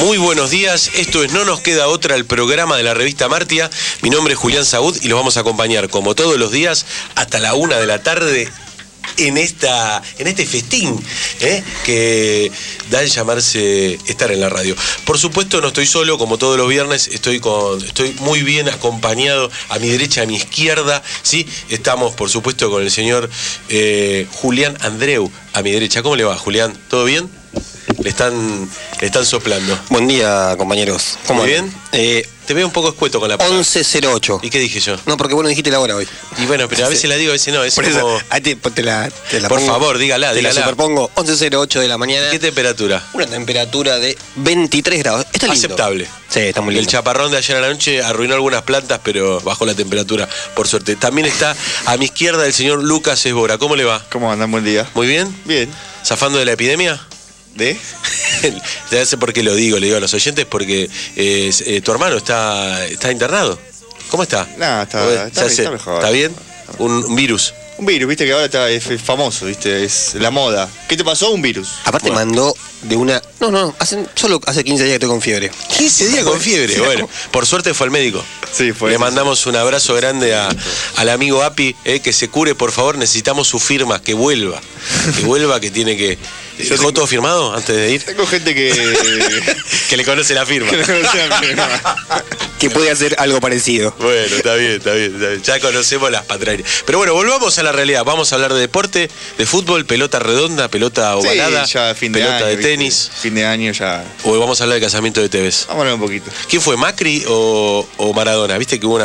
Muy buenos días, esto es No Nos Queda Otra, el programa de la revista Martia. Mi nombre es Julián Saúd y los vamos a acompañar como todos los días hasta la 1 de la tarde en este festín que da en llamarse estar en la radio. Por supuesto no estoy solo, como todos los viernes, estoy muy bien acompañado a mi derecha, a mi izquierda, ¿sí? Estamos por supuesto con el señor Julián Andreu a mi derecha. ¿Cómo le va, Julián? ¿Todo bien? Le están soplando. Buen día, compañeros. ¿Cómo bien? Te veo un poco escueto con la palabra. 11:08. ¿Y qué dije yo? No, porque vos no dijiste la hora hoy. Y bueno, pero a veces la digo, a veces no. Es por como... eso, ahí te la Por pongo, favor, dígala. la superpongo. 11:08 de la mañana. ¿Qué temperatura? Una temperatura de 23 grados. Está lindo. Aceptable. Sí, está muy lindo. El chaparrón de ayer a la noche arruinó algunas plantas, pero bajó la temperatura, por suerte. También está a mi izquierda el señor Lucas Esbora. ¿Cómo le va? ¿Cómo andan? Buen día. ¿Muy bien? Bien. ¿Zafando de la epidemia? ¿De? Ya sé por qué le digo a los oyentes, porque tu hermano está internado. ¿Cómo está? No, está mejor. ¿Está bien? Un virus. Un virus, viste que ahora es famoso, viste, es la moda. ¿Qué te pasó? Un virus. Aparte mandó de una... No, solo hace 15 días que estoy con fiebre. 15 días con fiebre, Sí. Bueno. Por suerte fue al médico. Sí, fue. Le mandamos un abrazo grande al amigo Api, que se cure, por favor, necesitamos su firma, que vuelva, que tiene que... ¿Dejó todo firmado antes de ir? Tengo gente que le conoce la firma. Que puede hacer algo parecido. Bueno, está bien. Ya conocemos las patrañas. Pero bueno, volvamos a la realidad. Vamos a hablar de deporte, de fútbol, pelota redonda, pelota ovalada, sí, ya fin de pelota año, de ¿viste? tenis. Fin de año ya. O vamos a hablar de casamiento de Tevez. Vamos a hablar un poquito. ¿Quién fue, Macri o Maradona? Viste que hubo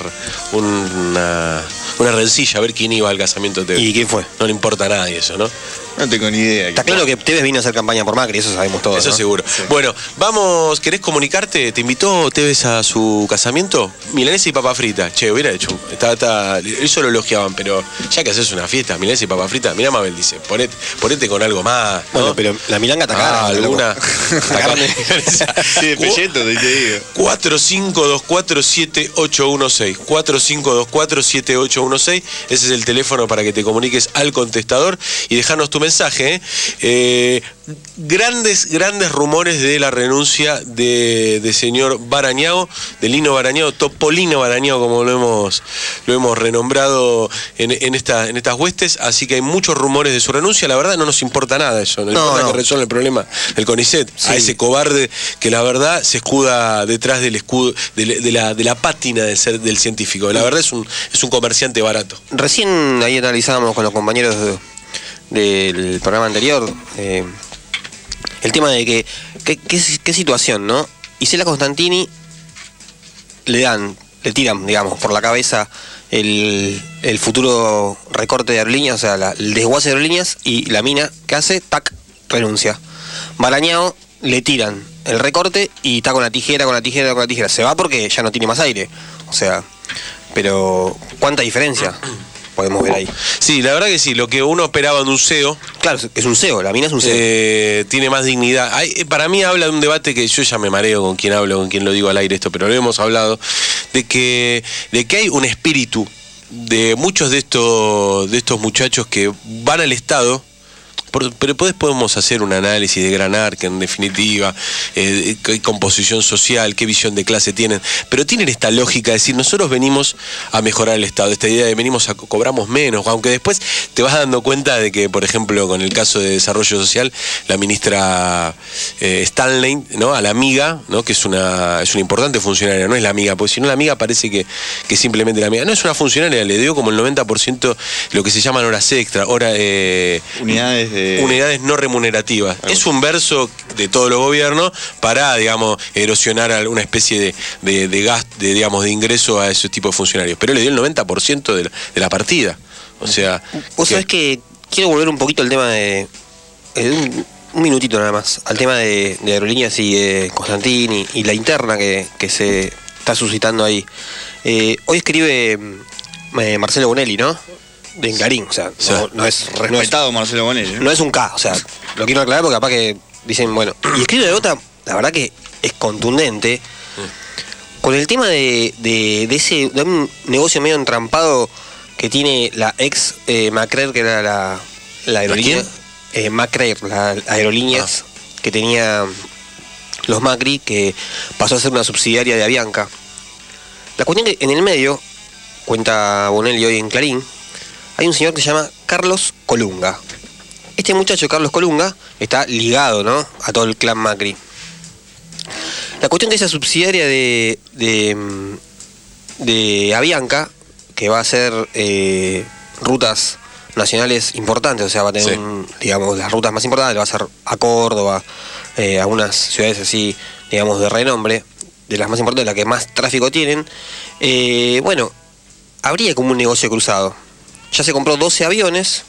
una rencilla a ver quién iba al casamiento de Tevez. ¿Y quién fue? No le importa a nadie eso, ¿no? No tengo ni idea. Está claro que Tevez vino a hacer campaña por Macri, eso sabemos todos. Eso ¿no? seguro. Sí. Bueno, ¿querés comunicarte? ¿Te invitó Tevez a su casamiento? Milanesa y papa frita. Che, hubiera hecho. Eso lo elogiaban, pero ya que haces una fiesta, milanesa y papa frita, mirá Mabel dice, ponete con algo más, ¿no? Bueno, pero la milanga está cara. alguna. Sí, de pelleto, te digo. 45247816. 45247816. Ese es el teléfono para que te comuniques al contestador y dejanos tu mensaje. Grandes rumores de la renuncia de señor Barañao, de Lino Barañao, Topolino Barañao, como lo hemos renombrado en estas huestes, así que hay muchos rumores de su renuncia. La verdad no nos importa nada eso, no importa que resuelva el problema del CONICET, sí. A ese cobarde que la verdad se escuda detrás del escudo de la pátina del científico. La verdad es un comerciante barato. Recién ahí analizábamos con los compañeros del programa anterior el tema de qué situación, ¿no? Isela Constantini le tiran, digamos, por la cabeza el futuro recorte de aerolíneas, o sea, el desguace de aerolíneas, y la mina que hace, tac, renuncia. Barañao le tiran el recorte y está con la tijera. Se va porque ya no tiene más aire. O sea, pero ¿cuánta diferencia podemos ver ahí? Sí, la verdad que sí, lo que uno esperaba de un CEO. Claro, es un CEO, la mina es un CEO. Tiene más dignidad. Para mí habla de un debate que yo ya me mareo con quien hablo, con quien lo digo al aire esto, pero lo hemos hablado, de que hay un espíritu de muchos de estos muchachos que van al Estado. Pero después podemos hacer un análisis de Gran Arca, en definitiva, qué composición social, qué visión de clase tienen. Pero tienen esta lógica de decir, nosotros venimos a mejorar el Estado, esta idea de cobramos menos, aunque después te vas dando cuenta de que, por ejemplo, con el caso de Desarrollo Social, la ministra Stanley, ¿no? A la amiga, ¿no? Que es una importante funcionaria, no es la amiga, porque si no la amiga parece que simplemente la amiga. No, es una funcionaria, le dio como el 90% lo que se llaman horas extra, unidades no remunerativas. Es un verso de todos los gobiernos para, digamos, erosionar alguna especie de gasto, digamos, de ingreso a ese tipo de funcionarios. Pero le dio el 90% de la partida. O sea... Vos sabés que quiero volver un poquito al tema de un minutito nada más, al tema de aerolíneas y de Constantini y la interna que se está suscitando ahí. Hoy escribe Marcelo Bonelli, ¿no? De Clarín, o sea, no es respetado Marcelo Bonelli, ¿no? No es un K, o sea, lo quiero aclarar porque capaz que dicen, bueno, y escribe de otra, la verdad que es contundente, con el tema de un negocio medio entrampado que tiene la ex Macrair, que era la aerolínea. Macrair, las aerolíneas que tenía los Macri, que pasó a ser una subsidiaria de Avianca. La cuestión es que en el medio, cuenta Bonelli hoy en Clarín, hay un señor que se llama Carlos Colunga. Este muchacho, Carlos Colunga, está ligado, ¿no?, a todo el clan Macri. La cuestión es que esa subsidiaria de Avianca, que va a hacer rutas nacionales importantes, o sea, va a tener, digamos, las rutas más importantes, va a ser a Córdoba, a unas ciudades así, digamos, de renombre, de las más importantes, las que más tráfico tienen. Bueno, habría como un negocio cruzado. Ya se compró 12 aviones,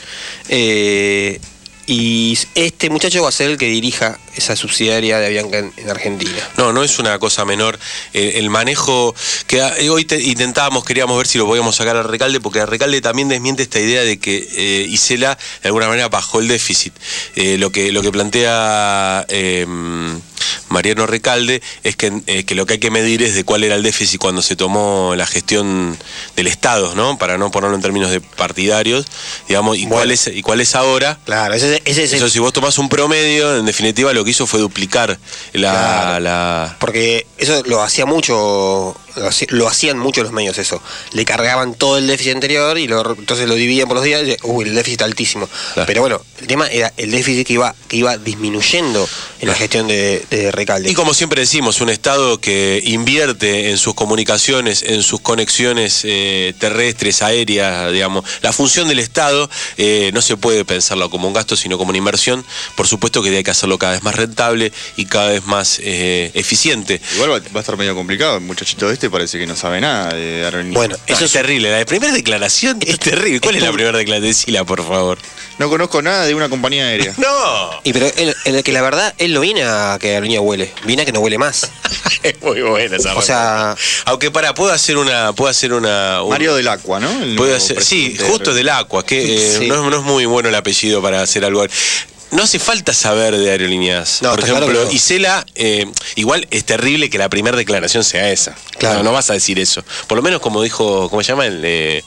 y este muchacho va a ser el que dirija esa subsidiaria de Avianca en Argentina. No es una cosa menor. El manejo que hoy queríamos ver si lo podíamos sacar al Recalde, porque el Recalde también desmiente esta idea de que Isela de alguna manera bajó el déficit. Lo que plantea Mariano Recalde es que lo que hay que medir es de cuál era el déficit cuando se tomó la gestión del Estado, ¿no? Para no ponerlo en términos de partidarios, digamos, y cuál es ahora. Claro, ese eso, si vos tomás un promedio, en definitiva lo que hizo fue duplicar la... Porque eso lo hacían mucho los medios, eso. Le cargaban todo el déficit anterior y entonces lo dividían por los días y el déficit altísimo. Claro. Pero bueno, el tema era el déficit que iba disminuyendo en la gestión de Recalde. Y como siempre decimos, un Estado que invierte en sus comunicaciones, en sus conexiones terrestres, aéreas, digamos. La función del Estado no se puede pensarlo como un gasto, sino como una inversión. Por supuesto que hay que hacerlo cada vez más rentable y cada vez más eficiente. Igual va a estar medio complicado, el muchachito parece que no sabe nada de aerolínea. Bueno, eso es terrible. La primera declaración es terrible. ¿Cuál es la primera declaración? Decila, por favor. No conozco nada de una compañía aérea. ¡No! Pero que la verdad, él no viene a que la aerolínea huele, viene a que no huele más. Es muy buena esa. O sea, aunque puedo hacer una Mario del Aqua, ¿no? Sí, justo del Aqua, que sí. No es muy bueno el apellido para hacer algo. No hace falta saber de aerolíneas. No, por ejemplo, claro no. Isela, igual es terrible que la primera declaración sea esa. Claro. No vas a decir eso. Por lo menos, como dijo, ¿cómo se llama? El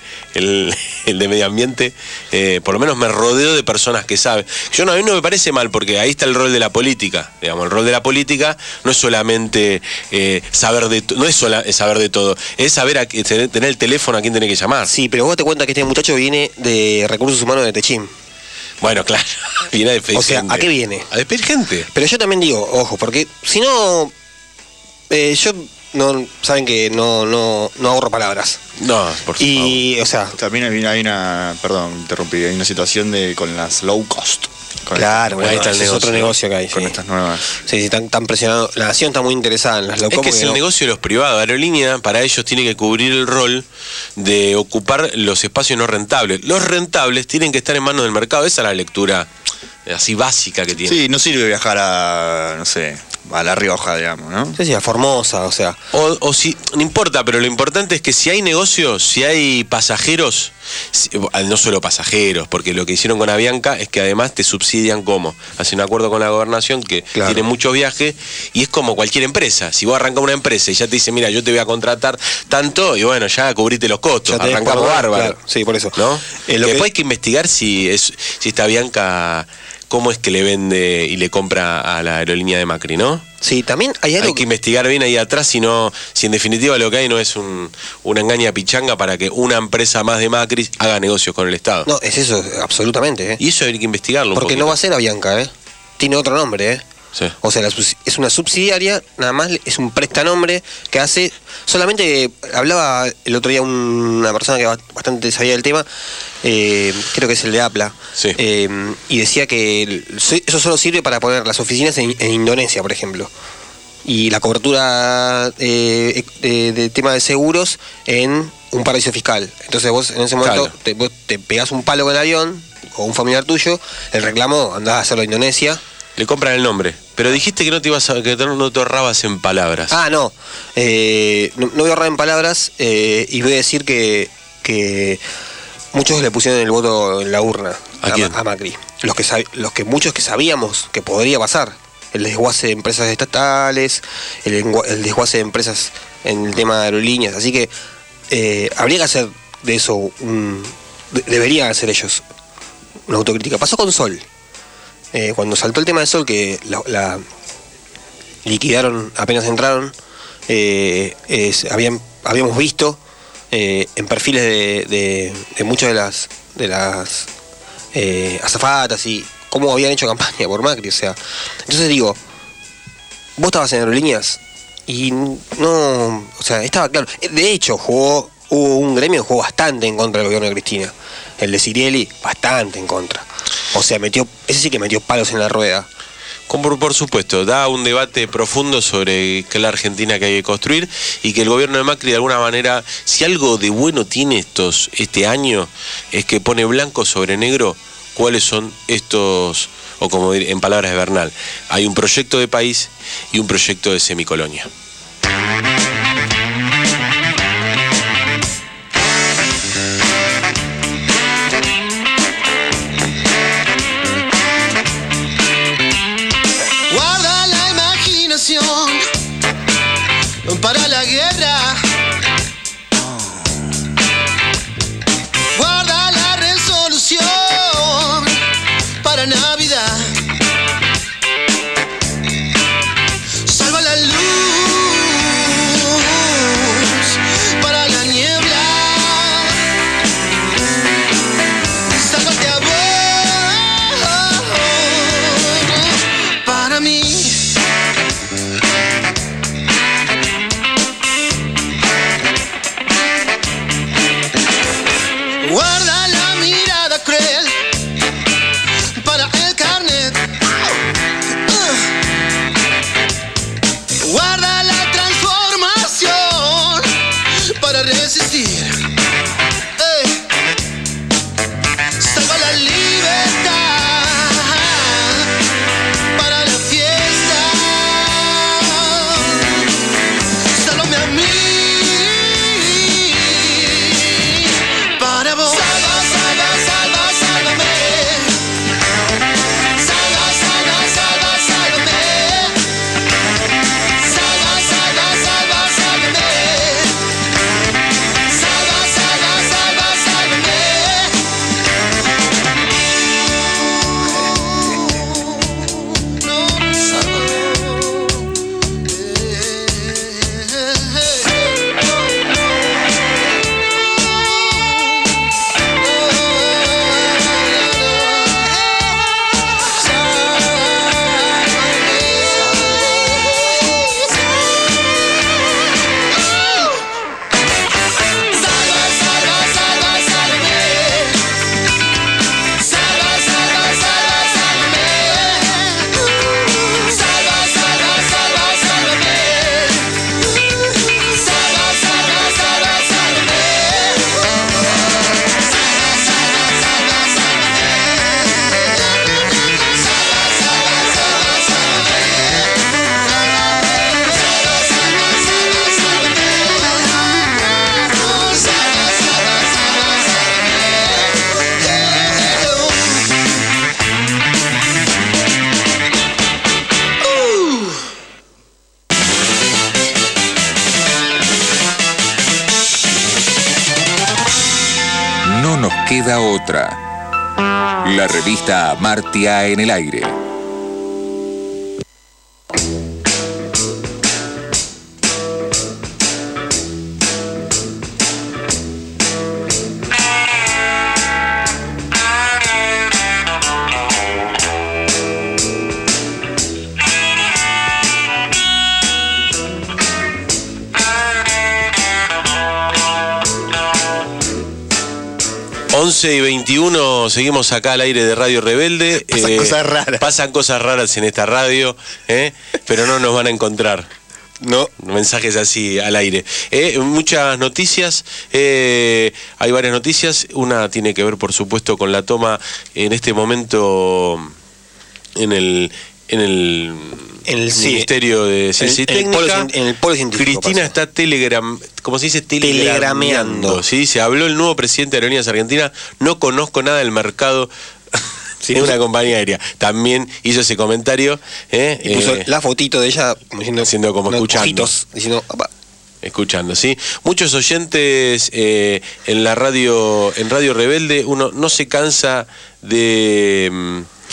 de Medio Ambiente. Por lo menos me rodeo de personas que saben. A mí no me parece mal, porque ahí está el rol de la política. Digamos, el rol de la política no es solamente saber de todo. Es saber tener el teléfono a quién tiene que llamar. Sí, pero vos te cuenta que este muchacho viene de Recursos Humanos de Techim. Bueno, claro, viene a despedir gente. O sea, ¿a qué viene? A despedir gente. Pero yo también digo, ojo, porque si no, saben que no ahorro palabras. No, por favor. Y, o sea... También hay una, perdón, interrumpí, hay una situación con las low cost. Claro, bueno, es otro negocio que hay. Con estas nuevas. Sí, están presionados. La nación está muy interesada en las low cost. Es que es el negocio de los privados. Aerolínea, para ellos, tiene que cubrir el rol de ocupar los espacios no rentables. Los rentables tienen que estar en manos del mercado. Esa es la lectura así básica que tiene. Sí, no sirve viajar a La Rioja, digamos, ¿no? Sí, a Formosa, o sea. O si, no importa, pero lo importante es que si hay negocios, si hay pasajeros, no solo pasajeros, porque lo que hicieron con Avianca es que además te subsidian como. Hacen un acuerdo con la gobernación que tiene muchos viajes y es como cualquier empresa. Si vos arrancas una empresa y ya te dice, mira, yo te voy a contratar tanto, y bueno, ya cubriste los costos, arrancamos bárbaro. Claro. Sí, por eso. ¿No? Después hay que investigar si esta Avianca, cómo es que le vende y le compra a la aerolínea de Macri, ¿no? Sí, también hay algo... Hay que investigar bien ahí atrás, si en definitiva lo que hay no es una engaña pichanga para que una empresa más de Macri haga negocios con el Estado. No, es eso, absolutamente. Y eso hay que investigarlo. Porque no va a ser Avianca, tiene otro nombre, Sí. O sea, es una subsidiaria, nada más es un prestanombre que hace... Solamente hablaba el otro día una persona que bastante sabía del tema, creo que es el de APLA, sí. Y decía que eso solo sirve para poner las oficinas en Indonesia, por ejemplo. Y la cobertura de tema de seguros en un paraíso fiscal. Entonces vos en ese momento vos te pegás un palo con el avión, o un familiar tuyo, el reclamo, andás a hacerlo a Indonesia. Le compran el nombre. Pero dijiste que no te ahorrabas en palabras. No voy a ahorrar en palabras, y voy a decir que muchos le pusieron el voto en la urna a Macri. Muchos que sabíamos que podría pasar. El desguace de empresas estatales, el desguace de empresas en el tema de aerolíneas. Así que habría que hacer de eso, deberían hacer ellos una autocrítica. Pasó con Sol. Cuando saltó el tema de Sol, que liquidaron apenas entraron. Habíamos visto en perfiles de muchas de las azafatas y cómo habían hecho campaña por Macri, o sea. Entonces digo, vos estabas en Aerolíneas y no, o sea, estaba claro. De hecho, hubo un gremio que jugó bastante en contra del gobierno de Cristina. El de Sirieli, bastante en contra. O sea, ese sí que metió palos en la rueda. Como por supuesto, da un debate profundo sobre qué es la Argentina que hay que construir y que el gobierno de Macri de alguna manera, si algo de bueno tiene este año, es que pone blanco sobre negro cuáles son estos, o como en palabras de Bernal, hay un proyecto de país y un proyecto de semicolonia. Para la guerra, guarda la resolución para Navidad, salva la luz para la niebla, sálvate a vos para mí. Guarda la mirada cruel para el carnet. Guarda la transformación para resistir. Salva la libertad para la fiesta. Sálvame a mí. Queda otra. La revista Amartya en el aire. Y 21, seguimos acá al aire de Radio Rebelde. Pasan cosas raras. Pasan cosas raras en esta radio, pero no nos van a encontrar. No. Mensajes así al aire. Muchas noticias, hay varias noticias. Una tiene que ver, por supuesto, con la toma en este momento en el Ministerio de Ciencia y Técnica. En el polo científico. Cristina está ¿cómo se dice? Telegrameando. ¿Sí? Se habló el nuevo presidente de Aerolíneas Argentina. No conozco nada del mercado de una compañía aérea. También hizo ese comentario. Y puso la fotito de ella haciendo como escuchando. Ojitos, diciendo, opa. Escuchando, ¿sí? Muchos oyentes en Radio Rebelde. Uno no se cansa de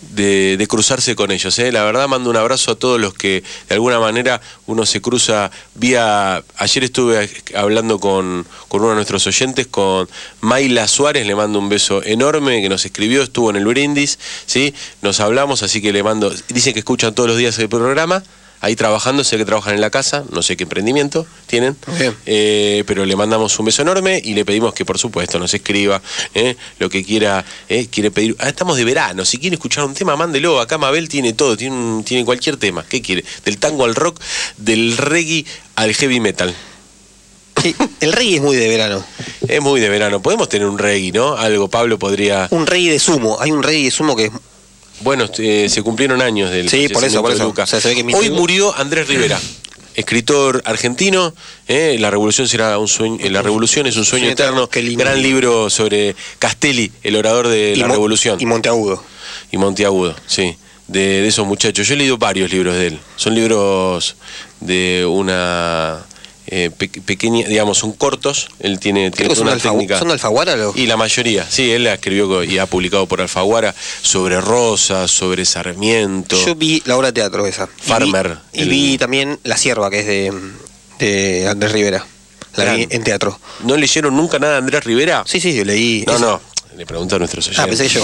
de cruzarse con ellos. La verdad, mando un abrazo a todos los que de alguna manera uno se cruza vía... Ayer estuve hablando con uno de nuestros oyentes, con Mayla Suárez, le mando un beso enorme, que nos escribió, estuvo en el Brindis, ¿sí? Nos hablamos, así que le mando... Dicen que escuchan todos los días el programa, ahí trabajando, sé que trabajan en la casa, no sé qué emprendimiento tienen, pero le mandamos un beso enorme y le pedimos que por supuesto nos escriba lo que quiera, quiere pedir. Estamos de verano, si quiere escuchar un tema, mándelo, acá Mabel tiene todo, tiene cualquier tema, ¿qué quiere? Del tango al rock, del reggae al heavy metal. Sí, el reggae es muy de verano. Es muy de verano, podemos tener un reggae, ¿no? Algo, Pablo podría... Un reggae de sumo, hay un reggae de sumo que es... Bueno, se cumplieron años del sí, por eso. Luca. O sea, se ve que hoy murió Andrés Rivera, escritor argentino. La revolución será un sueño, la revolución es un sueño eterno. Gran libro sobre Castelli, el orador de la revolución. Y Monteagudo. Y Monteagudo, sí. De esos muchachos. Yo he leído varios libros de él. Son libros de una... pequeña, digamos, son cortos. Él tiene una técnica. ¿Son de Alfaguara? Y la mayoría, sí, él la escribió y ha publicado por Alfaguara sobre Rosas, sobre Sarmiento. Yo vi la obra de teatro esa. Farmer. Y vi también La Sierva, que es de Andrés Rivera. La vi en teatro. ¿No leyeron nunca nada de Andrés Rivera? Sí, yo leí. No, le pregunto a nuestros oyentes. Pensé que yo.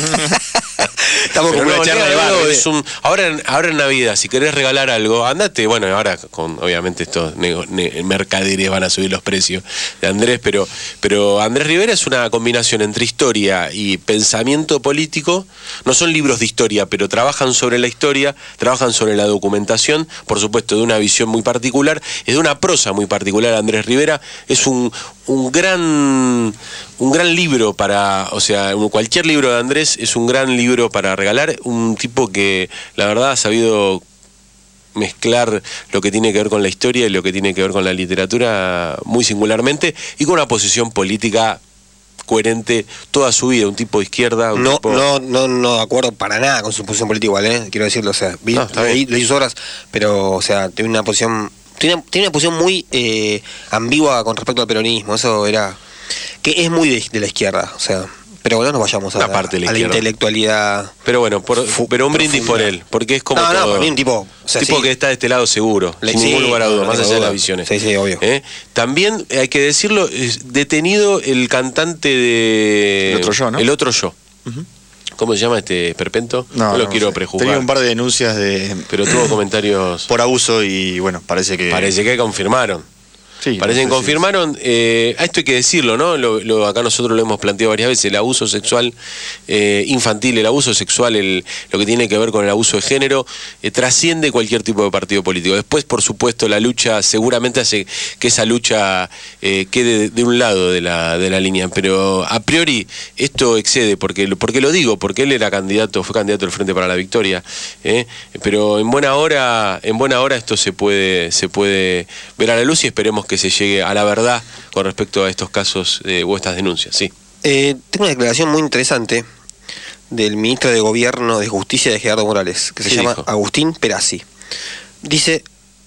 Estamos pero con una charla de bar. Ahora en Navidad, si querés regalar algo, andate, bueno, ahora con obviamente estos mercaderes van a subir los precios de Andrés, pero Andrés Rivera es una combinación entre historia y pensamiento político. No son libros de historia, pero trabajan sobre la historia, trabajan sobre la documentación, por supuesto, de una visión muy particular, es de una prosa muy particular. Andrés Rivera es un gran libro para, o sea, cualquier libro de Andrés es un gran libro para regalar, un tipo que la verdad ha sabido mezclar lo que tiene que ver con la historia y lo que tiene que ver con la literatura muy singularmente y con una posición política coherente toda su vida, un tipo de izquierda. No de acuerdo para nada con su posición política igual, quiero decirlo, o sea, leí sus obras, pero, o sea, tiene una posición muy ambigua con respecto al peronismo, eso era... que es muy de la izquierda, o sea... Pero bueno, no nos vayamos a la intelectualidad. Pero bueno, pero un brindis por él, porque es como todo. Para mí un tipo... O sea, tipo que está de este lado seguro, sin ningún lugar a dudas, más allá de las visiones. Sí, obvio. También, hay que decirlo, detenido el cantante de... El Otro Yo, ¿no? El Otro Yo. Uh-huh. ¿Cómo se llama este perpento? No lo quiero prejuzgar. Tenía un par de denuncias pero tuvo comentarios... por abuso y bueno, parece que confirmaron. Sí, confirmaron, a esto hay que decirlo, ¿no? Acá nosotros lo hemos planteado varias veces, el abuso sexual infantil, el abuso sexual, lo que tiene que ver con el abuso de género, trasciende cualquier tipo de partido político. Después, por supuesto, la lucha seguramente hace que esa lucha quede de un lado de la línea, pero a priori esto excede, porque lo digo, porque él fue candidato del Frente para la Victoria, pero en buena hora esto se puede ver a la luz y esperemos que se llegue a la verdad con respecto a estos casos o estas denuncias, sí. Tengo una declaración muy interesante del ministro de Gobierno de Justicia de Gerardo Morales, que se llama Agustín Perazzi. Dice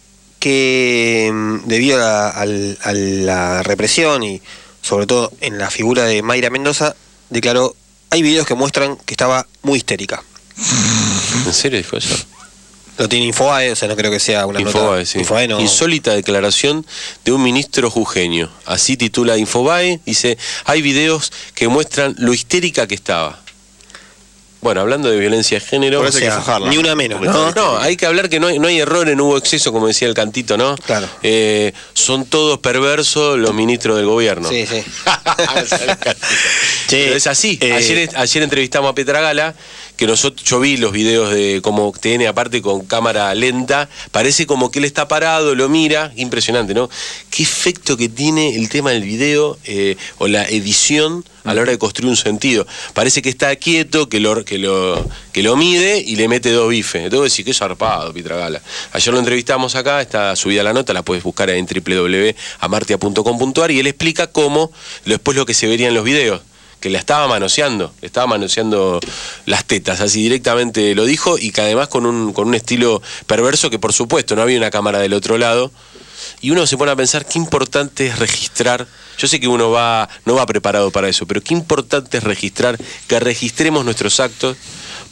que debido a la represión y sobre todo en la figura de Mayra Mendoza, declaró, hay videos que muestran que estaba muy histérica. ¿En serio dijo eso? Lo tiene Infobae, o sea, no creo que sea una Infobae, sí. Infobae no... Insólita declaración de un ministro jujeño. Así titula Infobae, dice, hay videos que muestran lo histérica que estaba. Bueno, hablando de violencia de género... O sea, ni una menos, ¿no? No, hay que hablar que no hay errores, no hubo exceso, como decía el cantito, ¿no? Claro. Son todos perversos los ministros del gobierno. Sí. Pero es así. Ayer entrevistamos a Petra Gala, que yo vi los videos de cómo tiene, aparte con cámara lenta, parece como que él está parado, lo mira, impresionante, ¿no? Qué efecto que tiene el tema del video o la edición a la hora de construir un sentido. Parece que está quieto, que lo mide y le mete dos bifes. Tengo que decir que es zarpado, Petra Gala. Ayer lo entrevistamos acá, está subida la nota, la puedes buscar en www.amartia.com.ar y él explica cómo después lo que se vería en los videos, que le estaba manoseando las tetas, así directamente lo dijo, y que además con un estilo perverso, que por supuesto no había una cámara del otro lado, y uno se pone a pensar qué importante es registrar. Yo sé que uno no va preparado para eso, pero qué importante es registrar, que registremos nuestros actos,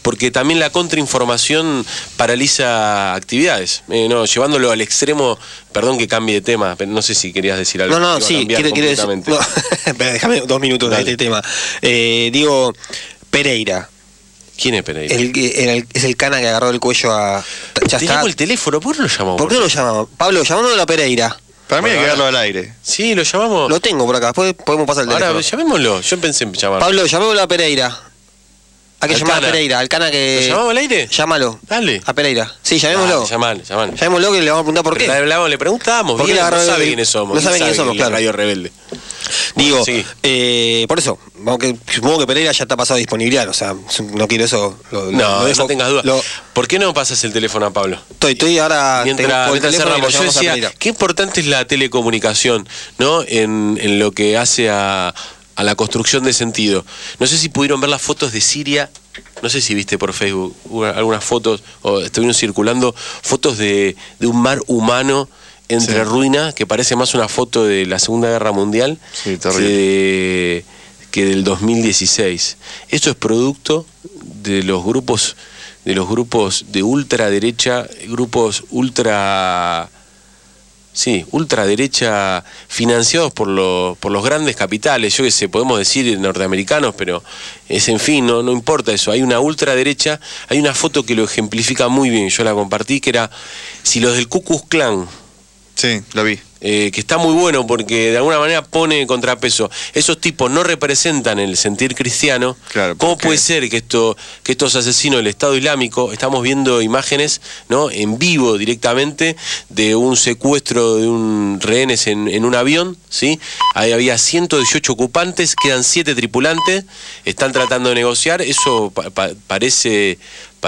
porque también la contrainformación paraliza actividades. No, llevándolo al extremo, perdón que cambie de tema, pero no sé si querías decir algo. No, sí, quiero decir. No, déjame 2 minutos de este tema. Digo, Pereira. ¿Quién es Pereira? Es el cana que agarró el cuello a... Ya Tenemos el teléfono, ¿por qué lo llamamos? ¿Por qué lo llamamos? Pablo, llamándolo a Pereira. Para mí hay que darlo al aire. Sí, lo llamamos. Lo tengo por acá, después podemos pasar el teléfono. Ahora, llamémoslo, yo pensé en llamar. Pablo, llamémoslo a Pereira. Hay que Al llamar Cana. a Pereira, al cana que... ¿Lo llamamos al aire? Llámalo. Dale. A Pereira. Sí, llamémoslo. Llamalo. Llamémoslo que le vamos a preguntar por qué. Le preguntamos, ¿Por qué bien, le agarró no sabe el- quiénes somos. no sabe quiénes somos, la claro. Radio Rebelde. Digo, Sí. por eso, supongo que Pereira ya está pasado a disponibilidad, o sea, no quiero eso. No, dejo- no tengas dudas. lo- ¿Por qué no pasas el teléfono a Pablo? Estoy ahora... Mientras por el teléfono y lo cerramos, yo llamamos a decía, Pereira. qué importante es la telecomunicación, ¿no? En lo que hace a la construcción de sentido. No sé si pudieron ver las fotos de Siria, no sé si viste por Facebook algunas fotos, o estuvieron circulando fotos de un mar humano entre ruinas, que parece más una foto de la Segunda Guerra Mundial Sí, terrible. que del 2016. Esto es producto de los grupos de ultraderecha, ultraderecha financiados por los grandes capitales, yo qué sé, podemos decir norteamericanos, pero en fin, no importa eso. Hay una ultraderecha, hay una foto que lo ejemplifica muy bien, yo la compartí, que era si los del Ku Klux Klan, Sí, la vi. que está muy bueno porque de alguna manera pone contrapeso. Esos tipos no representan el sentir cristiano. Claro, ¿Cómo porque- puede ser que estos asesinos del Estado Islámico, estamos viendo imágenes, ¿no?, en vivo directamente de un secuestro de un rehenes en un avión, ¿sí? Ahí había 118 ocupantes, quedan 7 tripulantes, están tratando de negociar, eso parece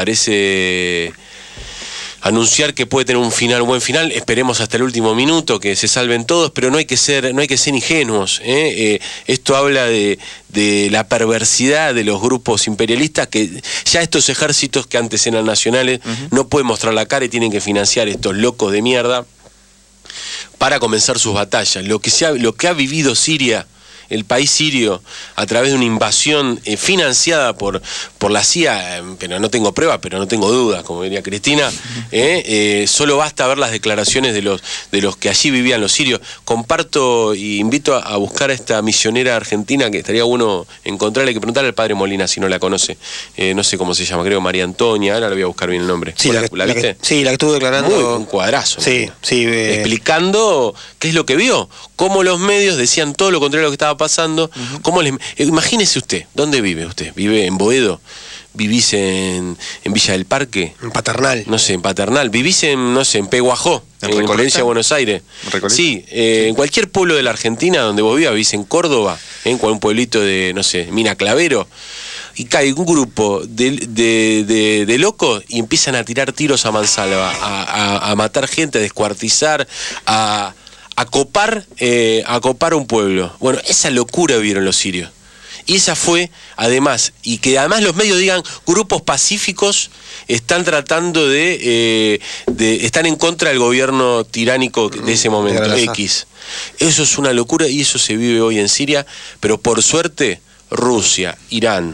anunciar que puede tener un buen final, esperemos hasta el último minuto que se salven todos, pero no hay que ser ingenuos, ¿eh? Esto habla de la perversidad de los grupos imperialistas, que ya estos ejércitos que antes eran nacionales no pueden mostrar la cara y tienen que financiar estos locos de mierda para comenzar sus batallas. Lo que ha vivido Siria, el país sirio, a través de una invasión financiada por la CIA, pero no tengo pruebas, pero no tengo dudas, como diría Cristina, solo basta ver las declaraciones de los que allí vivían los sirios. Comparto y invito a buscar a esta misionera argentina, que estaría bueno encontrarle, que preguntarle al padre Molina si no la conoce, no sé cómo se llama, creo María Antonia, ahora le voy a buscar bien el nombre. Sí, ¿La viste? Sí, la que estuvo declarando. Un cuadrazo. Sí, sí. Explicando qué es lo que vio, cómo los medios decían todo lo contrario a lo que estaba pasando. Imagínese usted, ¿dónde vive usted? ¿Vive en Boedo? ¿Vivís en Villa del Parque? En Paternal. No sé, en Paternal. ¿Vivís en Peguajó? ¿En En Recoleta? provincia de Buenos Aires. ¿Recoleta? Sí, en cualquier pueblo de la Argentina donde vos vivís en Córdoba, en un pueblito de, no sé, Mina Clavero, y cae un grupo de locos y empiezan a tirar tiros a mansalva, a matar gente, a descuartizar, a copar un pueblo. Bueno, esa locura vieron los sirios. Y esa fue, además, y que además los medios digan, grupos pacíficos están tratando están en contra del gobierno tiránico de ese momento, X. Eso es una locura y eso se vive hoy en Siria, pero por suerte Rusia, Irán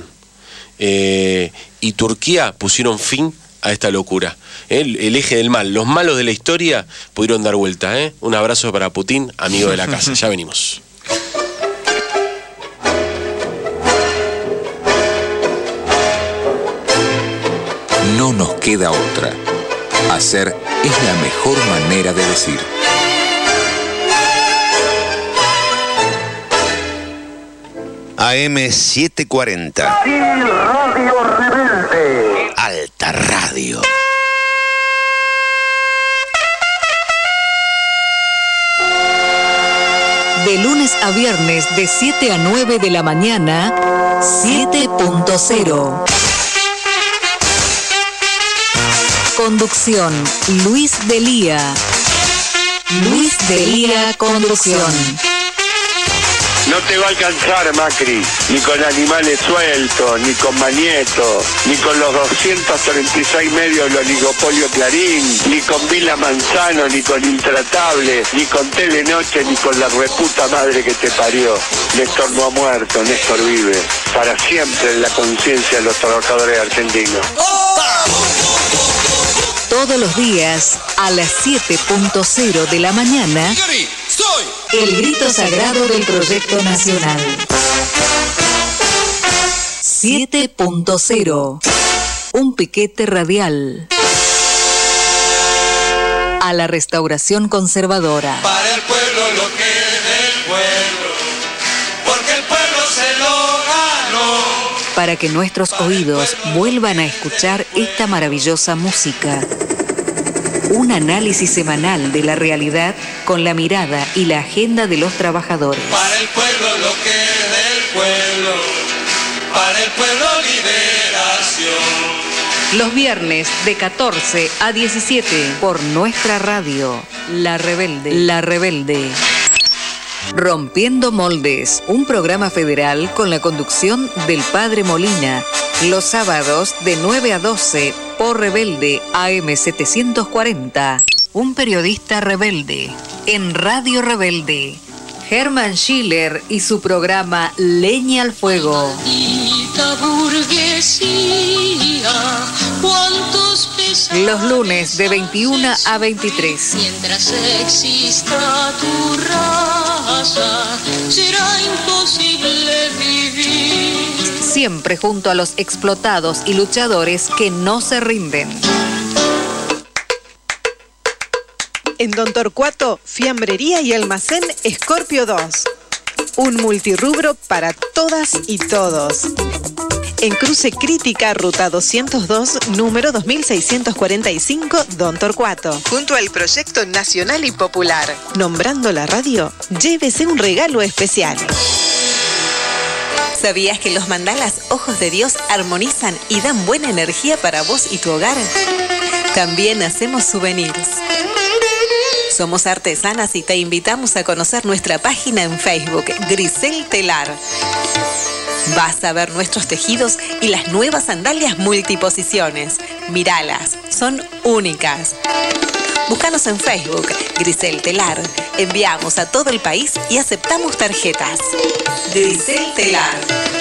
y Turquía pusieron fin a esta locura. El eje del mal, los malos de la historia pudieron dar vuelta. Un abrazo para Putin, amigo de la casa. Ya venimos. No nos queda otra. Hacer es la mejor manera de decir. AM 740. Radio Rebelde. Alta Radio. De lunes a viernes de 7 a 9 de la mañana, 7.0. Conducción, Luis Delía. Luis Delía, conducción. No te va a alcanzar, Macri, ni con animales sueltos, ni con Manieto, ni con los 236 medios del oligopolio Clarín, ni con Vila Manzano, ni con Intratable, ni con Telenoche, ni con la reputa madre que te parió. Néstor no ha muerto, Néstor vive, para siempre en la conciencia de los trabajadores argentinos. Todos los días, a las 7:00 de la mañana, el grito sagrado del Proyecto Nacional. 7.0. Un piquete radial a la restauración conservadora. Para el pueblo lo que es del pueblo, porque el pueblo se lo ganó. Para que nuestros oídos vuelvan a escuchar esta maravillosa música. Un análisis semanal de la realidad con la mirada y la agenda de los trabajadores. Para el pueblo lo que es del pueblo, para el pueblo liberación. Los viernes de 14 a 17 por nuestra radio, La Rebelde. La Rebelde. Rompiendo Moldes, un programa federal con la conducción del Padre Molina. Los sábados de 9 a 12 por Rebelde AM 740. Un periodista rebelde en Radio Rebelde. Herman Schiller y su programa Leña al Fuego. Los lunes de 21 a 23. Mientras exista tu raza, será imposible vivir. Siempre junto a los explotados y luchadores que no se rinden. En Don Torcuato, fiambrería y almacén Scorpio 2. Un multirrubro para todas y todos. En Cruce Crítica, Ruta 202, número 2645, Don Torcuato. Junto al Proyecto Nacional y Popular. Nombrando la radio, llévese un regalo especial. ¿Sabías que los mandalas Ojos de Dios armonizan y dan buena energía para vos y tu hogar? También hacemos souvenirs. Somos artesanas y te invitamos a conocer nuestra página en Facebook, Grisel Telar. Vas a ver nuestros tejidos y las nuevas sandalias multiposiciones. Míralas, son únicas. Búscanos en Facebook, Grisel Telar. Enviamos a todo el país y aceptamos tarjetas. Grisel Telar.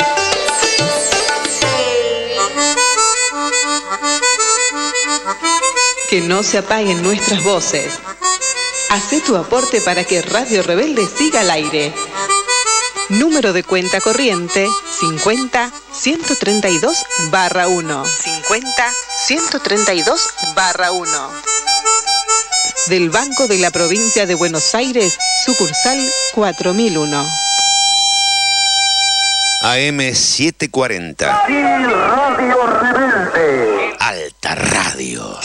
Que no se apaguen nuestras voces. Hacé tu aporte para que Radio Rebelde siga al aire. Número de cuenta corriente 50-132-1. 50-132-1. Del Banco de la Provincia de Buenos Aires, sucursal 4001. AM 740. Radio Rebelde. Alta Radio.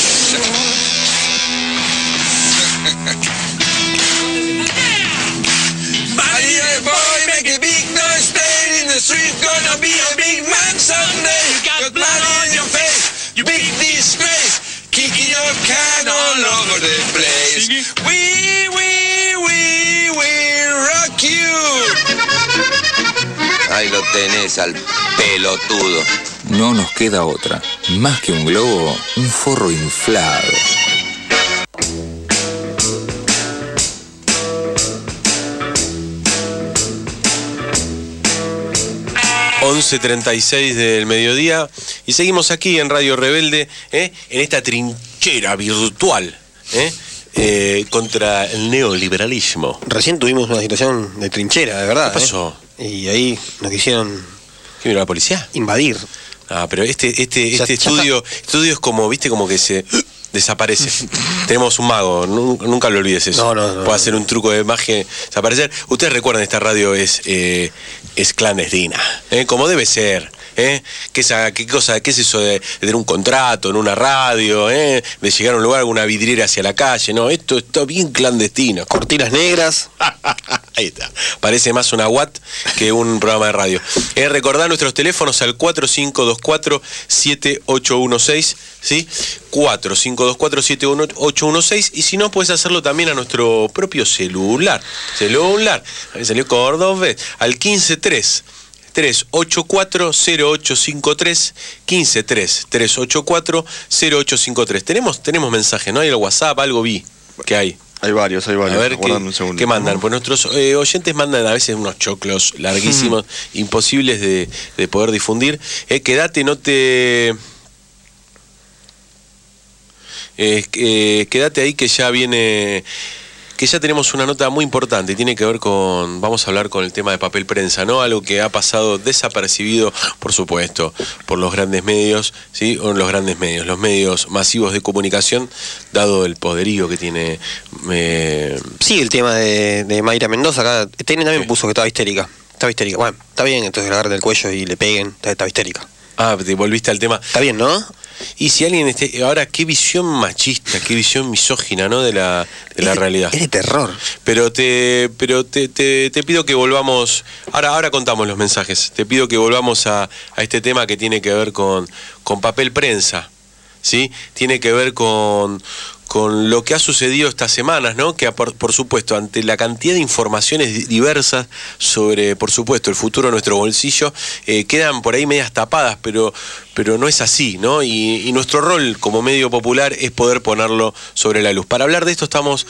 Ahí lo tenés al pelotudo. No nos queda otra. Más que un globo, un forro inflado. 11:36 del mediodía y seguimos aquí en Radio Rebelde, en esta trinchera virtual contra el neoliberalismo. Recién tuvimos una situación de trinchera, de verdad. ¿Qué pasó? Y ahí nos quisieron... ¿Qué vino la policía? Invadir. Ah, pero este estudio es como, viste, como que se desaparece. Tenemos un mago, nunca lo olvides eso. No. Puede hacer un truco de magia, desaparecer. Ustedes recuerdan, esta radio es clandestina, como debe ser. ¿Qué es eso de tener un contrato en una radio, de llegar a un lugar con una vidriera hacia la calle? No, esto está bien clandestino. Cortinas negras. Ahí está. Parece más una Watt que un programa de radio. Recordar nuestros teléfonos al 4524-7816, ¿sí? 4524-7816. Y si no, puedes hacerlo también a nuestro propio celular. Ahí salió cordobés. Al 153 384-0853, 153-384-0853. Tenemos mensaje, ¿no? Hay el WhatsApp, algo vi que hay. Hay varios. A ver, ¿qué mandan? Pues nuestros oyentes mandan a veces unos choclos larguísimos, imposibles de poder difundir. Quédate, no te... quédate ahí que ya viene... Que ya tenemos una nota muy importante, tiene que ver con, vamos a hablar con el tema de papel prensa, ¿no? Algo que ha pasado desapercibido, por supuesto, por los grandes medios, ¿sí? O los grandes medios, los medios masivos de comunicación, dado el poderío que tiene. Sí, el tema de Mayra Mendoza, acá Tene también puso que estaba histérica. Bueno, está bien, entonces le agarren el cuello y le peguen, estaba histérica. Ah, te volviste al tema. Está bien, ¿no? Y si alguien ahora, qué visión machista, qué visión misógina, ¿no? de la realidad. Es de terror. Pero te pido que volvamos. Ahora contamos los mensajes. Te pido que volvamos a este tema que tiene que ver con papel prensa, ¿sí? Tiene que ver con lo que ha sucedido estas semanas, ¿no? Que por supuesto, ante la cantidad de informaciones diversas sobre, por supuesto, el futuro de nuestro bolsillo, quedan por ahí medias tapadas, pero no es así, ¿no? Y nuestro rol como medio popular es poder ponerlo sobre la luz. Para hablar de esto vamos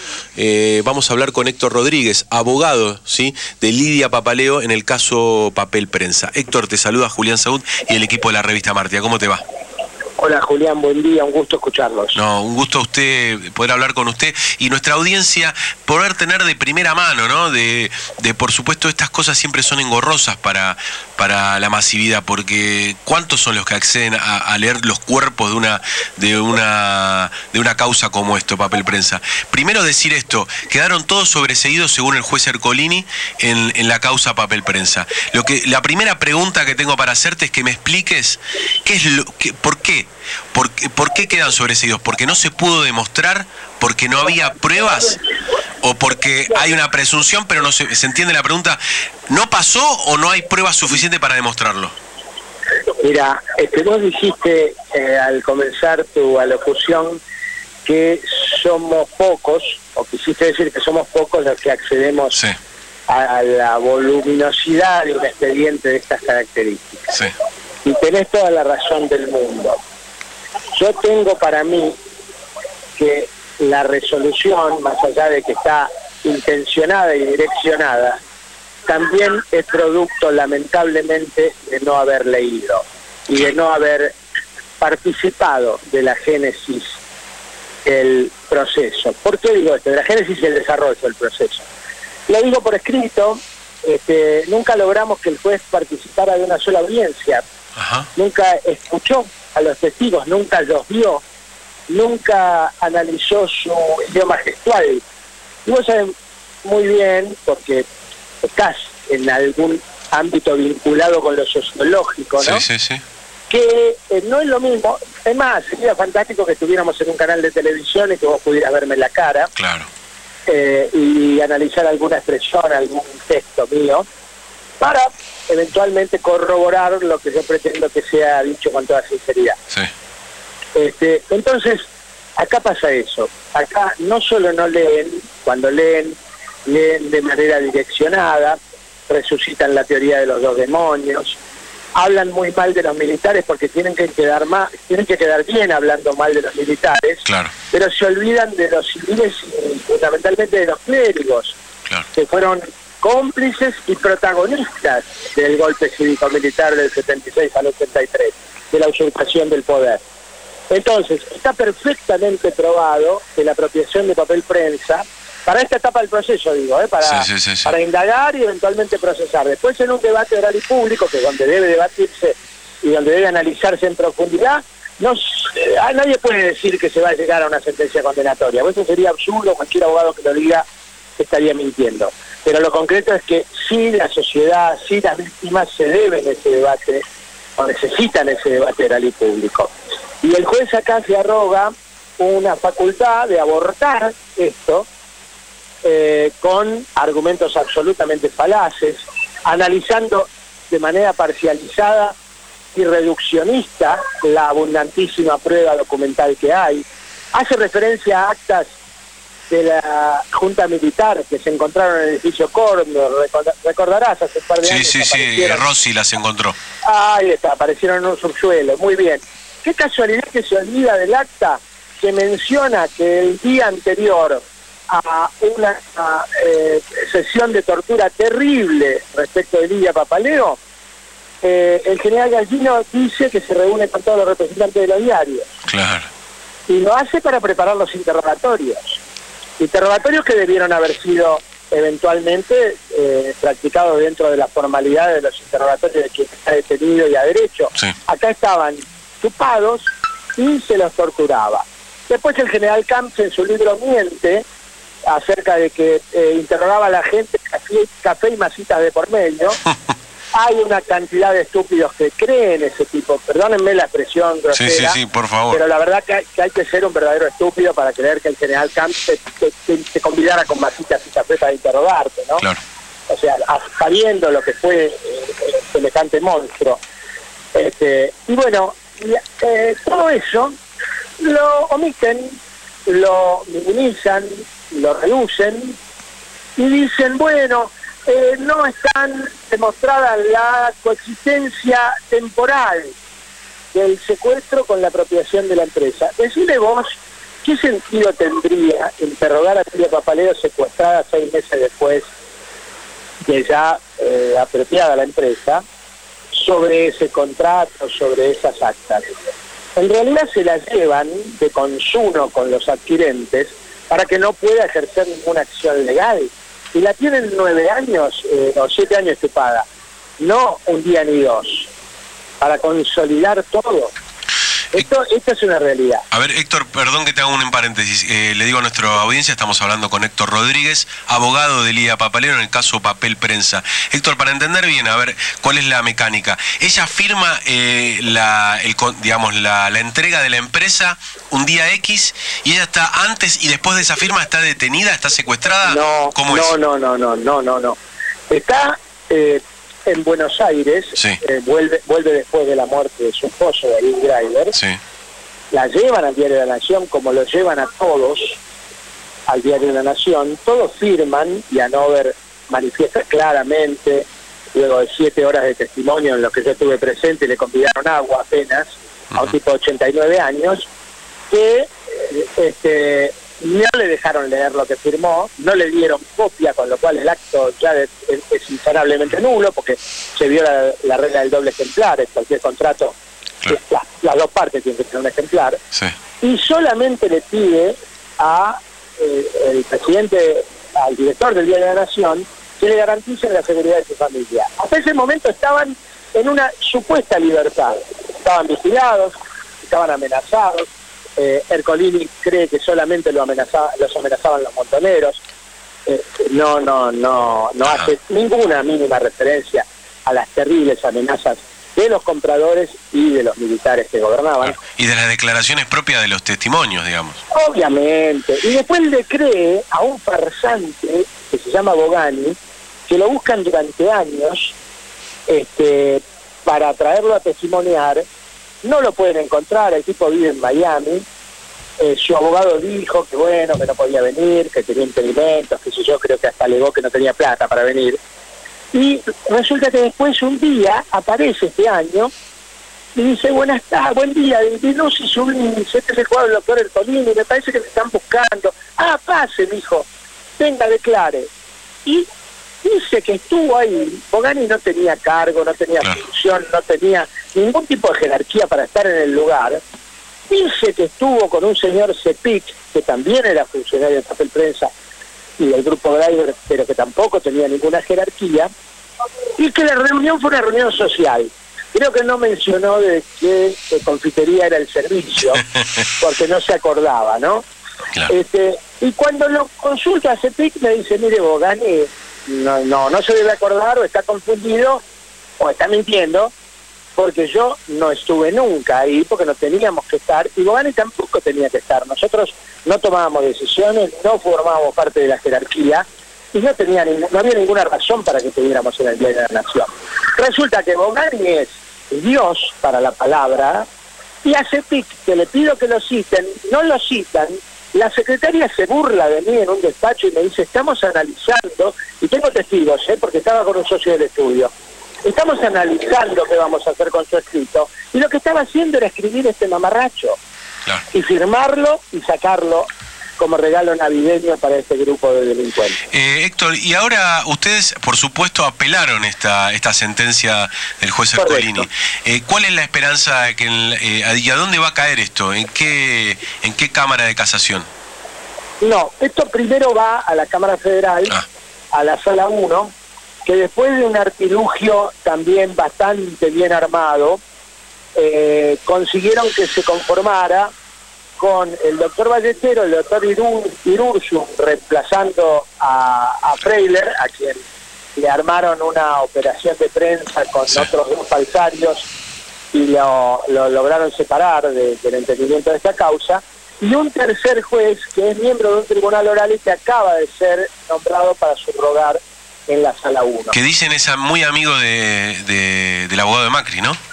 a hablar con Héctor Rodríguez, abogado, ¿sí? De Lidia Papaleo en el caso Papel Prensa. Héctor, te saluda Julián Saúd y el equipo de la revista Martia. ¿Cómo te va? Hola Julián, buen día, un gusto escucharlos. No, un gusto poder hablar con usted y nuestra audiencia poder tener de primera mano, ¿no? De por supuesto, estas cosas siempre son engorrosas para la masividad, porque ¿cuántos son los que acceden a leer los cuerpos de una causa como esto, Papel Prensa? Primero decir esto, quedaron todos sobreseídos según el juez Ercolini en la causa Papel Prensa. La primera pregunta que tengo para hacerte es que me expliques ¿por qué? ¿Por qué quedan sobreseídos? ¿Porque no se pudo demostrar? ¿Porque no había pruebas? ¿O porque hay una presunción, pero no se entiende la pregunta? ¿No pasó o no hay pruebas suficientes para demostrarlo? Mira, vos dijiste al comenzar tu alocución que somos pocos, o quisiste decir que somos pocos los que accedemos sí. a la voluminosidad de un expediente de estas características. Sí. Y tenés toda la razón del mundo. Yo tengo para mí que la resolución, más allá de que está intencionada y direccionada, también es producto, lamentablemente, de no haber leído y de no haber participado de la génesis del proceso. ¿Por qué digo esto? De la génesis y el desarrollo del proceso. Lo digo por escrito, nunca logramos que el juez participara de una sola audiencia. Ajá. Nunca escuchó a los testigos, nunca los vio, nunca analizó su idioma gestual. Y vos sabés muy bien, porque estás en algún ámbito vinculado con lo sociológico, ¿no? Sí. Que no es lo mismo. Es más, sería fantástico que estuviéramos en un canal de televisión y que vos pudieras verme la cara. Claro. Y analizar alguna expresión, algún texto mío, para eventualmente corroborar lo que yo pretendo que sea dicho con toda sinceridad. Sí. Entonces, acá pasa eso. Acá no solo no leen, cuando leen de manera direccionada, resucitan la teoría de los dos demonios, hablan muy mal de los militares porque tienen que quedar bien hablando mal de los militares, claro. Pero se olvidan de los civiles y fundamentalmente de los clérigos, claro, que fueron cómplices y protagonistas del golpe cívico-militar del 76 al 83, de la usurpación del poder. Entonces, está perfectamente probado que la apropiación de papel prensa, para esta etapa del proceso, digo, para indagar y eventualmente procesar. Después, en un debate oral y público, que es donde debe debatirse y donde debe analizarse en profundidad, nadie puede decir que se va a llegar a una sentencia condenatoria. Eso sería absurdo, cualquier abogado que lo diga estaría mintiendo. Pero lo concreto es que sí la sociedad, sí las víctimas se deben ese debate, o necesitan ese debate oral y público. Y el juez acá se arroga una facultad de abortar esto, con argumentos absolutamente falaces, analizando de manera parcializada y reduccionista la abundantísima prueba documental que hay. Hace referencia a actas de la Junta Militar que se encontraron en el edificio Córdoba, recordarás, hace un par de años. Sí, Rossi las encontró. Ahí está, aparecieron en un subsuelo, muy bien. Qué casualidad que se olvida del acta que menciona que el día anterior a una sesión de tortura terrible respecto de Lidia Papaleo, el general Gallino dice que se reúne con todos los representantes de los diarios. Claro. Y lo hace para preparar los interrogatorios. Interrogatorios que debieron haber sido eventualmente practicados dentro de la formalidad de los interrogatorios de quien está detenido y a derecho. Sí. Acá estaban chupados y se los torturaba. Después el general Camps en su libro miente acerca de que interrogaba a la gente, café y masitas de por medio. Hay una cantidad de estúpidos que creen ese tipo, perdónenme la expresión grosera, sí, por favor. Pero la verdad que hay que ser un verdadero estúpido para creer que el general Camps te convidara con masitas y café para interrogarte, ¿no? Claro. O sea, sabiendo lo que fue semejante monstruo. Y bueno, todo eso lo omiten, lo minimizan, lo reducen y dicen, bueno, no están demostrada la coexistencia temporal del secuestro con la apropiación de la empresa. Decime vos, ¿qué sentido tendría interrogar a Lidia Papaleo secuestrada 6 meses después de ya apropiada la empresa sobre ese contrato, sobre esas actas? En realidad se las llevan de consuno con los adquirentes para que no pueda ejercer ninguna acción legal. Y la tienen 9 años o 7 años chupada, no un día ni 2, para consolidar todo. Esto es una realidad. A ver, Héctor, perdón que te hago un paréntesis. Le digo a nuestra audiencia, estamos hablando con Héctor Rodríguez, abogado de Lidia Papaleo en el caso Papel Prensa. Héctor, para entender bien, a ver, ¿cuál es la mecánica? Ella firma la entrega de la empresa un día X y ella está antes y después de esa firma está detenida, está secuestrada. ¿Cómo es? No. Está en Buenos Aires, sí. Vuelve después de la muerte de su esposo, David Greiber. Sí. La llevan al Diario de la Nación, como lo llevan a todos al Diario de la Nación. Todos firman y Hanover manifiesta claramente, luego de 7 horas de testimonio en los que yo estuve presente, le convidaron agua apenas, a un tipo de 89 años, que no le dejaron leer lo que firmó, no le dieron copia, con lo cual el acto ya es insanablemente nulo, porque se vio la regla del doble ejemplar en cualquier contrato. Claro. Las dos partes tienen que tener un ejemplar. Sí. Y solamente le pide a el presidente, al director del Diario de la Nación, que le garanticen la seguridad de su familia. Hasta ese momento estaban en una supuesta libertad. Estaban vigilados, estaban amenazados. Ercolini cree que solamente los amenazaban los montoneros. No hace ninguna mínima referencia a las terribles amenazas de los compradores y de los militares que gobernaban. Claro. Y de las declaraciones propias de los testimonios, digamos. Obviamente. Y después le cree a un farsante que se llama Bogani, que lo buscan durante años para traerlo a testimoniar. No lo pueden encontrar, el tipo vive en Miami. Su abogado dijo que bueno, que no podía venir, que tenía impedimentos, que yo creo que hasta alegó que no tenía plata para venir. Y resulta que después un día aparece este año y dice, buen día, no si subí, sé que es el jugador del doctor Ercolini, me parece que me están buscando. Pase, mijo, venga, declare. Y dice que estuvo ahí. Bogani no tenía cargo, no tenía función, no tenía ningún tipo de jerarquía para estar en el lugar. Dice que estuvo con un señor Cepic, que también era funcionario de Papel Prensa y del grupo Greiber, pero que tampoco tenía ninguna jerarquía, y que la reunión fue una reunión social. Creo que no mencionó de qué confitería era el servicio, porque no se acordaba, ¿no? Claro. Y cuando lo consulta a Cepic me dice, mire, Bogani no se debe acordar, o está confundido, o está mintiendo, porque yo no estuve nunca ahí, porque no teníamos que estar, y Bogani tampoco tenía que estar. Nosotros no tomábamos decisiones, no formábamos parte de la jerarquía, y no había ninguna razón para que estuviéramos en el Día de la Nación. Resulta que Bogani es Dios para la palabra, y a CEPIC, que le pido que lo citen, no lo citan. La secretaria se burla de mí en un despacho y me dice, estamos analizando, y tengo testigos, porque estaba con un socio del estudio, estamos analizando qué vamos a hacer con su escrito, y lo que estaba haciendo era escribir este mamarracho, claro, y firmarlo y sacarlo como regalo navideño para este grupo de delincuentes. Héctor, y ahora ustedes, por supuesto, apelaron esta sentencia del juez Ercolini. ¿Cuál es la esperanza de que y a dónde va a caer esto? ¿En qué Cámara de Casación? No, esto primero va a la Cámara Federal, a la Sala 1, que después de un artilugio también bastante bien armado, consiguieron que se conformara con el doctor Ballestero, el doctor Irurzu, reemplazando a Freiler, a quien le armaron una operación de prensa con otros dos falsarios y lo lograron separar del entendimiento de esta causa, y un tercer juez que es miembro de un tribunal oral y que acaba de ser nombrado para subrogar en la Sala 1. Que dicen es muy amigo del abogado de Macri, ¿no?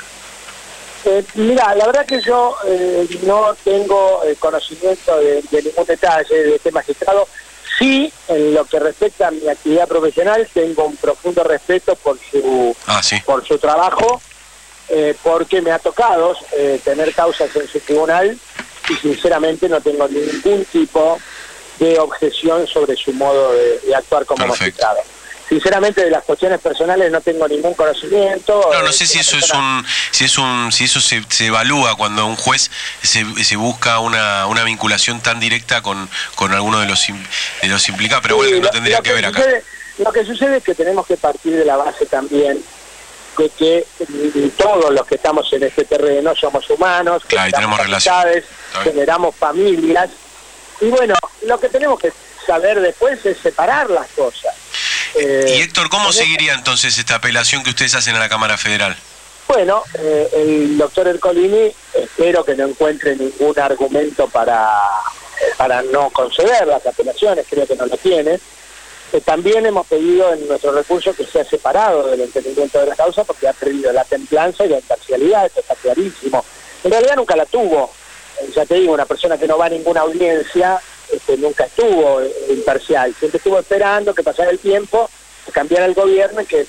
Mira, la verdad que yo no tengo conocimiento de ningún detalle de este magistrado. Sí, en lo que respecta a mi actividad profesional, tengo un profundo respeto por su trabajo, porque me ha tocado tener causas en su tribunal y sinceramente no tengo ningún tipo de objeción sobre su modo de actuar como magistrado. Sinceramente, de las cuestiones personales no tengo ningún conocimiento. No sé si eso si eso se evalúa cuando un juez se busca una vinculación tan directa con alguno de los implicados, pero bueno, no tendría que ver acá. Lo que sucede es que tenemos que partir de la base también de que todos los que estamos en este terreno somos humanos, claro, y tenemos relaciones, generamos familias, y bueno, lo que tenemos que saber después es separar las cosas. Y Héctor, ¿cómo seguiría entonces esta apelación que ustedes hacen a la Cámara Federal? Bueno, el doctor Ercolini espero que no encuentre ningún argumento para no conceder las apelaciones, creo que no lo tiene. También hemos pedido en nuestro recurso que sea separado del entendimiento de la causa porque ha perdido la templanza y la imparcialidad, esto está clarísimo. En realidad nunca la tuvo, ya te digo, una persona que no va a ninguna audiencia nunca estuvo imparcial, siempre estuvo esperando que pasara el tiempo, que cambiara el gobierno y que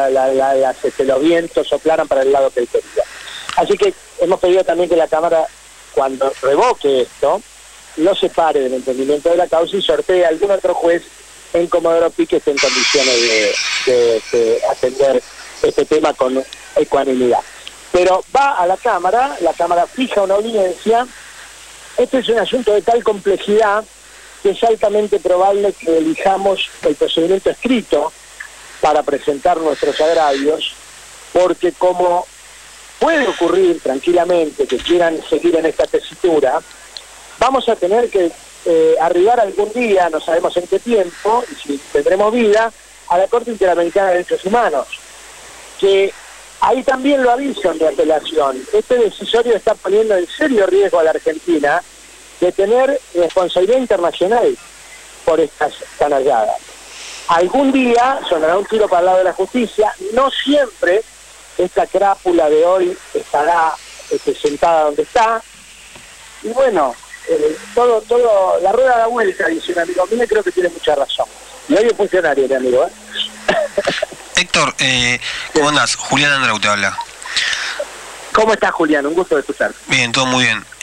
los vientos soplaran para el lado que él quería. Así que hemos pedido también que la Cámara, cuando revoque esto, lo separe del entendimiento de la causa y sortee a algún otro juez en Comodoro Pi que esté en condiciones de atender este tema con ecuanimidad. Pero va a la Cámara fija una audiencia. Este es un asunto de tal complejidad que es altamente probable que elijamos el procedimiento escrito para presentar nuestros agravios, porque como puede ocurrir tranquilamente que quieran seguir en esta tesitura, vamos a tener que arribar algún día, no sabemos en qué tiempo, y si tendremos vida, a la Corte Interamericana de Derechos Humanos, que ahí también lo aviso en mi apelación. Este decisorio está poniendo en serio riesgo a la Argentina de tener responsabilidad internacional por estas canalladas. Algún día sonará un tiro para el lado de la justicia, no siempre esta crápula de hoy estará sentada donde está, y bueno, todo la rueda da vuelta, dice un amigo mío, creo que tiene mucha razón. Y hoy es funcionario, mi amigo, Héctor, ¿cómo andás? Julián Andrau te habla. ¿Cómo estás, Julián? Un gusto de escucharte. Bien, todo muy bien.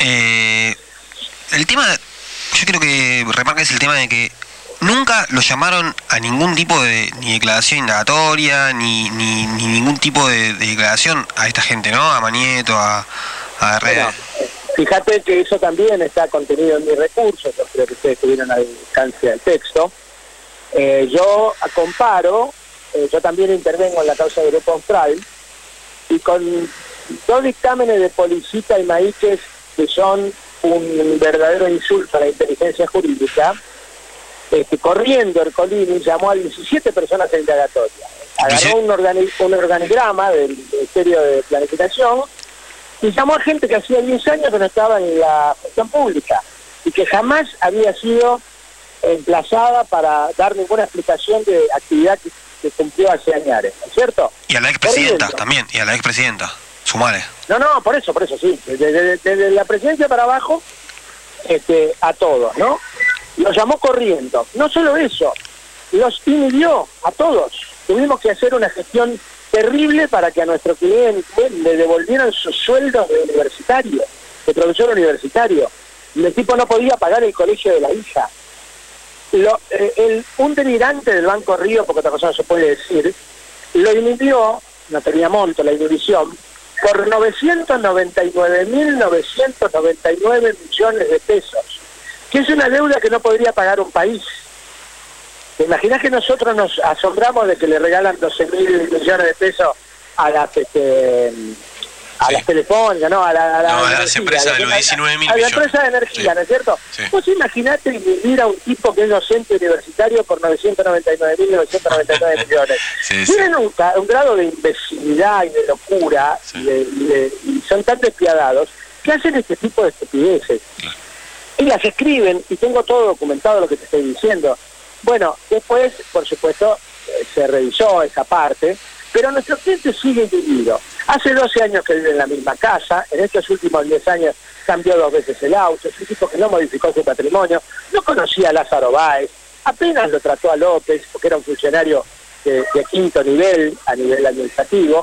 El tema, yo creo que remarca es el tema de que nunca lo llamaron a ningún tipo de ni declaración indagatoria, ni ningún tipo de declaración a esta gente, ¿no? A Manieto, a Herrera. Bueno, fíjate que eso también está contenido en mis recursos, yo creo que ustedes tuvieron al alcance del texto. Yo comparo, yo también intervengo en la causa de Grupo Austral, y con dos dictámenes de Policita y Maíquez que son un verdadero insulto a la inteligencia jurídica, corriendo Ercolini, llamó a 17 personas en indagatoria. Agarró un organigrama del Ministerio de Planificación y llamó a gente que hacía 10 años que no estaba en la función pública y que jamás había sido emplazada para dar ninguna explicación de actividad que cumplió hace años, ¿no es cierto? Y a la expresidenta también, y a la expresidenta, sumale. No, por eso sí, desde la presidencia para abajo, a todos, ¿no? Los llamó corriendo, no solo eso, los inhibió a todos. Tuvimos que hacer una gestión terrible para que a nuestro cliente le devolvieran sus sueldos de universitario, de profesor universitario. El tipo no podía pagar el colegio de la hija. Un delirante del Banco Río, porque otra cosa no se puede decir, lo inhibió, no tenía monto la inhibición, por 999.999 millones de pesos, que es una deuda que no podría pagar un país. ¿Te imaginas que nosotros nos asombramos de que le regalan 12.000 millones de pesos a las las telefónicas, ¿no? A las empresas de los 19.000 millones. A la empresa de energía, ¿no es cierto? Sí. Vos imaginate inhibir a un tipo que es docente universitario por 999.999 millones. Tienen un grado de imbecilidad y de locura, y son tan despiadados, que hacen este tipo de estupideces. Y las escriben, y tengo todo documentado lo que te estoy diciendo. Bueno, después, por supuesto, se revisó esa parte, pero nuestro cliente sigue dividido. Hace 12 años que vive en la misma casa, en estos últimos 10 años cambió 2 veces el auto, es un tipo que no modificó su patrimonio, no conocía a Lázaro Báez, apenas lo trató a López, porque era un funcionario de 5º nivel, a nivel administrativo.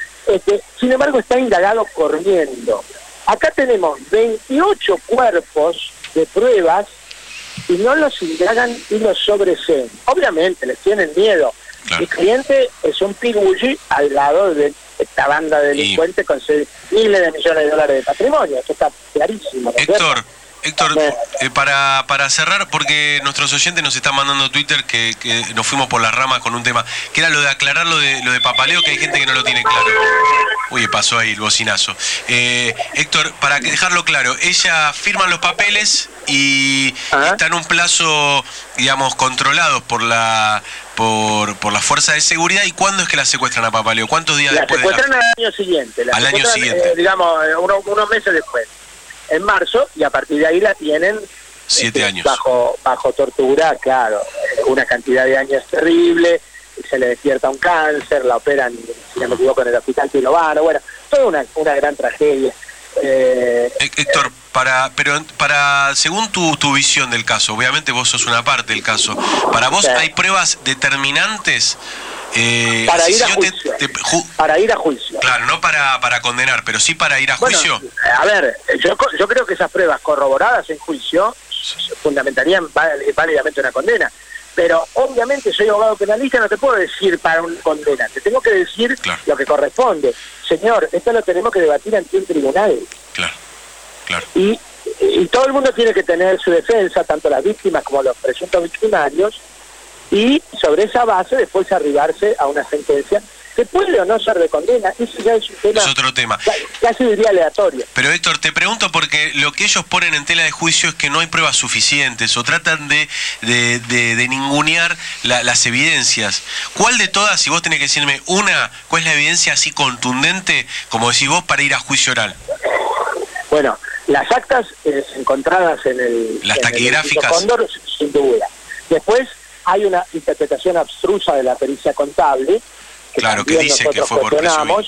Sin embargo, está indagado corriendo. Acá tenemos 28 cuerpos de pruebas y no los indagan y los sobreseen. Obviamente les tienen miedo. Claro. El cliente es un pigulli al lado de esta banda de delincuentes con miles de millones de dólares de patrimonio. Esto está clarísimo, ¿no? Héctor, para cerrar, porque nuestros oyentes nos están mandando Twitter que nos fuimos por las ramas con un tema, que era lo de aclarar lo de Papaleo, que hay gente que no lo tiene claro. Uy, pasó ahí el bocinazo. Héctor, para dejarlo claro, ella firma los papeles y está en un plazo, digamos, controlados por la fuerza de seguridad. ¿Y cuándo es que la secuestran a Papaleo? ¿Cuántos días después? La secuestran al año siguiente. Al año siguiente. Digamos, unos meses después. En marzo, y a partir de ahí la tienen 7 años bajo tortura, claro, una cantidad de años terrible, se le despierta un cáncer, la operan, si no me equivoco, en el hospital Pilovano, bueno, toda una gran tragedia. Héctor, para según tu visión del caso, obviamente vos sos una parte del caso, para vos hay pruebas determinantes para ir a juicio. Claro, no para condenar, pero sí para ir a juicio. A ver, yo creo que esas pruebas corroboradas en juicio fundamentarían válidamente una condena. Pero obviamente soy abogado penalista, no te puedo decir para una condena, te tengo que decir lo que corresponde. Señor, esto lo tenemos que debatir ante un tribunal. Claro. Y todo el mundo tiene que tener su defensa, tanto las víctimas como los presuntos victimarios, y sobre esa base después arribarse a una sentencia que puede o no ser de condena. Eso ya es un tema, es otro tema, casi diría aleatorio. Pero Héctor, te pregunto porque lo que ellos ponen en tela de juicio es que no hay pruebas suficientes o tratan de ningunear las evidencias. ¿Cuál de todas, si vos tenés que decirme una, cuál es la evidencia así contundente, como decís vos, para ir a juicio oral? Bueno, las actas encontradas en las taquigráficas, Cóndor, sin duda. Después hay una interpretación abstrusa de la pericia contable, que dice que fue por presumido.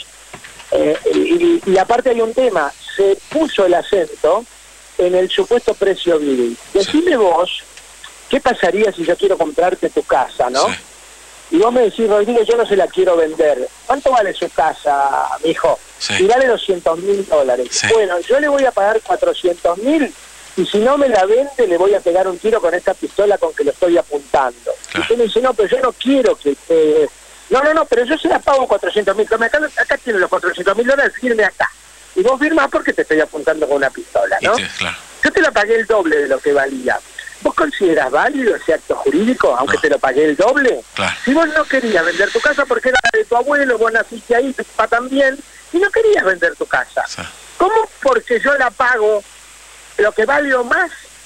Y aparte hay un tema, se puso el acento en el supuesto precio vil. Decime vos, ¿qué pasaría si yo quiero comprarte tu casa, no? Sí. Y vos me decís, Rodrigo, yo no se la quiero vender. ¿Cuánto vale su casa, mijo? Sí. Y vale $200.000. Sí. Bueno, yo le voy a pagar $400.000 y si no me la vende le voy a pegar un tiro con esta pistola con que lo estoy apuntando. Claro. Y usted me dice, no, pero yo no quiero que... No, pero yo se la pago $400.000. Acá tiene los $400.000, firme acá. Y vos firmás porque te estoy apuntando con una pistola, ¿no? Claro. Yo te la pagué el doble de lo que valía. ¿Vos considerás válido ese acto jurídico, aunque te lo pagué el doble? Claro. Si vos no querías vender tu casa porque era de tu abuelo, vos naciste ahí, tu papá también, y no querías vender tu casa. Sí. ¿Cómo porque yo la pago lo que vale o más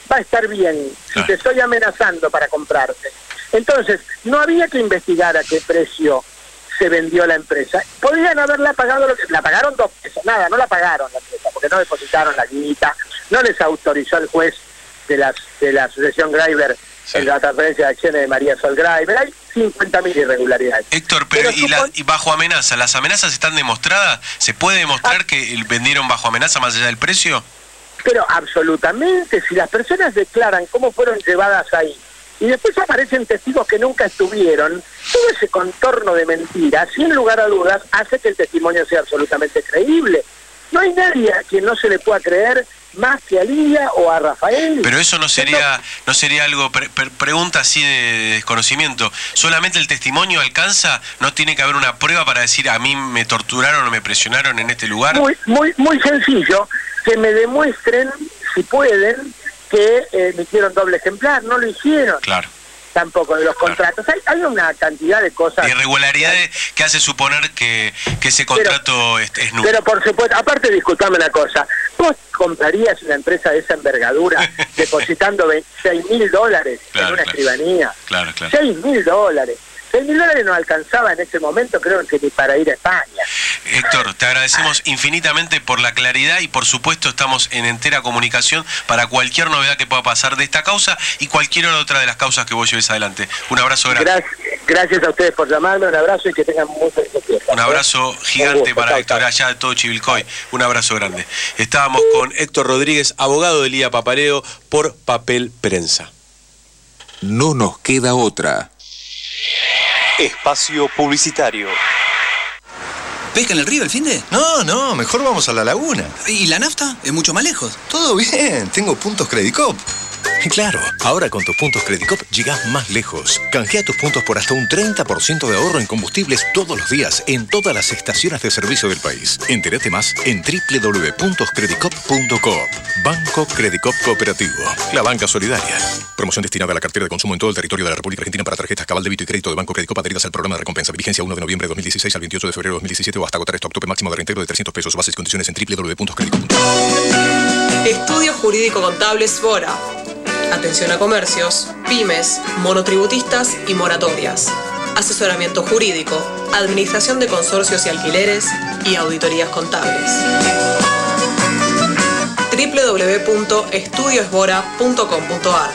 va a estar bien si te estoy amenazando para comprarte. Entonces, no había que investigar a qué precio se vendió la empresa. Podrían haberla pagado, la pagaron 2 pesos, nada, no la pagaron la empresa, porque no depositaron la guita, no les autorizó el juez de la asociación Greiber en la transferencia de acciones de María Sol Greiber. Hay 50.000 irregularidades. Héctor, pero y bajo amenaza, ¿las amenazas están demostradas? ¿Se puede demostrar que vendieron bajo amenaza más allá del precio? Pero absolutamente, si las personas declaran cómo fueron llevadas ahí, y después aparecen testigos que nunca estuvieron, todo ese contorno de mentiras, sin lugar a dudas, hace que el testimonio sea absolutamente creíble. No hay nadie a quien no se le pueda creer más que a Lidia o a Rafael. Pero eso no sería algo, pregunta así de desconocimiento, ¿solamente el testimonio alcanza? ¿No tiene que haber una prueba para decir a mí me torturaron o me presionaron en este lugar? Muy sencillo, que me demuestren, si pueden, que emitieron doble ejemplar, no lo hicieron. Claro. Tampoco de los contratos. Hay una cantidad de cosas. Irregularidades que hace suponer que ese contrato es nulo. Pero por supuesto, aparte disculpame una cosa, ¿vos comprarías una empresa de esa envergadura depositando $6.000 en una escribanía? Claro. $6.000. $6.000 no alcanzaba en ese momento, creo que ni para ir a España. Héctor, te agradecemos infinitamente por la claridad y por supuesto estamos en entera comunicación para cualquier novedad que pueda pasar de esta causa y cualquier otra de las causas que vos lleves adelante. Un abrazo grande. Gracias a ustedes por llamarme, un abrazo y que tengan muy feliz fiesta. Un abrazo gigante para Héctor, allá de todo Chivilcoy. Un abrazo grande. Estábamos con Héctor Rodríguez, abogado de Lía Papaleo, por Papel Prensa. No nos queda otra. Espacio publicitario. ¿Pesca en el río el finde? No, mejor vamos a la laguna. ¿Y la nafta? Es mucho más lejos. Todo bien, tengo puntos Credicop. Claro, ahora con tus puntos Credicop llegás más lejos. Canjea tus puntos por hasta un 30% de ahorro en combustibles todos los días en todas las estaciones de servicio del país. Entérate más en www.credicop.coop. Banco Credicop Cooperativo, la banca solidaria. Promoción destinada a la cartera de consumo en todo el territorio de la República Argentina para tarjetas Cabal, débito y crédito de Banco Credicop adheridas al programa de recompensa. Vigencia 1 de noviembre de 2016 al 28 de febrero de 2017 o hasta agotar stock. Tope máximo de reintegro de $300. Bases y condiciones en www.credicop.coop. Estudio Jurídico Contable Svora. Atención a comercios, pymes, monotributistas y moratorias. Asesoramiento jurídico, administración de consorcios y alquileres y auditorías contables. www.estudiosvora.com.ar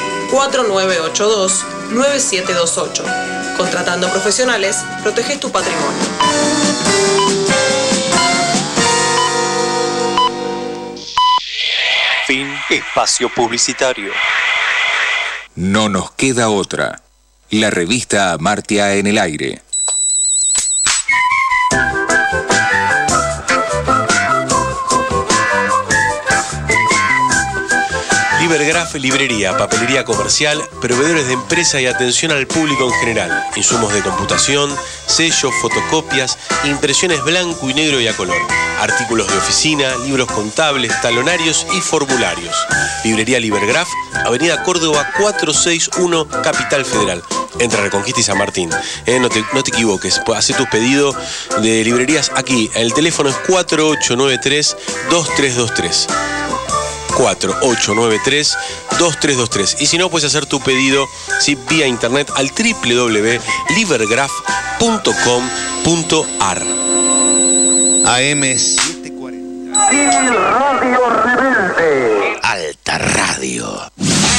4982-9728. Contratando profesionales, proteges tu patrimonio. Fin. Espacio publicitario. No nos queda otra. La revista Amartya en el aire. Livergraf, librería, papelería comercial, proveedores de empresa y atención al público en general. Insumos de computación, sellos, fotocopias, impresiones blanco y negro y a color. Artículos de oficina, libros contables, talonarios y formularios. Librería Livergraf, Avenida Córdoba 461, Capital Federal. Entre Reconquista y San Martín. No te equivoques, hacé tus pedidos de librerías aquí. El teléfono es 4893-2323. 4893-2323. Y si no, puedes hacer tu pedido vía internet al www.livergraf.com.ar. AM740. Radio Rebelde. Alta Radio.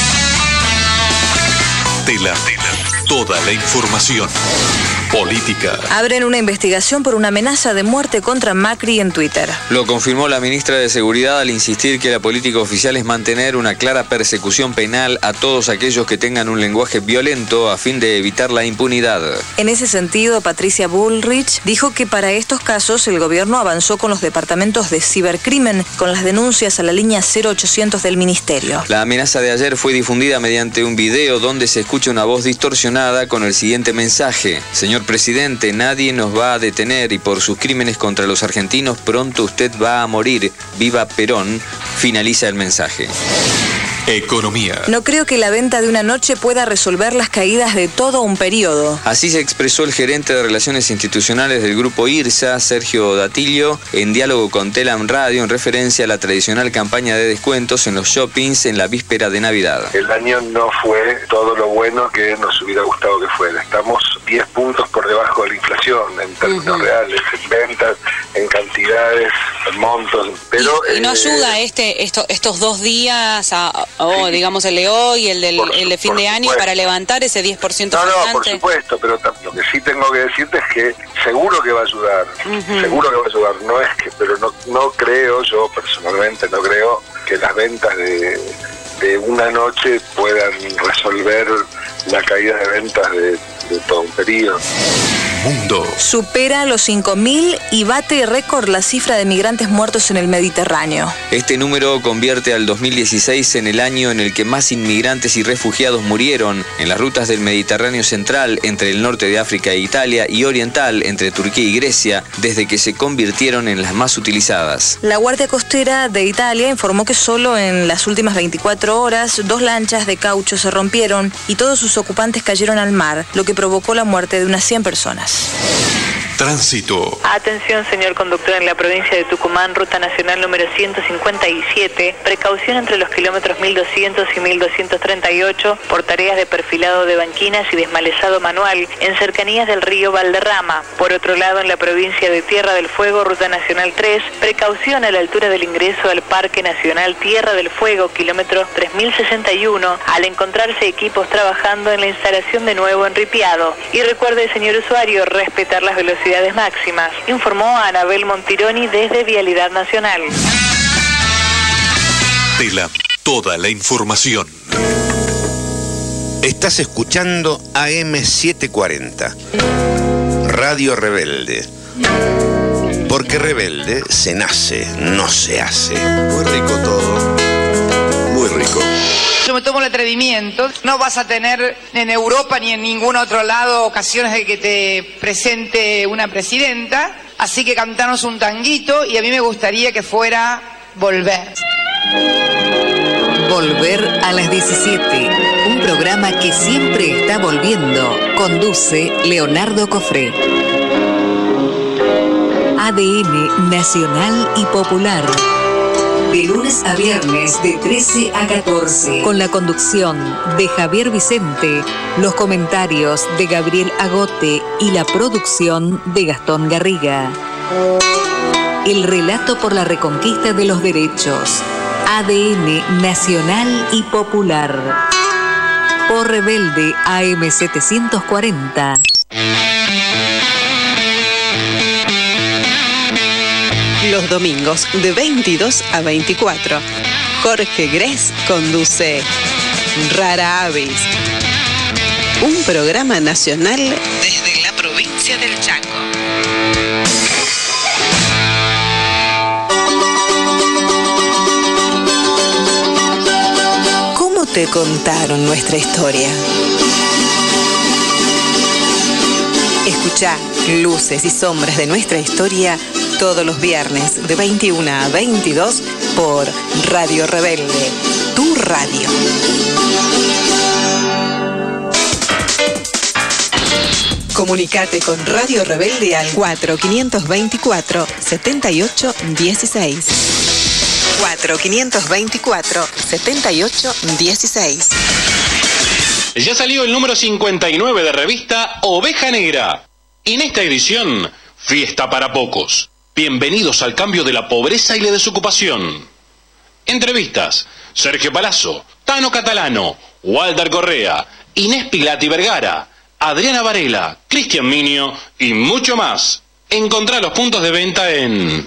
Tela. Toda la información. Política. Abren una investigación por una amenaza de muerte contra Macri en Twitter. Lo confirmó la ministra de Seguridad al insistir que la política oficial es mantener una clara persecución penal a todos aquellos que tengan un lenguaje violento a fin de evitar la impunidad. En ese sentido, Patricia Bullrich dijo que para estos casos el gobierno avanzó con los departamentos de cibercrimen con las denuncias a la línea 0800 del ministerio. La amenaza de ayer fue difundida mediante un video donde se escucha una voz distorsionada con el siguiente mensaje: Señor presidente, nadie nos va a detener y por sus crímenes contra los argentinos pronto usted va a morir. Viva Perón. Finaliza el mensaje. Economía. No creo que la venta de una noche pueda resolver las caídas de todo un periodo. Así se expresó el gerente de Relaciones Institucionales del Grupo IRSA, Sergio Datilio, en diálogo con Telam Radio en referencia a la tradicional campaña de descuentos en los shoppings en la víspera de Navidad. El año no fue todo lo bueno que nos hubiera gustado que fuera. Estamos 10 puntos por debajo de la inflación en términos reales, en ventas, en cantidades, en montos, pero... ¿Y no ayuda estos 2 días, digamos el de hoy y el de fin de año, para levantar ese 10% faltante? No, por supuesto, pero lo que sí tengo que decirte es que seguro que va a ayudar, seguro que va a ayudar, pero no creo, yo personalmente no creo que las ventas de una noche puedan resolver la caída de ventas de todo un periodo. Mundo. Supera los 5.000 y bate récord la cifra de migrantes muertos en el Mediterráneo. Este número convierte al 2016 en el año en el que más inmigrantes y refugiados murieron en las rutas del Mediterráneo central entre el norte de África e Italia y oriental entre Turquía y Grecia, desde que se convirtieron en las más utilizadas. La Guardia Costera de Italia informó que solo en las últimas 24 horas 2 lanchas de caucho se rompieron y todos sus ocupantes cayeron al mar, lo que provocó la muerte de unas 100 personas. Tránsito. Atención, señor conductor, en la provincia de Tucumán, ruta nacional número 157, precaución entre los kilómetros 1200 y 1238 por tareas de perfilado de banquinas y desmalezado manual en cercanías del río Valderrama. Por otro lado, en la provincia de Tierra del Fuego, ruta nacional 3, precaución a la altura del ingreso al Parque Nacional Tierra del Fuego, kilómetro 3061, al encontrarse equipos trabajando en la instalación de nuevo enripiado. Y recuerde, señor usuario, respetar las velocidades máximas, informó Anabel Montironi desde Vialidad Nacional. Telam, toda la información. Estás escuchando AM740, Radio Rebelde. Porque rebelde se nace, no se hace. Muy rico todo. Muy rico. Yo me tomo el atrevimiento. No vas a tener en Europa ni en ningún otro lado ocasiones de que te presente una presidenta. Así que cantanos un tanguito y a mí me gustaría que fuera Volver. Volver a las 17. Un programa que siempre está volviendo. Conduce Leonardo Cofré. ADN Nacional y Popular. De lunes a viernes de 13 a 14. Con la conducción de Javier Vicente, los comentarios de Gabriel Agote y la producción de Gastón Garriga. El relato por la reconquista de los derechos. ADN Nacional y Popular. Por Rebelde AM740. Los domingos de 22 a 24. Jorge Gress conduce Rara Avis, un programa nacional desde la provincia del Chaco. ¿Cómo te contaron nuestra historia? Escuchá Luces y Sombras de nuestra historia todos los viernes de 21 a 22 por Radio Rebelde, tu radio. Comunicate con Radio Rebelde al 4524-7816. 4524-7816. Ya salió el número 59 de revista Oveja Negra. En esta edición, fiesta para pocos. Bienvenidos al cambio de la pobreza y la desocupación. Entrevistas: Sergio Palazzo, Tano Catalano, Walter Correa, Inés Pilati Vergara, Adriana Varela, Cristian Minio y mucho más. Encontrá los puntos de venta en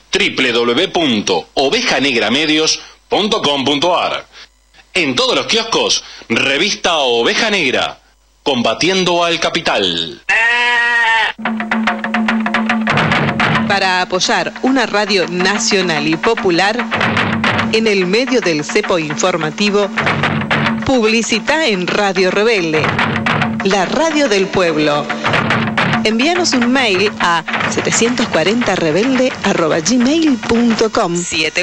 www.ovejanegramedios.com.ar. En todos los kioscos, revista Oveja Negra, combatiendo al capital. Para apoyar una radio nacional y popular, en el medio del cepo informativo, publicita en Radio Rebelde, la radio del pueblo. Envíanos un mail a 740rebelde@gmail.com.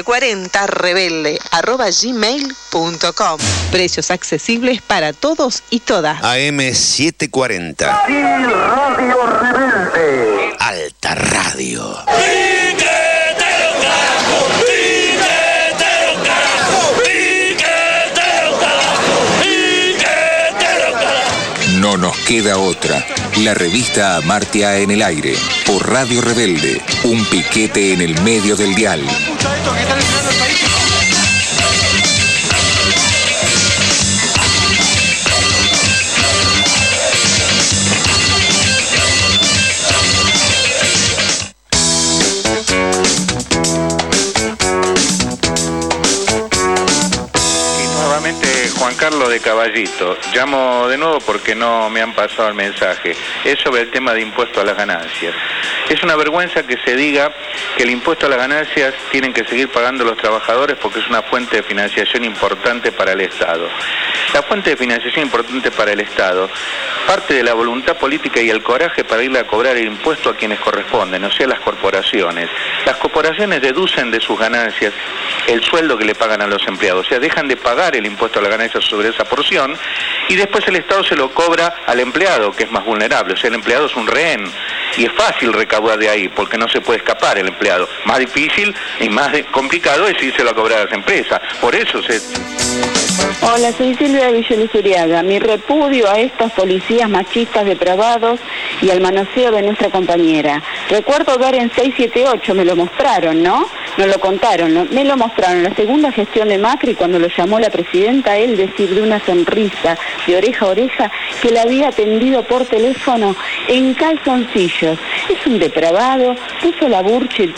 740rebelde@gmail.com. Precios accesibles para todos y todas. AM740. Radio Rebelde. Alta Radio. No nos queda otra. La revista Amartya en el aire. Por Radio Rebelde. Un piquete en el medio del dial. Juan Carlos de Caballito. Llamo de nuevo porque no me han pasado el mensaje. Es sobre el tema de impuesto a las ganancias. Es una vergüenza que se diga que el impuesto a las ganancias tienen que seguir pagando los trabajadores porque es una fuente de financiación importante para el Estado. La fuente de financiación importante para el Estado parte de la voluntad política y el coraje para irle a cobrar el impuesto a quienes corresponden, o sea, las corporaciones. Las corporaciones deducen de sus ganancias el sueldo que le pagan a los empleados, o sea, dejan de pagar el impuesto a la ganancia sobre esa porción y después el Estado se lo cobra al empleado, que es más vulnerable, o sea, el empleado es un rehén y es fácil recaudar de ahí porque no se puede escapar el empleado. Más difícil y más complicado es irse a cobrar a las empresas, por eso se... Hola, soy Silvia de Villa Luis Uriaga. Mi repudio a estos policías machistas depravados y al manoseo de nuestra compañera. Recuerdo ver en 678, me lo mostraron, ¿no? No lo contaron, ¿no? Me lo mostraron. La segunda gestión de Macri, cuando lo llamó la presidenta, él decir de una sonrisa de oreja a oreja que la había atendido por teléfono en calzoncillos. Es un depravado, puso la Burrich,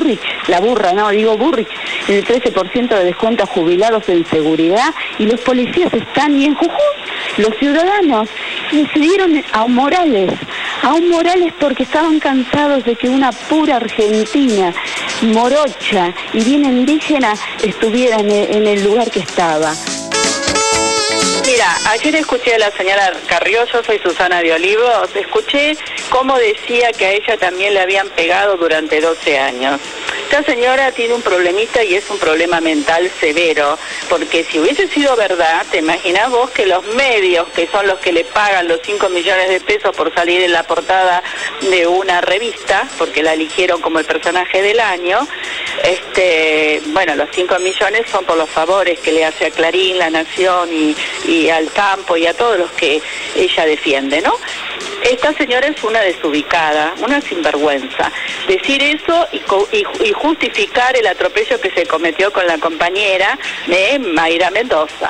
el 13% de descuento a jubilados en seguridad y los policías están y en Jujuy. Los ciudadanos decidieron a un Morales porque estaban cansados de que una pura argentina, morocha y bien indígena estuviera en el lugar que estaba. Mira, ayer escuché a la señora Carrió, yo soy Susana de Olivos, escuché cómo decía que a ella también le habían pegado durante 12 años. Esta señora tiene un problemita y es un problema mental severo, porque si hubiese sido verdad, te imaginás vos que los medios, que son los que le pagan los 5 millones de pesos por salir en la portada de una revista, porque la eligieron como el personaje del año, bueno, los 5 millones son por los favores que le hace a Clarín, La Nación y al campo y a todos los que ella defiende, ¿no? Esta señora es una desubicada, una sinvergüenza. Decir eso y justificar el atropello que se cometió con la compañera de Mayra Mendoza.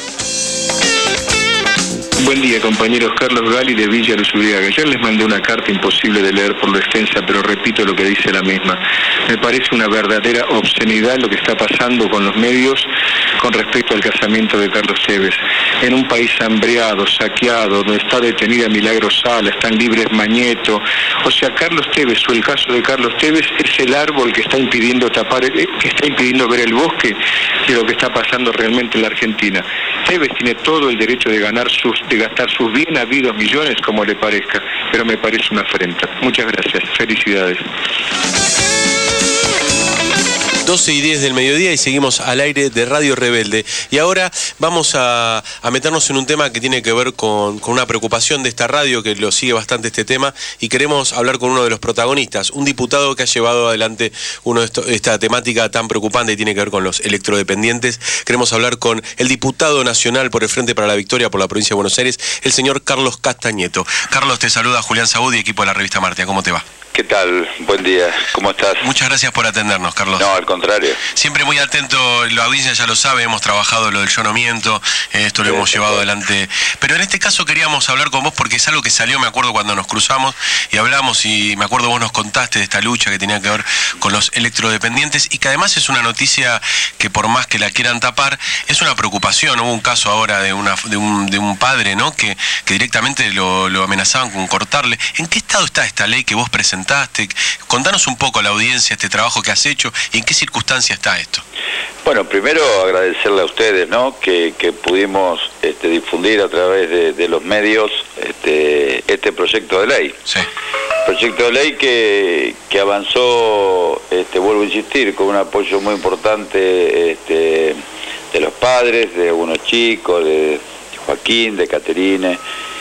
Buen día, compañeros. Carlos Gali de Villa Luis Uriaga. Ayer les mandé una carta imposible de leer por lo extensa, pero repito lo que dice la misma. Me parece una verdadera obscenidad lo que está pasando con los medios con respecto al casamiento de Carlos Tevez. En un país hambreado, saqueado, donde está detenida Milagro Sala, están libres Mañeto. O sea, Carlos Tevez, o el caso de Carlos Tevez, es el árbol que está impidiendo que está impidiendo ver el bosque de lo que está pasando realmente en la Argentina. Tevez tiene todo el derecho de gastar sus bien habidos millones como le parezca, pero me parece una afrenta. Muchas gracias, felicidades. 12:10 del mediodía y seguimos al aire de Radio Rebelde. Y ahora vamos a meternos en un tema que tiene que ver con una preocupación de esta radio que lo sigue bastante este tema y queremos hablar con uno de los protagonistas, un diputado que ha llevado adelante esta temática tan preocupante y tiene que ver con los electrodependientes. Queremos hablar con el diputado nacional por el Frente para la Victoria por la provincia de Buenos Aires, el señor Carlos Castañeto. Carlos, te saluda Julián Saúd y equipo de la revista Amartya. ¿Cómo te va? ¿Qué tal? Buen día. ¿Cómo estás? Muchas gracias por atendernos, Carlos. No, al contrario. Siempre muy atento, la audiencia ya lo sabe, hemos trabajado lo del yo no miento, esto lo hemos llevado adelante. Pero en este caso queríamos hablar con vos porque es algo que salió, me acuerdo cuando nos cruzamos y hablamos y me acuerdo vos nos contaste de esta lucha que tenía que ver con los electrodependientes y que además es una noticia que por más que la quieran tapar, es una preocupación. Hubo un caso ahora de un padre, ¿no? que directamente lo amenazaban con cortarle. ¿En qué estado está esta ley que vos presentaste? Contanos un poco a la audiencia este trabajo que has hecho y en qué circunstancia está esto. Bueno, primero agradecerle a ustedes, ¿no? que pudimos difundir a través de los medios este proyecto de ley. Sí. Proyecto de ley que avanzó, vuelvo a insistir, con un apoyo muy importante de los padres, de algunos chicos, de Joaquín, de Caterine,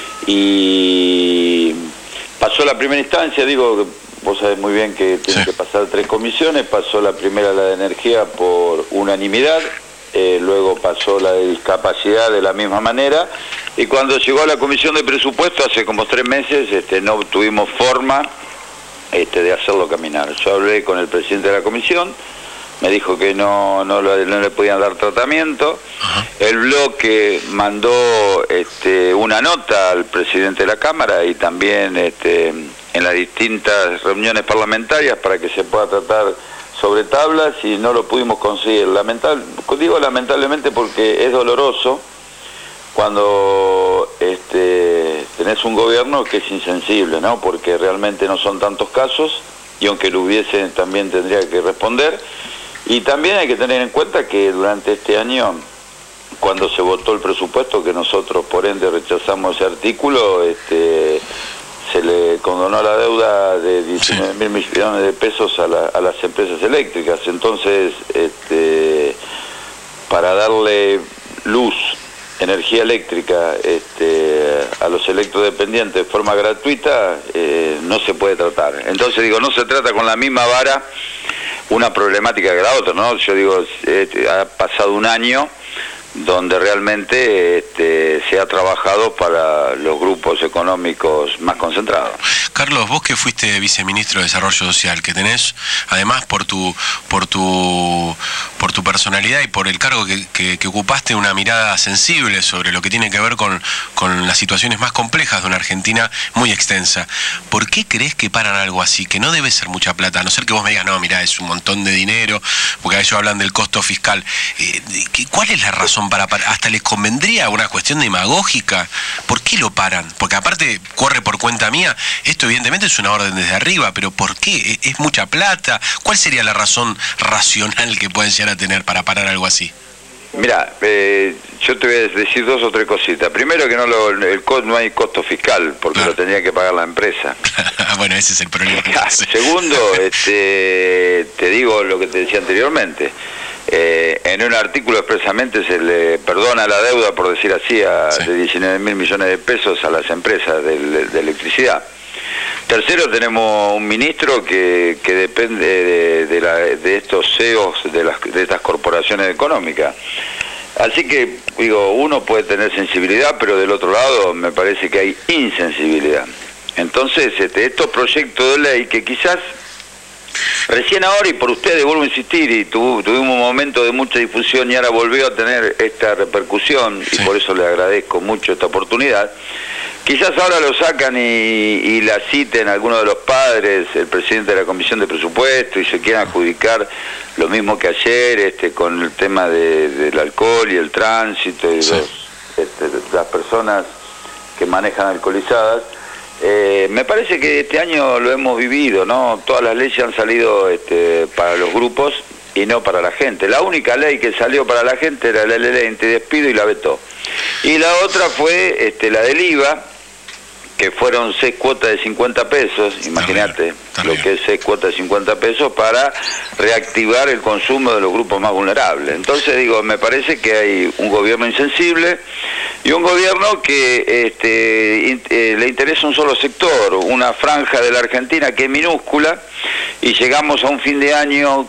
y pasó la primera instancia, digo, vos sabés muy bien que tiene que pasar 3 comisiones, pasó la primera, la de energía, por unanimidad, luego pasó la de discapacidad de la misma manera, y cuando llegó a la comisión de presupuesto hace como 3 meses, no tuvimos forma de hacerlo caminar. Yo hablé con el presidente de la comisión, me dijo que no le podían dar tratamiento. El bloque mandó una nota al presidente de la Cámara y también en las distintas reuniones parlamentarias para que se pueda tratar sobre tablas, y no lo pudimos conseguir. Digo lamentablemente porque es doloroso cuando tenés un gobierno que es insensible, ¿no? Porque realmente no son tantos casos, y aunque lo hubiese también tendría que responder. Y también hay que tener en cuenta que durante este año, cuando se votó el presupuesto, que nosotros por ende rechazamos ese artículo, se le condonó la deuda de 19.000 millones de pesos a las empresas eléctricas. Entonces, para darle luz, energía eléctrica a los electrodependientes de forma gratuita, no se puede tratar. Entonces digo, no se trata con la misma vara una problemática que la otra, ¿no? Yo digo, ha pasado un año donde realmente se ha trabajado para los grupos económicos más concentrados. Carlos, vos que fuiste viceministro de Desarrollo Social, que tenés, además por tu personalidad y por el cargo que ocupaste, una mirada sensible sobre lo que tiene que ver con las situaciones más complejas de una Argentina muy extensa. ¿Por qué crees que paran algo así? Que no debe ser mucha plata, a no ser que vos me digas, no, mirá, es un montón de dinero, porque a ellos hablan del costo fiscal. ¿Cuál es la razón para parar? ¿Hasta les convendría una cuestión demagógica? ¿Por qué lo paran? Porque aparte, corre por cuenta mía, esto evidentemente es una orden desde arriba, pero ¿por qué? ¿Es mucha plata? ¿Cuál sería la razón racional que pueden llegar a tener para parar algo así? Mira, yo te voy a decir 2 o 3 cositas. Primero, que no hay costo fiscal, porque lo tendría que pagar la empresa. Bueno, ese es el problema. Segundo, te digo lo que te decía anteriormente. En un artículo expresamente se le perdona la deuda, por decir así, de 19.000 millones de pesos a las empresas de electricidad. Tercero, tenemos un ministro que depende de estos CEOs de estas corporaciones económicas. Así que, digo, uno puede tener sensibilidad, pero del otro lado me parece que hay insensibilidad. Entonces, estos proyectos de ley que quizás recién ahora, y por ustedes vuelvo a insistir, y tuvimos un momento de mucha difusión y ahora volvió a tener esta repercusión, y por eso le agradezco mucho esta oportunidad. Quizás ahora lo sacan y la citen algunos de los padres, el presidente de la Comisión de Presupuesto, y se quieran adjudicar lo mismo que ayer con el tema del alcohol y el tránsito y las personas que manejan alcoholizadas. Me parece que este año lo hemos vivido, ¿no? Todas las leyes han salido para los grupos y no para la gente. La única ley que salió para la gente era la ley de antidespido, y la vetó. Y la otra fue la del IVA, que fueron 6 cuotas de 50 pesos, imagínate lo que es 6 cuotas de 50 pesos para reactivar el consumo de los grupos más vulnerables. Entonces digo, me parece que hay un gobierno insensible y un gobierno que le interesa un solo sector, una franja de la Argentina que es minúscula, y llegamos a un fin de año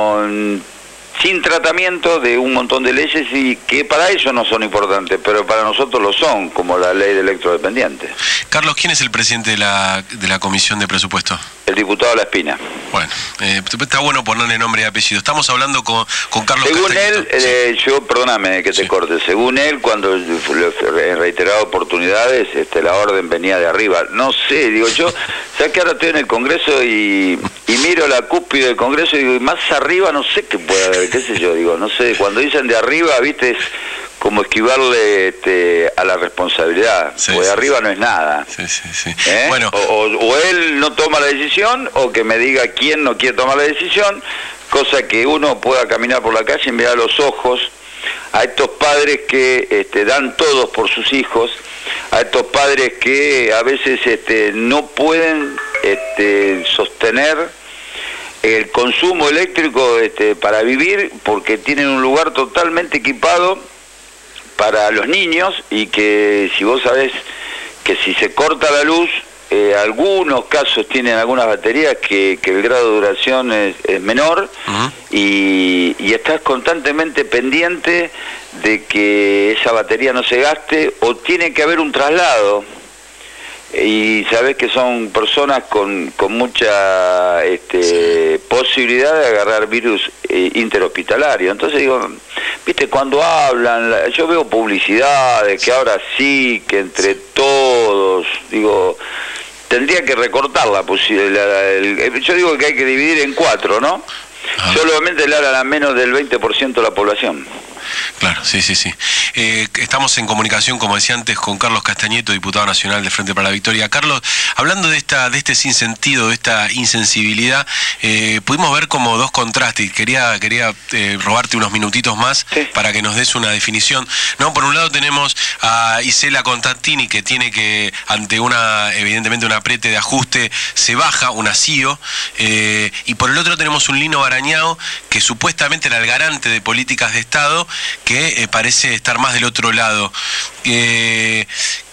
sin tratamiento de un montón de leyes, y que para ellos no son importantes, pero para nosotros lo son, como la ley de electrodependientes. Carlos, ¿quién es el presidente de la Comisión de Presupuesto? El diputado La Espina. Bueno, está bueno ponerle nombre y apellido. Estamos hablando con Carlos Según Castellito. Él, yo, perdóname que te corte, según él, cuando en reiteradas oportunidades la orden venía de arriba. No sé, digo yo, ¿sabes que ahora estoy en el Congreso y miro la cúspide del Congreso y digo, y más arriba no sé qué puede haber, qué sé yo, digo, no sé, cuando dicen de arriba, viste, es como esquivarle a la responsabilidad, porque de arriba no es nada. Bueno. O él no toma la decisión, o que me diga quién no quiere tomar la decisión, cosa que uno pueda caminar por la calle y mirar a los ojos a estos padres que dan todos por sus hijos, a estos padres que a veces no pueden sostener el consumo eléctrico para vivir, porque tienen un lugar totalmente equipado para los niños, y que si vos sabés que si se corta la luz, algunos casos tienen algunas baterías que el grado de duración es menor, y estás constantemente pendiente de que esa batería no se gaste, o tiene que haber un traslado, y sabés que son personas con mucha posibilidad de agarrar virus interhospitalario. Entonces digo, viste, cuando hablan, yo veo publicidades que ahora sí, que entre todos, digo, tendría que recortar la posibilidad. Yo digo que hay que dividir en 4, ¿no? Solamente le hablan a menos del 20% de la población. Claro, sí. Estamos en comunicación, como decía antes, con Carlos Castañeto, diputado nacional de Frente para la Victoria. Carlos, hablando de este sinsentido, de esta insensibilidad, pudimos ver como dos contrastes. Quería robarte unos minutitos más para que nos des una definición. No, por un lado tenemos a Isela Constantini, que tiene que, ante evidentemente un apriete de ajuste, se baja, un asío, y por el otro tenemos un Lino Barañao, que supuestamente era el garante de políticas de Estado, que parece estar más del otro lado. ¿Qué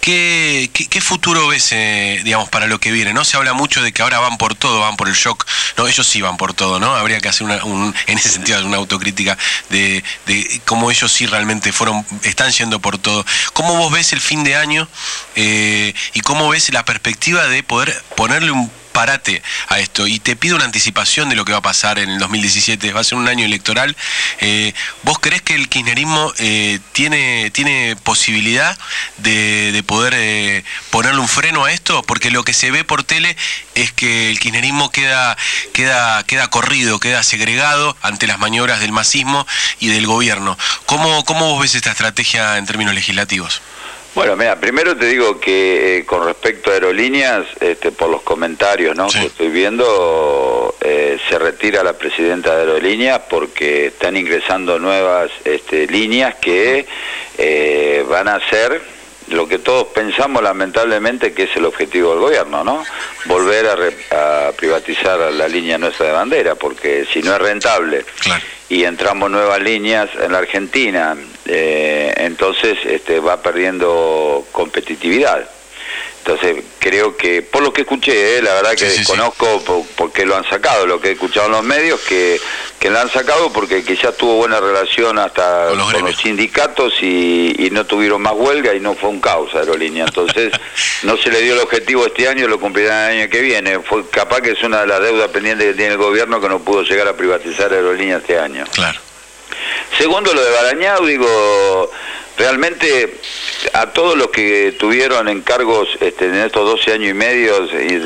futuro ves, digamos, para lo que viene? ¿No? Se habla mucho de que ahora van por todo, van por el shock. No, ellos sí van por todo, ¿no? Habría que hacer en ese sentido una autocrítica de cómo ellos sí realmente están yendo por todo. ¿Cómo vos ves el fin de año y cómo ves la perspectiva de poder ponerle un parate a esto? Y te pido una anticipación de lo que va a pasar en el 2017, va a ser un año electoral. ¿Vos creés que el kirchnerismo tiene posibilidad de poder ponerle un freno a esto? Porque lo que se ve por tele es que el kirchnerismo queda corrido, queda segregado ante las maniobras del masismo y del gobierno. ¿Cómo vos ves esta estrategia en términos legislativos? Bueno, mira, primero te digo que con respecto a Aerolíneas, por los comentarios, ¿no?, que estoy viendo, se retira la presidenta de Aerolíneas porque están ingresando nuevas líneas que van a ser lo que todos pensamos lamentablemente que es el objetivo del gobierno, ¿no? Volver a privatizar la línea nuestra de bandera, porque si no es rentable, claro, y entramos nuevas líneas en la Argentina, entonces va perdiendo competitividad. Entonces creo que, por lo que escuché, la verdad que desconozco por qué lo han sacado, lo que he escuchado en los medios, que lo han sacado porque quizás tuvo buena relación hasta con los sindicatos y no tuvieron más huelga y no fue un caos Aerolínea. Entonces no se le dio el objetivo este año, lo cumplirán el año que viene. Fue capaz que es una de las deudas pendientes que tiene el gobierno, que no pudo llegar a privatizar Aerolínea este año. Claro. Segundo, lo de Barañao, digo, realmente a todos los que tuvieron encargos en estos 12 años y medio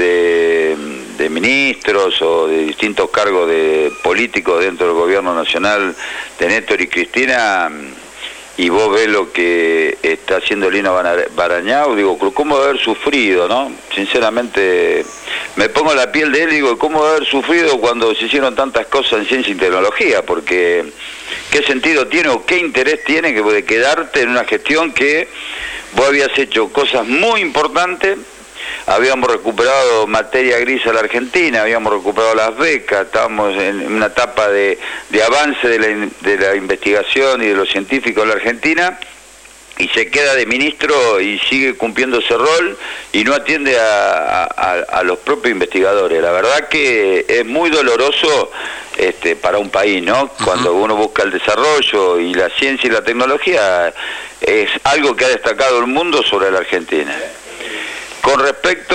de ministros o de distintos cargos de políticos dentro del gobierno nacional de Néstor y Cristina, y vos ves lo que está haciendo Lino Barañao, digo, ¿cómo debe haber sufrido, no? Sinceramente, me pongo en la piel de él y digo, ¿cómo debe haber sufrido cuando se hicieron tantas cosas en ciencia y tecnología? Porque, ¿qué sentido tiene o qué interés tiene que de quedarte en una gestión que vos habías hecho cosas muy importantes? Habíamos recuperado materia gris a la Argentina, habíamos recuperado las becas, estábamos en una etapa de avance de la investigación y de los científicos en la Argentina, y se queda de ministro y sigue cumpliendo ese rol y no atiende a los propios investigadores. La verdad que es muy doloroso para un país, ¿no? Cuando uno busca el desarrollo y la ciencia y la tecnología, es algo que ha destacado el mundo sobre la Argentina. Con respecto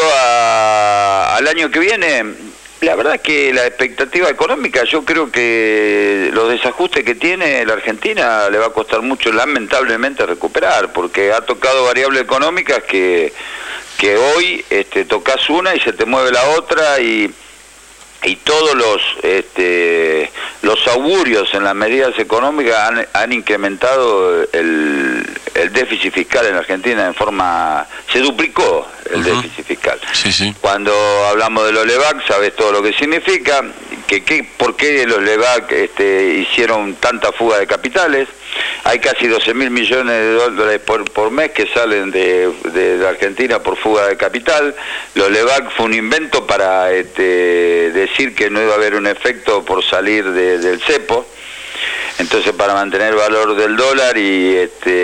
al año que viene, la verdad que la expectativa económica, yo creo que los desajustes que tiene la Argentina le va a costar mucho, lamentablemente, recuperar, porque ha tocado variables económicas que hoy tocas una y se te mueve la otra, y y todos los augurios en las medidas económicas han incrementado el déficit fiscal en Argentina se duplicó el déficit fiscal. Sí, sí. Cuando hablamos de los LEVAC, sabes todo lo que significa, por qué los LEVAC hicieron tanta fuga de capitales. Hay casi 12.000 millones de dólares por mes que salen de Argentina por fuga de capital. Los LEVAC fue un invento para decir que no iba a haber un efecto por salir del cepo. Entonces, para mantener el valor del dólar y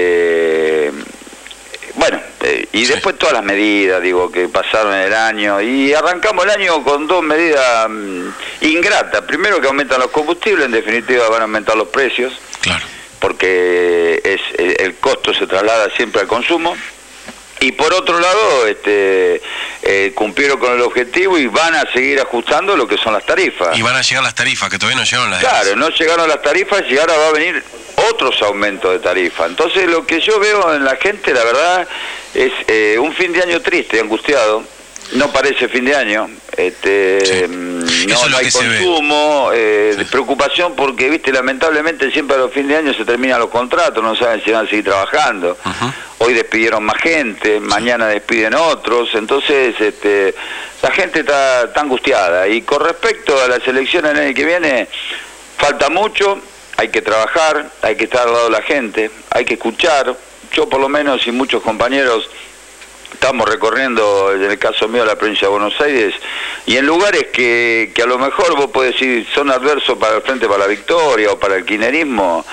después todas las medidas, que pasaron en el año, y arrancamos el año con dos medidas ingratas. Primero, que aumentan los combustibles, en definitiva van a aumentar los precios. Claro. Porque el costo se traslada siempre al consumo. Y por otro lado, cumplieron con el objetivo y van a seguir ajustando lo que son las tarifas. Y van a llegar las tarifas, que todavía no llegaron las Claro, no llegaron las tarifas y ahora va a venir otros aumentos de tarifa. Entonces, lo que yo veo en la gente, la verdad, es un fin de año triste, angustiado. No parece fin de año. No hay consumo, preocupación porque, lamentablemente siempre a los fines de año se terminan los contratos, no saben si van a seguir trabajando. Hoy despidieron más gente, mañana despiden otros, entonces la gente está angustiada. Y con respecto a las elecciones el año que viene, falta mucho, hay que trabajar, hay que estar al lado de la gente, hay que escuchar. Yo por lo menos y muchos compañeros estamos recorriendo, en el caso mío, la provincia de Buenos Aires, y en lugares que a lo mejor vos podés decir son adversos para el Frente para la Victoria o para el kirchnerismo,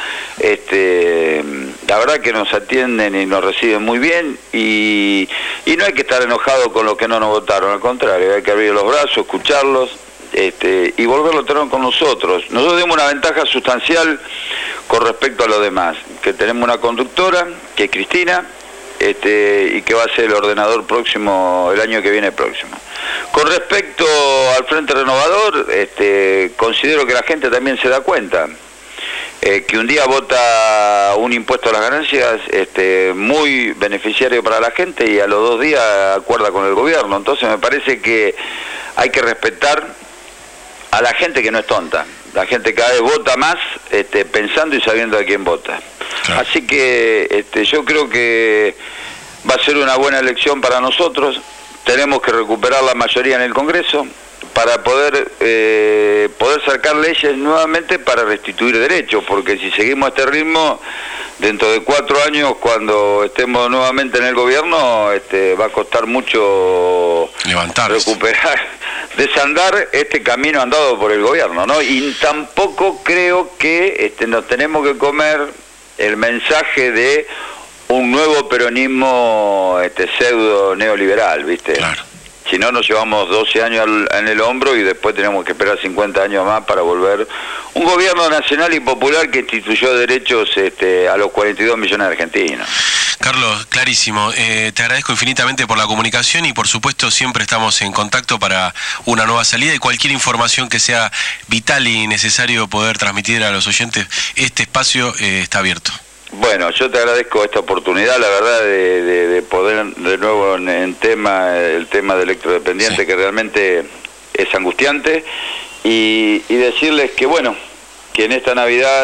la verdad que nos atienden y nos reciben muy bien, y no hay que estar enojado con los que no nos votaron, al contrario, hay que abrir los brazos, escucharlos, y volverlo a tener con nosotros. Nosotros tenemos una ventaja sustancial con respecto a los demás, que tenemos una conductora, que es Cristina, y que va a ser el ordenador próximo, el año que viene próximo. Con respecto al Frente Renovador, considero que la gente también se da cuenta que un día vota un impuesto a las ganancias muy beneficiario para la gente y a los 2 días acuerda con el gobierno. Entonces me parece que hay que respetar a la gente que no es tonta. La gente cada vez vota más pensando y sabiendo a quién vota. Claro. Así que yo creo que va a ser una buena elección para nosotros. Tenemos que recuperar la mayoría en el Congreso para poder sacar leyes nuevamente para restituir derechos, porque si seguimos a este ritmo, dentro de 4 años, cuando estemos nuevamente en el gobierno, va a costar mucho recuperar, desandar este camino andado por el gobierno, ¿no? Y tampoco creo que nos tenemos que comer el mensaje de un nuevo peronismo pseudo neoliberal, ¿viste? Claro. Si no, nos llevamos 12 años en el hombro y después tenemos que esperar 50 años más para volver un gobierno nacional y popular que instituyó derechos a los 42 millones de argentinos. Carlos, clarísimo. Te agradezco infinitamente por la comunicación y por supuesto siempre estamos en contacto para una nueva salida, y cualquier información que sea vital y necesario poder transmitir a los oyentes, este espacio está abierto. Bueno, yo te agradezco esta oportunidad, la verdad, de poder de nuevo en el tema de electrodependiente, sí, que realmente es angustiante, y decirles que bueno, que en esta Navidad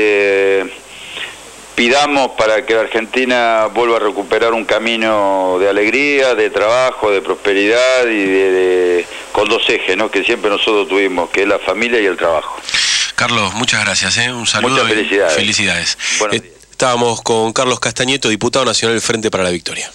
pidamos para que la Argentina vuelva a recuperar un camino de alegría, de trabajo, de prosperidad y con 2 ejes, ¿no?, que siempre nosotros tuvimos, que es la familia y el trabajo. Carlos, muchas gracias, un saludo. Muchas felicidades. Y felicidades. Buenos días. Estábamos con Carlos Castañeto, diputado nacional del Frente para la Victoria.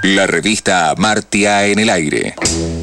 La revista Amartya en el aire.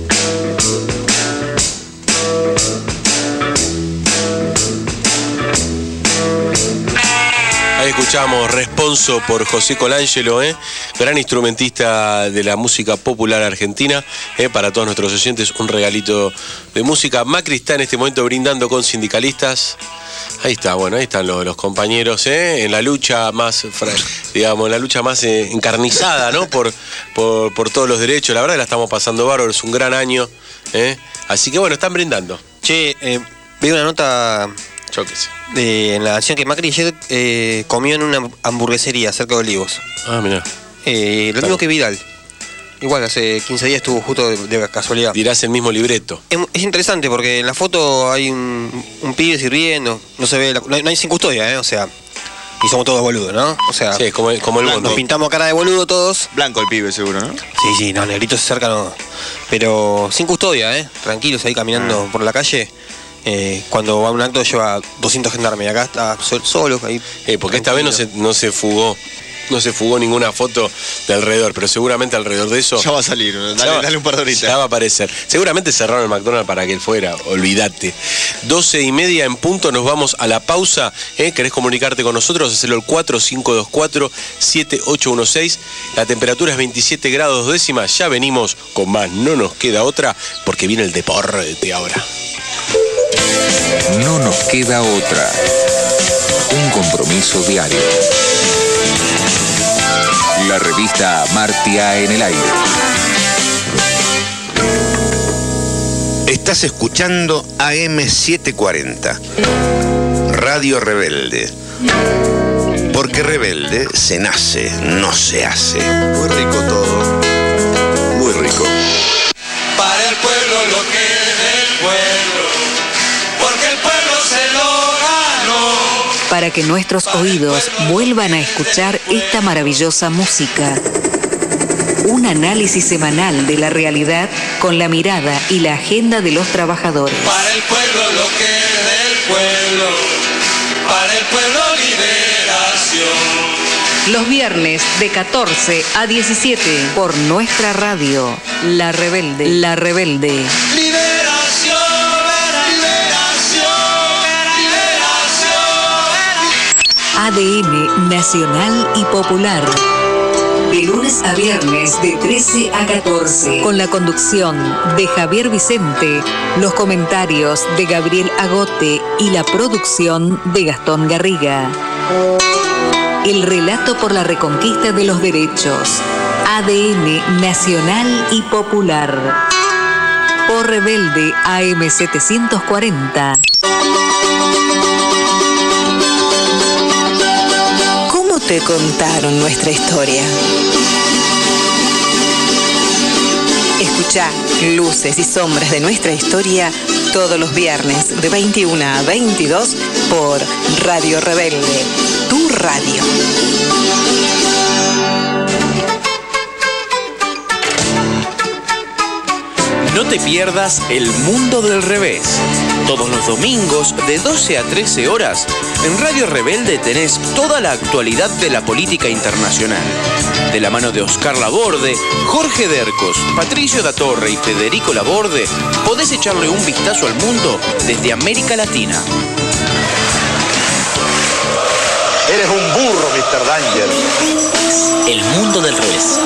Ahí escuchamos Responso por José Colangelo, gran instrumentista de la música popular argentina. Para todos nuestros oyentes, un regalito de música. Macri está en este momento brindando con sindicalistas. Ahí está, bueno, ahí están los compañeros, en la lucha más, digamos, en la lucha más encarnizada, ¿no? Por todos los derechos. La verdad que la estamos pasando bárbaro, es un gran año, así que bueno, están brindando. Che, vi una nota. Yo qué sé. En la acción que Macri ayer comió en una hamburguesería cerca de Olivos. Ah, mirá. Lo mismo que Vidal. Igual, hace 15 días estuvo justo de casualidad. Dirás el mismo libreto. Es interesante porque en la foto hay un pibe sirviendo, no se ve, no hay sin custodia, o sea, y somos todos boludos, ¿no? O sea, sí, como el mundo. Nos pintamos cara de boludo todos. Blanco el pibe seguro, ¿no? Sí, no, negritos cerca no. Pero sin custodia, tranquilos ahí caminando por la calle. Cuando va a un acto lleva 200 gendarmes y acá está solo ahí. Porque esta vez no se fugó ninguna foto de alrededor, pero seguramente alrededor de eso ya va a salir, dale un par de horitas. Ya va a aparecer. Seguramente cerraron el McDonald's para que él fuera, olvídate. 12:30 en punto, nos vamos a la pausa. ¿Querés comunicarte con nosotros? Hacelo al 4524-7816. La temperatura es 27 grados décimas. Ya venimos con más, no nos queda otra, porque viene el deporte ahora. No nos queda otra. Un compromiso diario. La revista Amartya en el aire. Estás escuchando AM740, Radio Rebelde. Porque rebelde se nace, no se hace. Muy rico todo. Muy rico. Para el pueblo lo que es del pueblo, porque el pueblo se lo ganó. Para que nuestros oídos vuelvan a escuchar esta maravillosa música. Un análisis semanal de la realidad con la mirada y la agenda de los trabajadores. Para el pueblo lo que es del pueblo, para el pueblo liberación. Los viernes de 14 a 17 por nuestra radio, La Rebelde. La Rebelde. Liberación, ADN nacional y popular. De lunes a viernes de 13 a 14. Con la conducción de Javier Vicente, los comentarios de Gabriel Agote y la producción de Gastón Garriga. El relato por la reconquista de los derechos. ADN nacional y popular. Por Rebelde AM740. ¿Cómo te contaron nuestra historia? Escuchá Luces y Sombras de nuestra historia todos los viernes de 21 a 22 por Radio Rebelde, tu radio. No te pierdas El Mundo del Revés. Todos los domingos de 12 a 13 horas, en Radio Rebelde tenés toda la actualidad de la política internacional. De la mano de Oscar Laborde, Jorge Dercos, Patricio da Torre y Federico Laborde, podés echarle un vistazo al mundo desde América Latina. Eres un burro, Mr. Danger. El Mundo del Revés.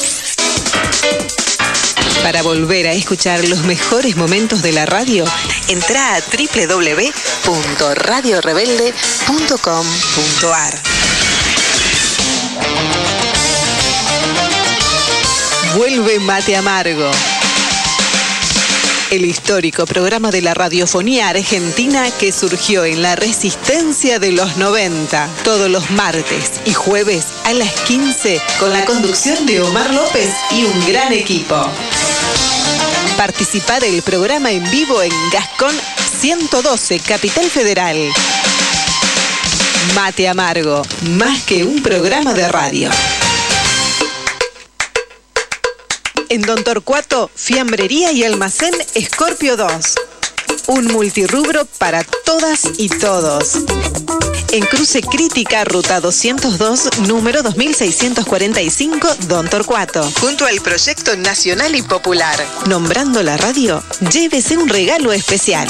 Para volver a escuchar los mejores momentos de la radio, entrá a www.radiorebelde.com.ar. Vuelve Mate Amargo. El histórico programa de la radiofonía argentina que surgió en la resistencia de los 90, todos los martes y jueves a las 15, con la conducción de Omar López y un gran equipo. Participá del programa en vivo en Gascón 112, Capital Federal. Mate Amargo, más que un programa de radio. En Don Torcuato, fiambrería y almacén Escorpio 2. Un multirrubro para todas y todos. En Cruce Crítica, Ruta 202, número 2645, Don Torcuato. Junto al Proyecto Nacional y Popular. Nombrando la radio, llévese un regalo especial.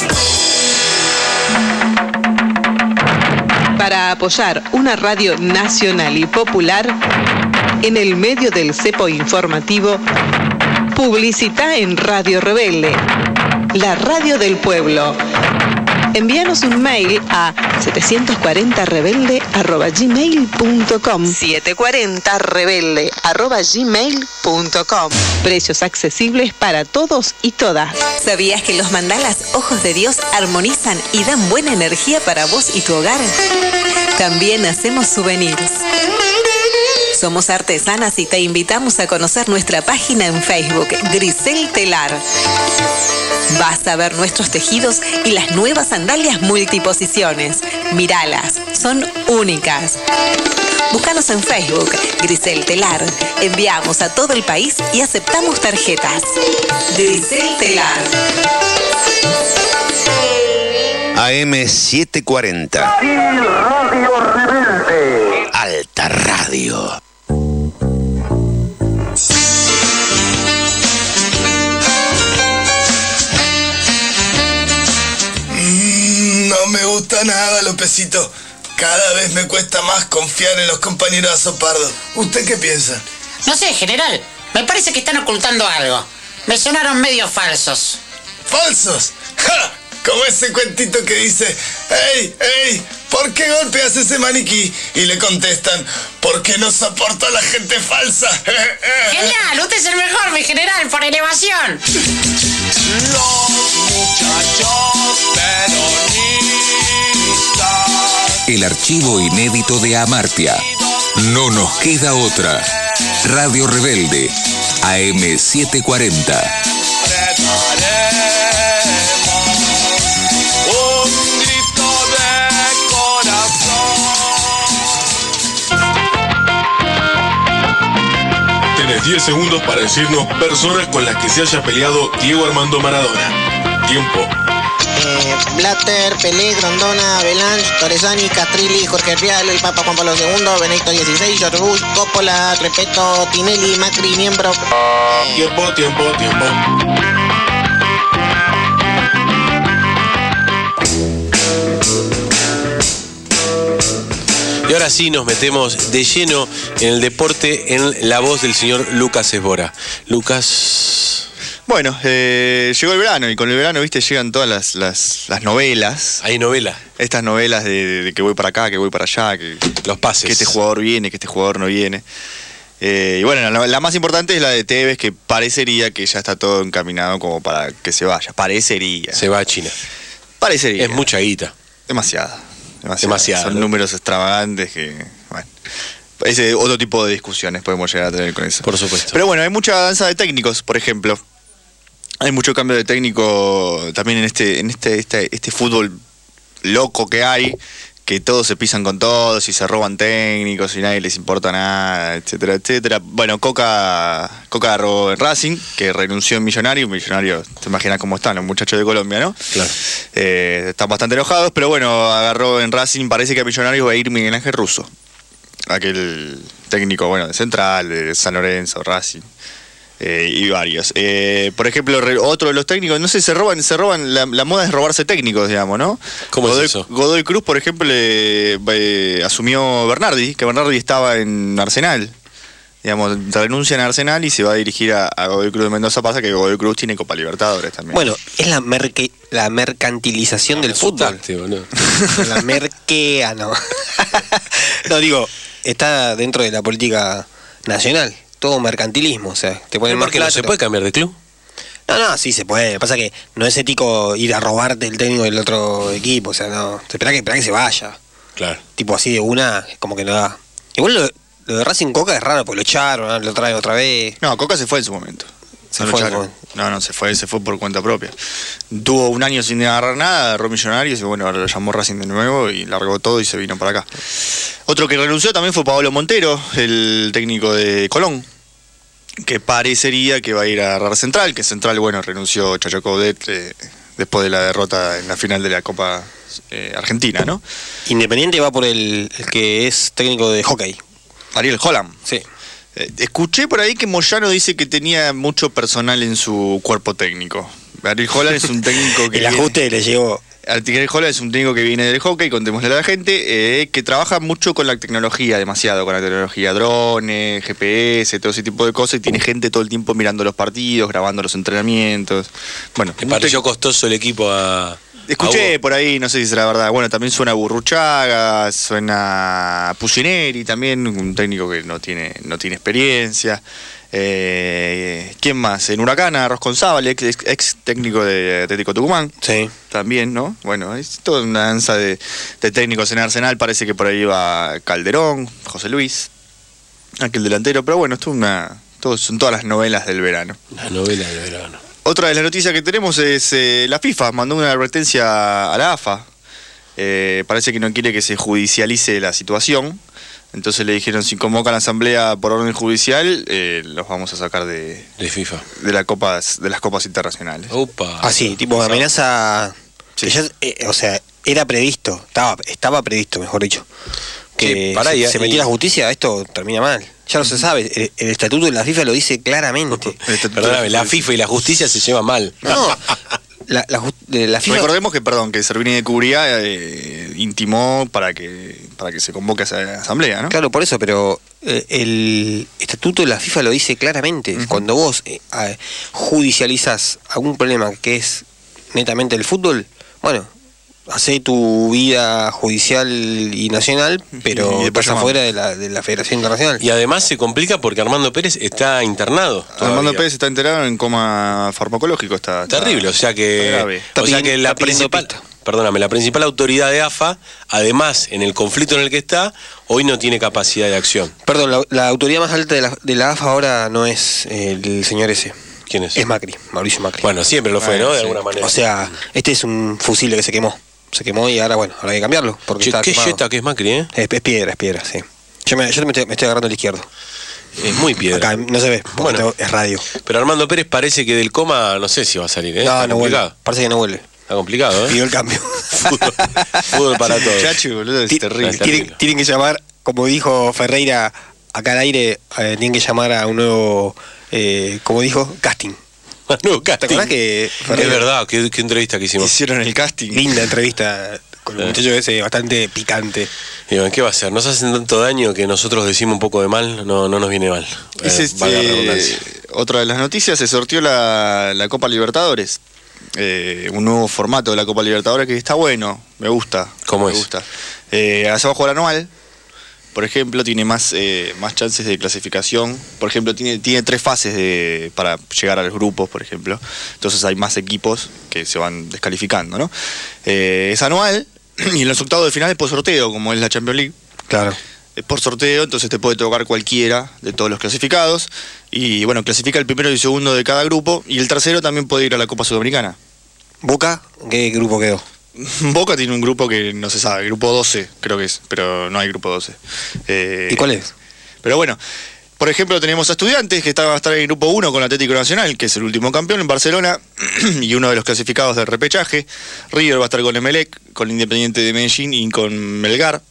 Para apoyar una radio nacional y popular, en el medio del cepo informativo, publicita en Radio Rebelde, la radio del pueblo. Envíanos un mail a 740rebelde@gmail.com 740rebelde@gmail.com. Precios accesibles para todos y todas. ¿Sabías que los mandalas Ojos de Dios armonizan y dan buena energía para vos y tu hogar? También hacemos souvenirs. Somos artesanas y te invitamos a conocer nuestra página en Facebook, Grisel Telar. Vas a ver nuestros tejidos y las nuevas sandalias multiposiciones. Míralas, son únicas. Búscanos en Facebook, Grisel Telar. Enviamos a todo el país y aceptamos tarjetas. Grisel Telar. AM740. Radio Rebelde. Alta Radio. No me gusta nada, Lópezito. Cada vez me cuesta más confiar en los compañeros de Azopardo. ¿Usted qué piensa? No sé, general. Me parece que están ocultando algo. Me sonaron medio falsos. ¿Falsos? ¡Ja! Como ese cuentito que dice: ¡Ey, ey! ¿Por qué golpeas ese maniquí? Y le contestan: porque no soporto a la gente falsa. Genial, usted es el mejor, mi general, por elevación. Los muchachos peronistas. El archivo inédito de Amartya. No nos queda otra. Radio Rebelde, AM740. Un grito de corazón. Tenés 10 segundos para decirnos personas con las que se haya peleado Diego Armando Maradona. Tiempo. Blatter, Pelé, Grondona, Avalanche, Torresani, Castrilli, Jorge Rial, el Papa Juan Pablo II, Benedicto XVI, George Bush, Coppola, Repetto, Tinelli, Macri, Niembro. Tiempo. Y ahora sí nos metemos de lleno en el deporte, en la voz del señor Lucas Esbora. Lucas... Bueno, llegó el verano y con el verano, viste, llegan todas las novelas. Hay novela. Estas novelas de que voy para acá, que voy para allá, que los pases. Que este jugador viene, que este jugador no viene. Y bueno, la más importante es la de Tevez, que parecería que ya está todo encaminado como para que se vaya. Parecería. Se va a China. Parecería. Es mucha guita. Demasiada. Son ¿no? números extravagantes que, bueno, ese otro tipo de discusiones podemos llegar a tener con eso. Por supuesto. Pero bueno, hay mucha danza de técnicos, por ejemplo. Hay mucho cambio de técnico también en este fútbol loco que hay, que todos se pisan con todos y se roban técnicos y nadie les importa nada, etcétera, etcétera. Bueno, Coca agarró en Racing, que renunció en Millonario, te imaginas cómo están los muchachos de Colombia, ¿no? Claro. Están bastante enojados, pero bueno, agarró en Racing, parece que a Millonarios va a ir Miguel Ángel Russo, aquel técnico, bueno, de Central, de San Lorenzo, Racing. Y varios. Por ejemplo, otro de los técnicos, no sé, se roban la moda es robarse técnicos, digamos, ¿no? ¿Cómo es eso? Godoy Cruz, por ejemplo, asumió Bernardi, que Bernardi estaba en Arsenal. Digamos, renuncia en Arsenal y se va a dirigir a Godoy Cruz de Mendoza. Pasa que Godoy Cruz tiene Copa Libertadores también. Bueno, es la mercantilización del fútbol. La merquea, no. No, digo, está dentro de la política nacional. Todo mercantilismo, o sea, te ponen más plata. ¿No se puede cambiar de club? No, sí se puede. Pasa que no es ético ir a robarte el técnico del otro equipo, o sea, no. Espera que se vaya. Claro. Tipo así de una, como que no da. Igual lo de Racing Coca es raro, porque lo echaron, lo traen otra vez. No, Coca se fue en su momento. Se fue por cuenta propia. Tuvo un año sin agarrar nada, agarró Millonarios y bueno, ahora lo llamó Racing de nuevo y largó todo y se vino para acá. Otro que renunció también fue Pablo Montero, el técnico de Colón, que parecería que va a ir a agarrar Central, que Central, bueno, renunció Chacho Coudet, después de la derrota en la final de la Copa Argentina, ¿no? Independiente va por el que es técnico de hockey. Ariel Holland. Sí. Escuché por ahí que Moyano dice que tenía mucho personal en su cuerpo técnico. Ariel Holland es un técnico que... El ajuste le llegó... Ariel Holland es un técnico que viene del hockey, contémosle a la gente, que trabaja mucho con la tecnología, demasiado con la tecnología, drones, GPS, todo ese tipo de cosas, y tiene gente todo el tiempo mirando los partidos, grabando los entrenamientos. Bueno, ¿Te pareció costoso el equipo a...? Escuché por ahí, no sé si será verdad. Bueno, también suena Burruchaga, suena Pucineri, también un técnico que no tiene experiencia. ¿Quién más? En Huracán, Rosconzábal, ex técnico de Atlético Tucumán. Sí. También, ¿no? Bueno, es toda una danza de técnicos en Arsenal. Parece que por ahí va Calderón, José Luis, aquel delantero. Pero bueno, son todas las novelas del verano. La novela del verano. Otra de las noticias que tenemos es la FIFA mandó una advertencia a la AFA. Parece que no quiere que se judicialice la situación. Entonces le dijeron, si convocan la asamblea por orden judicial, los vamos a sacar de FIFA, de las copas internacionales. Opa. Así, tipo amenaza. Sí. Que ya, o sea, era previsto, estaba previsto, mejor dicho. Que se metiera la justicia, esto termina mal. Ya no se sabe, el estatuto de la FIFA lo dice claramente. Perdóname, la FIFA y la justicia se llevan mal. No, la FIFA... Recordemos que Servini de Cubría intimó para que se convoque a esa asamblea, ¿no? Claro, por eso, pero el estatuto de la FIFA lo dice claramente. Cuando vos judicializás algún problema que es netamente el fútbol, bueno, hacé tu vida judicial y nacional, pero estás afuera de la Federación Internacional. Y además se complica porque Armando Pérez está internado. Armando Pérez está internado en coma farmacológico. Está terrible, o sea que la principal autoridad de AFA, además en el conflicto en el que está, hoy no tiene capacidad de acción. Perdón, la autoridad más alta de la AFA ahora no es el señor ese. ¿Quién es? Es Macri, Mauricio Macri. Bueno, siempre lo fue, ¿no? De alguna manera. O sea, este es un fusible que se quemó. Se quemó y ahora, bueno, ahora hay que cambiarlo. Porque qué yeta que es Macri, ¿eh? Es piedra, sí. Yo me estoy agarrando al izquierdo. Es muy piedra. Acá no se ve, bueno, es radio. Pero Armando Pérez parece que del coma, no sé si va a salir, ¿eh? No vuelve. Parece que no vuelve. Está complicado, ¿eh? Pidió el cambio. Fútbol para todos. Chacho, boludo, es terrible. Tienen que llamar, como dijo Ferreira acá al aire, tienen que llamar a un nuevo, como dijo, casting. No, casting. ¿Te acordás que Ferreira? Es verdad, qué entrevista que hicimos. Hicieron el casting. Linda entrevista con el muchacho ese, bastante picante. Y bueno, ¿qué va a hacer? Nos hacen tanto daño que nosotros decimos un poco de mal, no nos viene mal. Otra de las noticias, se sortió la Copa Libertadores. Un nuevo formato de la Copa Libertadores que está bueno, me gusta. ¿Cómo es? Me gusta. Allá va a jugar anual. Por ejemplo, tiene más chances de clasificación. Por ejemplo, tiene 3 fases para llegar a los grupos, por ejemplo. Entonces hay más equipos que se van descalificando, ¿no? Es anual y en los octavos de final es por sorteo, como es la Champions League. Claro. Es por sorteo, entonces te puede tocar cualquiera de todos los clasificados. Y bueno, clasifica el primero y el segundo de cada grupo. Y el tercero también puede ir a la Copa Sudamericana. ¿Boca? ¿Qué grupo quedó? Boca tiene un grupo que no se sabe, grupo 12 creo que es, pero no hay grupo 12. ¿Y cuál es? Pero bueno, por ejemplo tenemos a Estudiantes que va a estar en el grupo 1 con Atlético Nacional, que es el último campeón en Barcelona y uno de los clasificados del repechaje. River va a estar con Emelec, con Independiente de Medellín y con Melgar.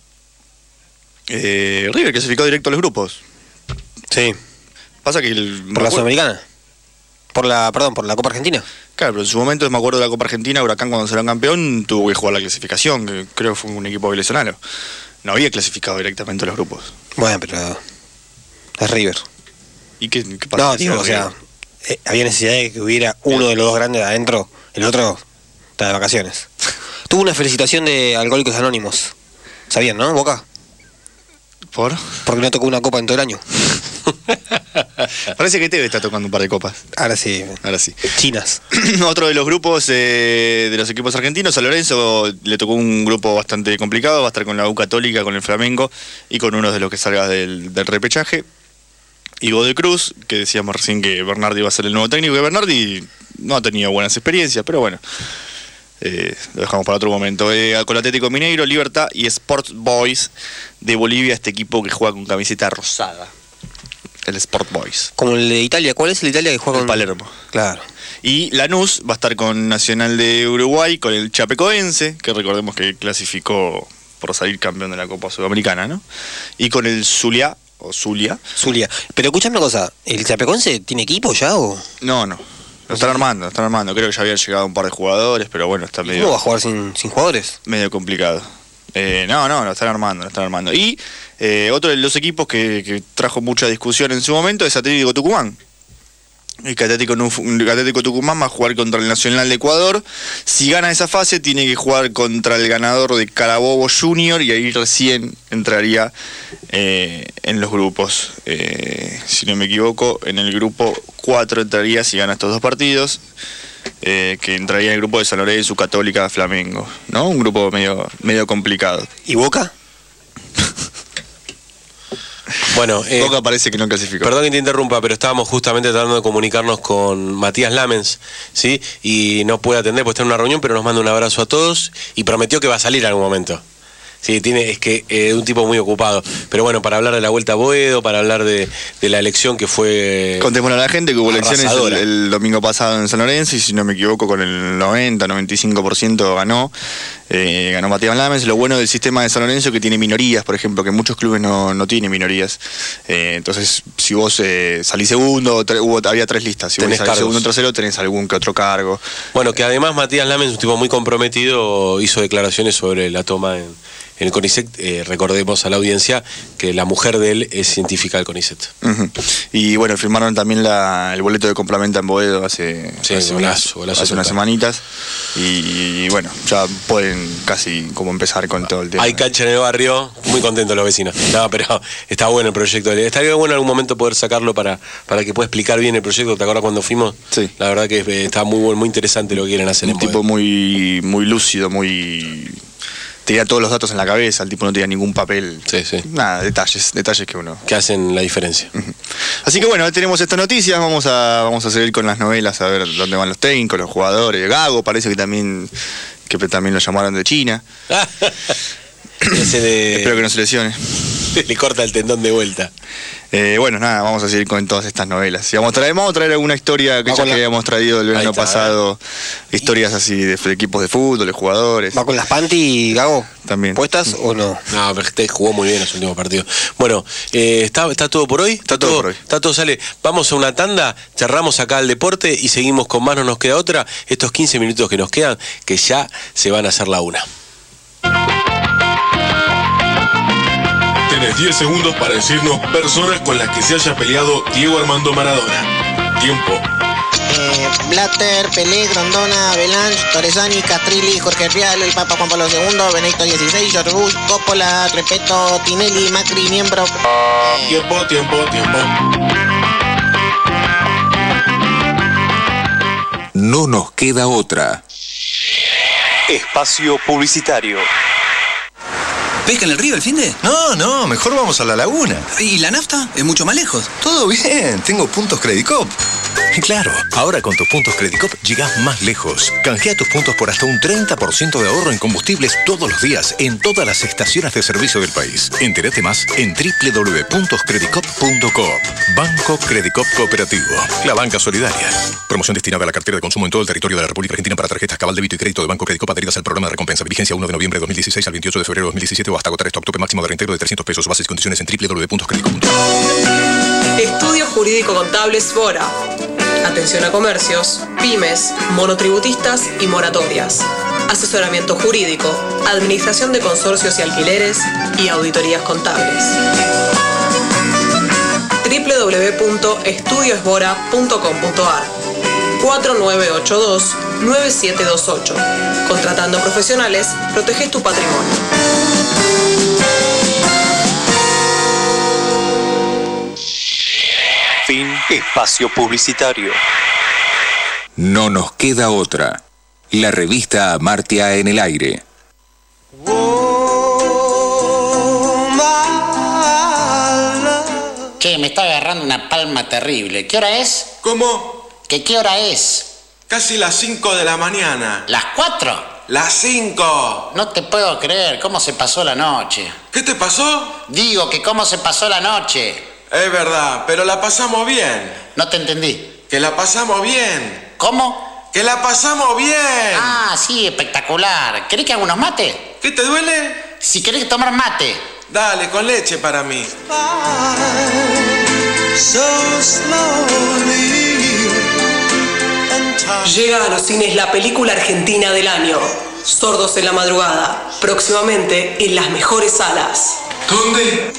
River clasificó directo a los grupos. Sí. Pasa que ¿Por la Sudamericana? ¿Por la Copa Argentina? Claro, pero en su momento me acuerdo de la Copa Argentina, Huracán cuando salió campeón tuvo que jugar la clasificación, que creo que fue un equipo venezolano. No había clasificado directamente a los grupos. Bueno, pero es River. ¿Y qué pasa? No, digo, o sea, había necesidad de que hubiera uno de los dos grandes adentro, el otro está de vacaciones. Tuvo una felicitación de Alcohólicos Anónimos. ¿Sabían, no, Boca? ¿Por? Porque no tocó una copa en todo el año. Parece que Teve está tocando un par de copas. Ahora sí. Chinas. Otro de los grupos de los equipos argentinos, San Lorenzo le tocó un grupo bastante complicado. Va a estar con la U Católica, con el Flamengo y con uno de los que salga del repechaje. Y Godoy Cruz, que decíamos recién que Bernardi va a ser el nuevo técnico, que Bernardi no ha tenido buenas experiencias, pero bueno, lo dejamos para otro momento. Con Atlético Mineiro, Libertad y Sports Boys de Bolivia, este equipo que juega con camiseta rosada. el Sport Boys. Como el de Italia. ¿Cuál es el de Italia que juega con Palermo? Claro. Y Lanús va a estar con Nacional de Uruguay, con el Chapecoense, que recordemos que clasificó por salir campeón de la Copa Sudamericana, ¿no? Y con el Zulia. Pero escúchame una cosa, ¿el Chapecoense tiene equipo ya o...? No. Lo están armando. Creo que ya habían llegado un par de jugadores, pero bueno, está medio... ¿Cómo va a jugar sin jugadores? Medio complicado. No, lo están armando. Y otro de los equipos que trajo mucha discusión en su momento es Atlético Tucumán. El Atlético Tucumán va a jugar contra el Nacional de Ecuador. Si gana esa fase, tiene que jugar contra el ganador de Carabobo Junior y ahí recién entraría en los grupos. Si no me equivoco, en el grupo 4 entraría si gana estos dos partidos. Que entraría en el grupo de San Lorenzo, Católica, Flamengo, ¿no? Un grupo medio complicado. ¿Y Boca? Bueno, Boca parece que no clasificó. Perdón que te interrumpa, pero estábamos justamente tratando de comunicarnos con Matías Lamens, ¿sí? Y no puede atender porque está en una reunión, pero nos manda un abrazo a todos y prometió que va a salir en algún momento. Sí, es un tipo muy ocupado. Pero bueno, para hablar de la Vuelta a Boedo, para hablar de la elección que fue... Contémosle a la gente que hubo elecciones el domingo pasado en San Lorenzo y si no me equivoco con el 90-95% ganó Matías Lamens. Lo bueno del sistema de San Lorenzo es que tiene minorías, por ejemplo, que muchos clubes no tienen minorías. Entonces, si vos salís segundo, había 3 listas. Si vos salís segundo o tercero, tenés algún que otro cargo. Bueno, que además Matías Lamens, un tipo muy comprometido, hizo declaraciones sobre la toma en el CONICET. Recordemos a la audiencia que la mujer de él es científica del CONICET. Y bueno, firmaron también el boleto de complementa en Boedo hace unas semanitas. Y bueno, ya pueden casi como empezar con todo el tema. Hay cancha en el barrio, muy contentos los vecinos. No, pero está bueno el proyecto. Estaría bueno en algún momento poder sacarlo para que pueda explicar bien el proyecto. ¿Te acuerdas cuando fuimos? Sí. La verdad que está muy interesante lo que quieren hacer. Un tipo muy lúcido, tenía todos los datos en la cabeza, el tipo no tenía ningún papel. Sí. Nada, detalles que hacen la diferencia. Así que bueno, tenemos estas noticias, vamos a seguir con las novelas, a ver dónde van los técnicos, los jugadores. Gago parece que también lo llamaron de China. Espero que no se lesione. Le corta el tendón de vuelta. Bueno, nada, vamos a seguir con todas estas novelas. Y vamos a traer alguna historia que habíamos traído el verano pasado. Historias así de equipos de fútbol, de jugadores. ¿Va con las panty, Gago? También. ¿Puestas o no? No, pero usted jugó muy bien los últimos partidos. Bueno, ¿está todo por hoy? Está todo por hoy. Está todo, sale. Vamos a una tanda, cerramos acá el deporte y seguimos con más, no nos queda otra. Estos 15 minutos que nos quedan, que ya se van a hacer la 1. Tenés 10 segundos para decirnos personas con las que se haya peleado Diego Armando Maradona. Tiempo. Blatter, Pelé, Grondona, Belange, Torresani, Castrilli, Jorge Rial, el Papa Juan Pablo II, Benedicto XVI, George Bush, Coppola, Repetto, Tinelli, Macri, miembro. Tiempo. No nos queda otra. Espacio publicitario. ¿Pesca en el río el finde? No, mejor vamos a la laguna. ¿Y la nafta? Es mucho más lejos. Todo bien, tengo puntos Credicop. Claro, ahora con tus puntos Credicop llegás más lejos. Canjea tus puntos por hasta un 30% de ahorro en combustibles todos los días en todas las estaciones de servicio del país. Entérate más en www.credicop.coop. Banco Credicop Cooperativo, la banca solidaria. Promoción destinada a la cartera de consumo en todo el territorio de la República Argentina para tarjetas Cabal, débito y crédito de Banco Credicop adheridas al programa de recompensa. Vigencia 1 de noviembre de 2016 al 28 de febrero de 2017 o hasta agotar stock. Tope máximo de reintegro de 300 pesos. Bases y condiciones en www.credicop.coop. Estudio Jurídico Contable Sbora. Atención a comercios, pymes, monotributistas y moratorias. Asesoramiento jurídico, administración de consorcios y alquileres y auditorías contables. www.estudiosbora.com.ar 4982-9728. Contratando profesionales, proteges tu patrimonio. Fin. Espacio publicitario. No nos queda otra. La revista Amartya en el aire. Che, me está agarrando una palma terrible. ¿Qué hora es? ¿Cómo? ¿Qué hora es? Casi las 5 de la mañana. ¿Las 4? ¡Las 5! No te puedo creer, ¿cómo se pasó la noche? ¿Qué te pasó? Digo que cómo se pasó la noche. Es verdad, pero la pasamos bien. No te entendí. Que la pasamos bien. ¿Cómo? Que la pasamos bien. Ah, sí, espectacular. ¿Querés que haga unos mates? ¿Qué te duele? Si querés tomar mate. Dale, con leche para mí. Llega a los cines la película argentina del año, Sordos en la madrugada, próximamente en las mejores salas. ¿Dónde?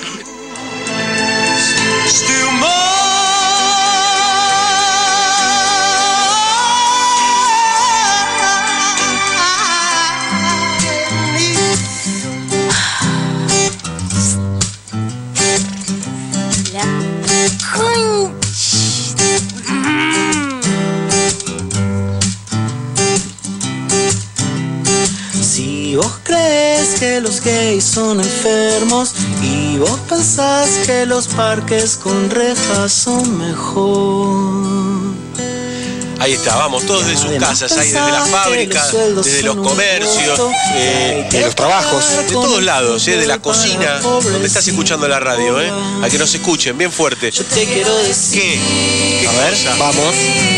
Si vos crees que los gays son enfermos y vos pensás que los parques con rejas son mejor. Ahí está, vamos, todos de sus casas, ahí desde las fábricas, desde los comercios, de los trabajos, de todos lados, de la cocina, donde estás escuchando la radio, a que nos escuchen bien fuerte. Yo te quiero decir. ¿Qué? A ver, cosa? vamos.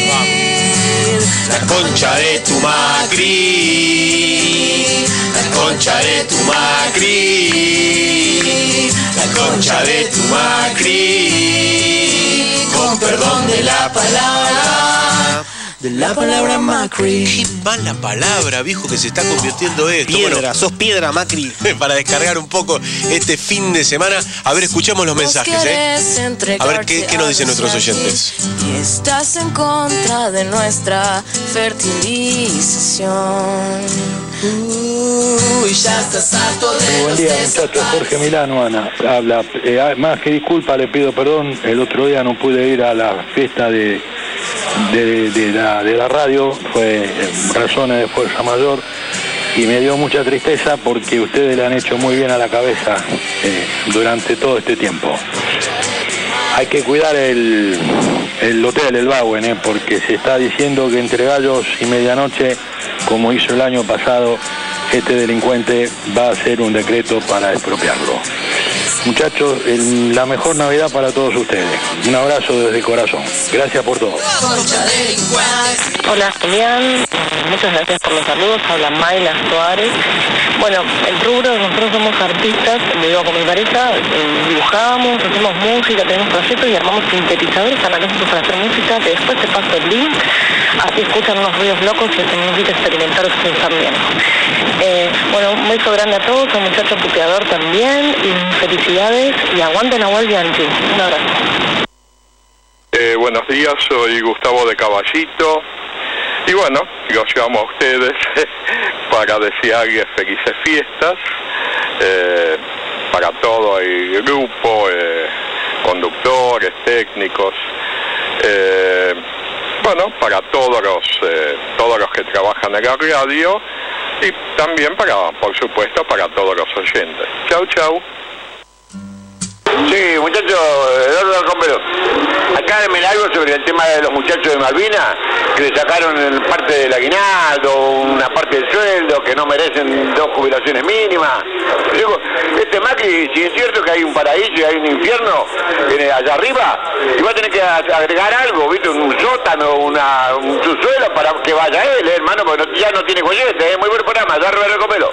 La concha de tu Macri, la concha de tu Macri, la concha de tu Macri, con perdón de la palabra. De la palabra Macri. Qué mala palabra, viejo, que se está convirtiendo esto. Piedra, bueno, sos piedra, Macri. Para descargar un poco este fin de semana. A ver, escuchemos los mensajes, A ver qué nos dicen nuestros oyentes. Y estás en contra de nuestra fertilización. Ya estás harto de Buen día, muchachos. Jorge Milano, Ana, habla. Más que disculpa, le pido perdón. El otro día no pude ir a la fiesta de la radio, fue razones de fuerza mayor, y me dio mucha tristeza porque ustedes le han hecho muy bien a la cabeza durante todo este tiempo. Hay que cuidar el hotel, el Bauen, porque se está diciendo que entre gallos y medianoche, como hizo el año pasado, este delincuente va a hacer un decreto para expropiarlo. Muchachos, la mejor Navidad para todos ustedes. Un abrazo desde el corazón. Gracias por todo. Hola, Julián. Muchas gracias por los saludos. Habla Mayla Suárez. Bueno, el rubro, nosotros somos artistas, vivo con mi pareja, dibujamos, hacemos música, tenemos proyectos y armamos sintetizadores analógicos para hacer música, que después te paso el link, así escuchan unos ruidos locos y hacen música experimental ustedes también. Bueno, un beso grande a todos, un muchacho puteador también, y felicidades, y aguanten a Wall Yankee. Un abrazo. Buenos días, soy Gustavo de Caballito. Y bueno, los llamo a ustedes para desearles felices fiestas, para todo el grupo, conductores, técnicos, bueno, para todos los que trabajan en la radio y también por supuesto, para todos los oyentes. Chau, chau. Sí, muchachos, Eduardo Alcombero. Acá denme algo sobre el tema de los muchachos de Malvinas, que le sacaron parte del aguinaldo, una parte del sueldo, que no merecen 2 jubilaciones mínimas. Digo, este Macri, si es cierto que hay un paraíso y hay un infierno allá arriba, y va a tener que agregar algo, ¿viste? Un sótano, un subsuelo para que vaya él, hermano, porque ya no tiene collete, Muy buen programa, Eduardo Alcombero.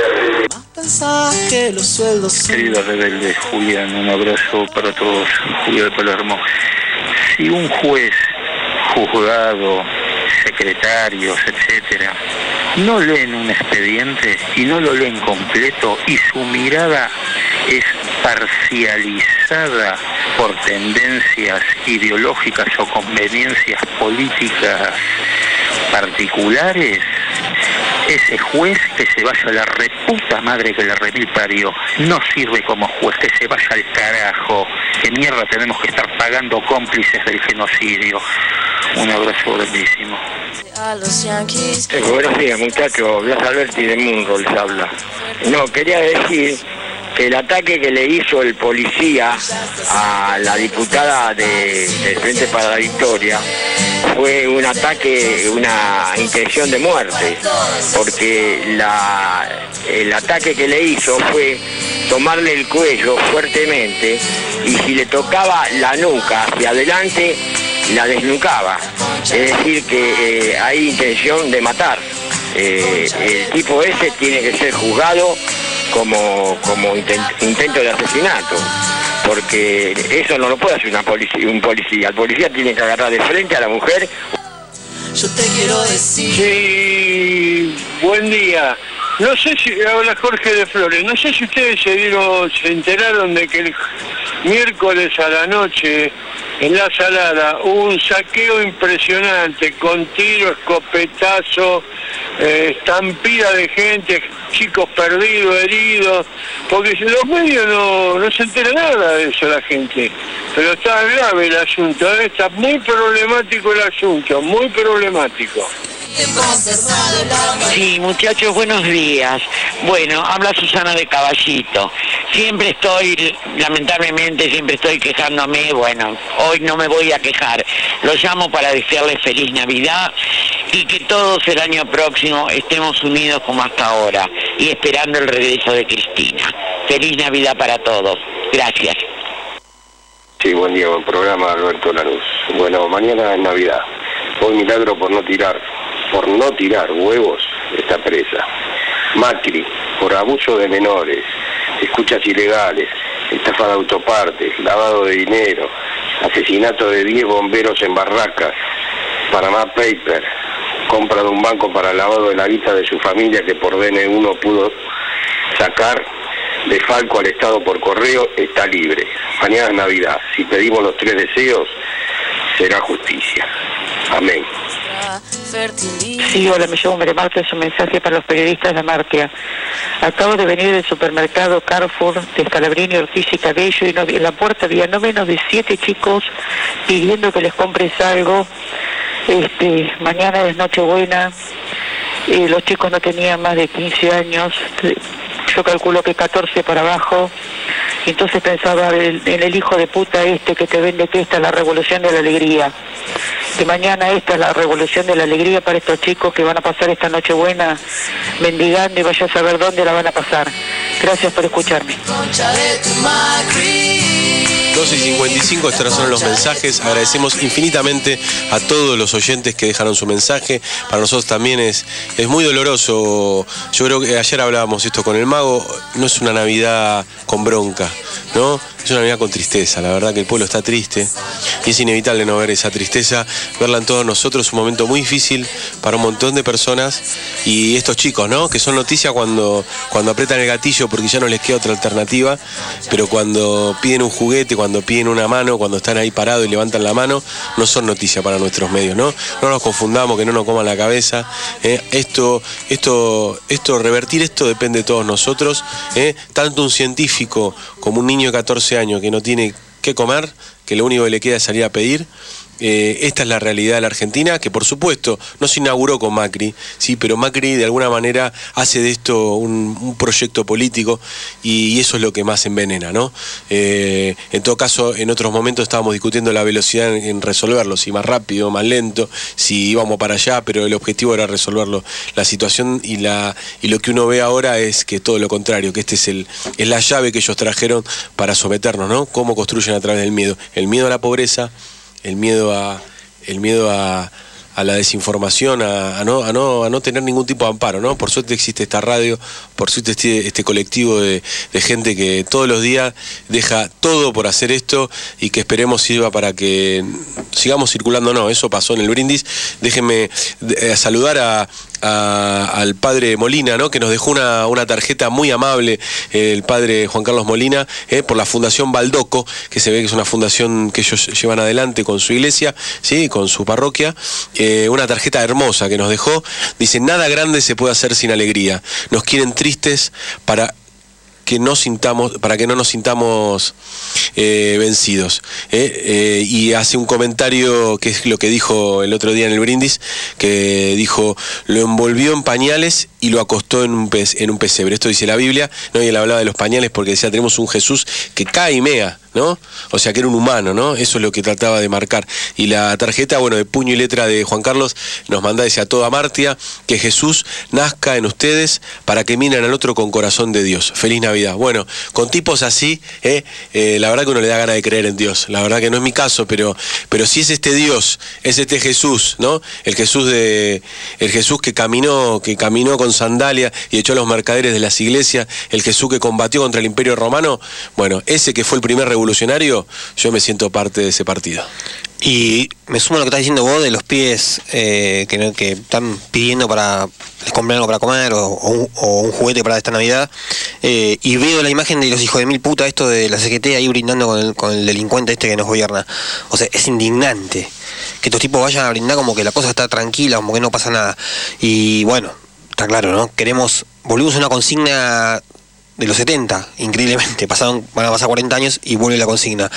Que los sueldos son... Querido rebelde Julián, un abrazo para todos. Julio de Palermo. Si un juez, juzgado, secretarios, etcétera, no leen un expediente y no lo leen completo y su mirada es parcializada por tendencias ideológicas o conveniencias políticas particulares, ese juez que se vaya a la reputa madre que la remil parió, no sirve como juez, que se vaya al carajo. ¿Qué mierda tenemos que estar pagando cómplices del genocidio? Un abrazo grandísimo. Buenos días, muchachos. Blas Alberti de Mundo les habla. No, quería decir que el ataque que le hizo el policía a la diputada del Frente para la Victoria fue un ataque, una intención de muerte, porque el ataque que le hizo fue tomarle el cuello fuertemente y si le tocaba la nuca hacia adelante, la desnucaba. Es decir, que hay intención de matar. El tipo ese tiene que ser juzgado como intento de asesinato, porque eso no lo puede hacer un policía. El policía tiene que agarrar de frente a la mujer. Yo te quiero decir. Sí, buen día. No sé si, habla Jorge de Flores, no sé si ustedes se enteraron de que el miércoles a la noche en La Salada hubo un saqueo impresionante con tiro, escopetazo, estampida de gente, chicos perdidos, heridos, porque los medios no se entera nada de eso la gente. Pero está grave el asunto, está muy problemático el asunto, muy problemático. Sí, muchachos, buenos días. Bueno, habla Susana de Caballito. Lamentablemente siempre estoy quejándome. Bueno, hoy no me voy a quejar. Lo llamo para desearles feliz Navidad y que todos el año próximo estemos unidos como hasta ahora y esperando el regreso de Cristina. Feliz Navidad para todos. Gracias. Sí, buen día, buen programa, Alberto Lanús. Bueno, mañana es Navidad. Hoy milagro por no tirar huevos está presa. Macri, por abuso de menores, escuchas ilegales, estafa de autopartes, lavado de dinero, asesinato de 10 bomberos en Barracas, Panama Paper, compra de un banco para el lavado de la guita de su familia que por DN1 pudo sacar de Falco al Estado por correo, está libre. Mañana es Navidad. Si pedimos los 3 deseos, será justicia. Amén. Sí, hola, me llamo María Marta, es un mensaje para los periodistas de la Martia. Acabo de venir del supermercado Carrefour de Scalabrini, Ortiz y Cabello y en la puerta había no menos de 7 chicos pidiendo que les compres algo. Mañana es Nochebuena, los chicos no tenían más de 15 años, yo calculo que 14 para abajo. Entonces pensaba en el hijo de puta que te vende que esta es la revolución de la alegría. Que mañana esta es la revolución de la alegría para estos chicos que van a pasar esta Nochebuena mendigando y vaya a saber dónde la van a pasar. Gracias por escucharme. 12:55, estos son los mensajes. Agradecemos infinitamente a todos los oyentes que dejaron su mensaje. Para nosotros también es muy doloroso. Yo creo que ayer hablábamos esto con el Mago. No es una Navidad con bronca, ¿no? Es una Navidad con tristeza. La verdad que el pueblo está triste y es inevitable no ver esa tristeza, verla en todos nosotros. Un momento muy difícil para un montón de personas y estos chicos, ¿no? Que son noticia cuando apretan el gatillo porque ya no les queda otra alternativa, pero cuando piden un juguete, cuando piden una mano, cuando están ahí parados y levantan la mano, no son noticia para nuestros medios, ¿no? No nos confundamos, que no nos coman la cabeza. Revertir esto depende de todos nosotros. Tanto un científico como un niño de 14 años que no tiene qué comer, que lo único que le queda es salir a pedir. Esta es la realidad de la Argentina, que por supuesto no se inauguró con Macri, sí, pero Macri de alguna manera hace de esto un proyecto político y eso es lo que más envenena, ¿no? En todo caso, en otros momentos estábamos discutiendo la velocidad en resolverlo, si más rápido, más lento, si íbamos para allá, pero el objetivo era resolverlo. La situación y lo que uno ve ahora es que todo lo contrario, que es la llave que ellos trajeron para someternos, ¿no? Cómo construyen a través del miedo. El miedo a la pobreza, el miedo a la desinformación, a no tener ningún tipo de amparo, ¿no? Por suerte existe esta radio, por suerte este colectivo de gente que todos los días deja todo por hacer esto y que esperemos sirva para que sigamos circulando. No, eso pasó en el brindis. Déjenme saludar al padre Molina, ¿no? Que nos dejó una tarjeta muy amable, el padre Juan Carlos Molina, por la Fundación Baldoco, que se ve que es una fundación que ellos llevan adelante con su iglesia, ¿sí? Con su parroquia. Una tarjeta hermosa que nos dejó. Dice: nada grande se puede hacer sin alegría. Nos quieren tristes para que no nos sintamos vencidos. Y hace un comentario que es lo que dijo el otro día en el brindis, que dijo: lo envolvió en pañales y lo acostó en un pesebre. Esto dice la Biblia, ¿no? Y él hablaba de los pañales porque decía: tenemos un Jesús que cae y mea, ¿no? O sea, que era un humano, ¿no? Eso es lo que trataba de marcar. Y la tarjeta, bueno, de puño y letra de Juan Carlos nos manda, dice: a toda Martia, que Jesús nazca en ustedes para que miren al otro con corazón de Dios. Feliz Navidad. Bueno, con tipos así, la verdad que uno le da ganas de creer en Dios. La verdad que no es mi caso, pero si es este Dios, es este Jesús, ¿no? El Jesús que caminó con sandalia y echó a los mercaderes de las iglesias, el Jesús que combatió contra el Imperio Romano. Bueno, ese que fue el primer revolucionario, yo me siento parte de ese partido. Y me sumo a lo que estás diciendo vos de los pibes que están pidiendo para les compren algo para comer o un juguete para esta Navidad, y veo la imagen de los hijos de mil puta, esto de la CGT ahí brindando con el delincuente este que nos gobierna. O sea, es indignante que estos tipos vayan a brindar como que la cosa está tranquila, como que no pasa nada. Y bueno, está claro, ¿no? Volvimos a una consigna de los 70, increíblemente, van a pasar 40 años y vuelve la consigna.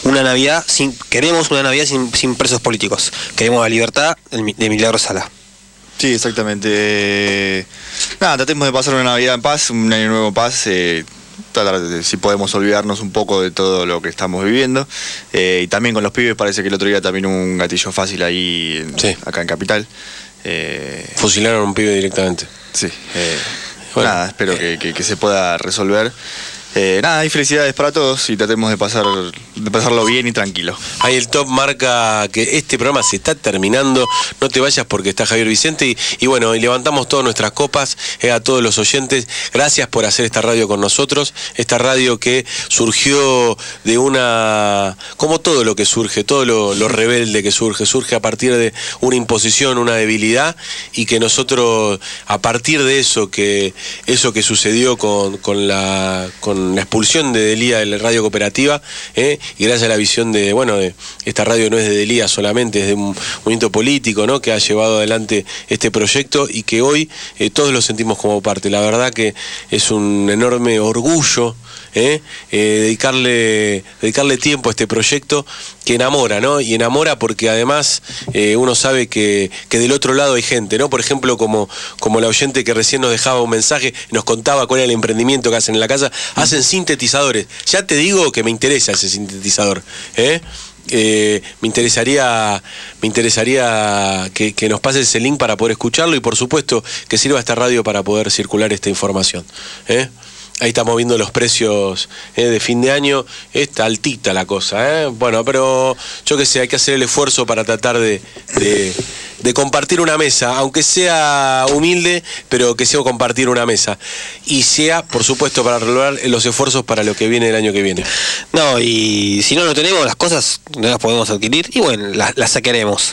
Queremos una Navidad sin presos políticos. Queremos la libertad de Milagro Sala. Sí, exactamente. Tratemos de pasar una Navidad en paz, un año nuevo en paz. Tratar de, si podemos olvidarnos un poco de todo lo que estamos viviendo. Y también con los pibes, parece que el otro día también un gatillo fácil ahí, acá en Capital. Fusilaron a un pibe directamente. Sí. Bueno, espero que se pueda resolver. Y felicidades para todos y tratemos de pasarlo bien y tranquilo. Ahí el top marca que este programa se está terminando. No te vayas porque está Javier Vicente y bueno, y levantamos todas nuestras copas a todos los oyentes. Gracias por hacer esta radio con nosotros. Esta radio que surgió de como todo lo que surge, todo lo rebelde que surge a partir de una imposición, una debilidad, y que nosotros, a partir de eso que sucedió con la expulsión de Delía de la radio cooperativa, y gracias a la visión de esta radio no es de Delía solamente, es de un movimiento político, ¿no?, que ha llevado adelante este proyecto y que hoy todos lo sentimos como parte. La verdad que es un enorme orgullo dedicarle tiempo a este proyecto que enamora, ¿no? Y enamora porque además uno sabe que del otro lado hay gente, ¿no? Por ejemplo, como la oyente que recién nos dejaba un mensaje, nos contaba cuál era el emprendimiento que hacen en la casa. Hacen sintetizadores. Ya te digo que me interesa ese sintetizador. Me interesaría que nos pases ese link para poder escucharlo y por supuesto que sirva esta radio para poder circular esta información. Ahí estamos viendo los precios de fin de año. Está altita la cosa, Bueno, pero yo qué sé, hay que hacer el esfuerzo para tratar de compartir una mesa, aunque sea humilde, pero que sea compartir una mesa. Y sea, por supuesto, para renovar los esfuerzos para lo que viene el año que viene. No, y si no lo tenemos, las cosas no las podemos adquirir y bueno, las sacaremos.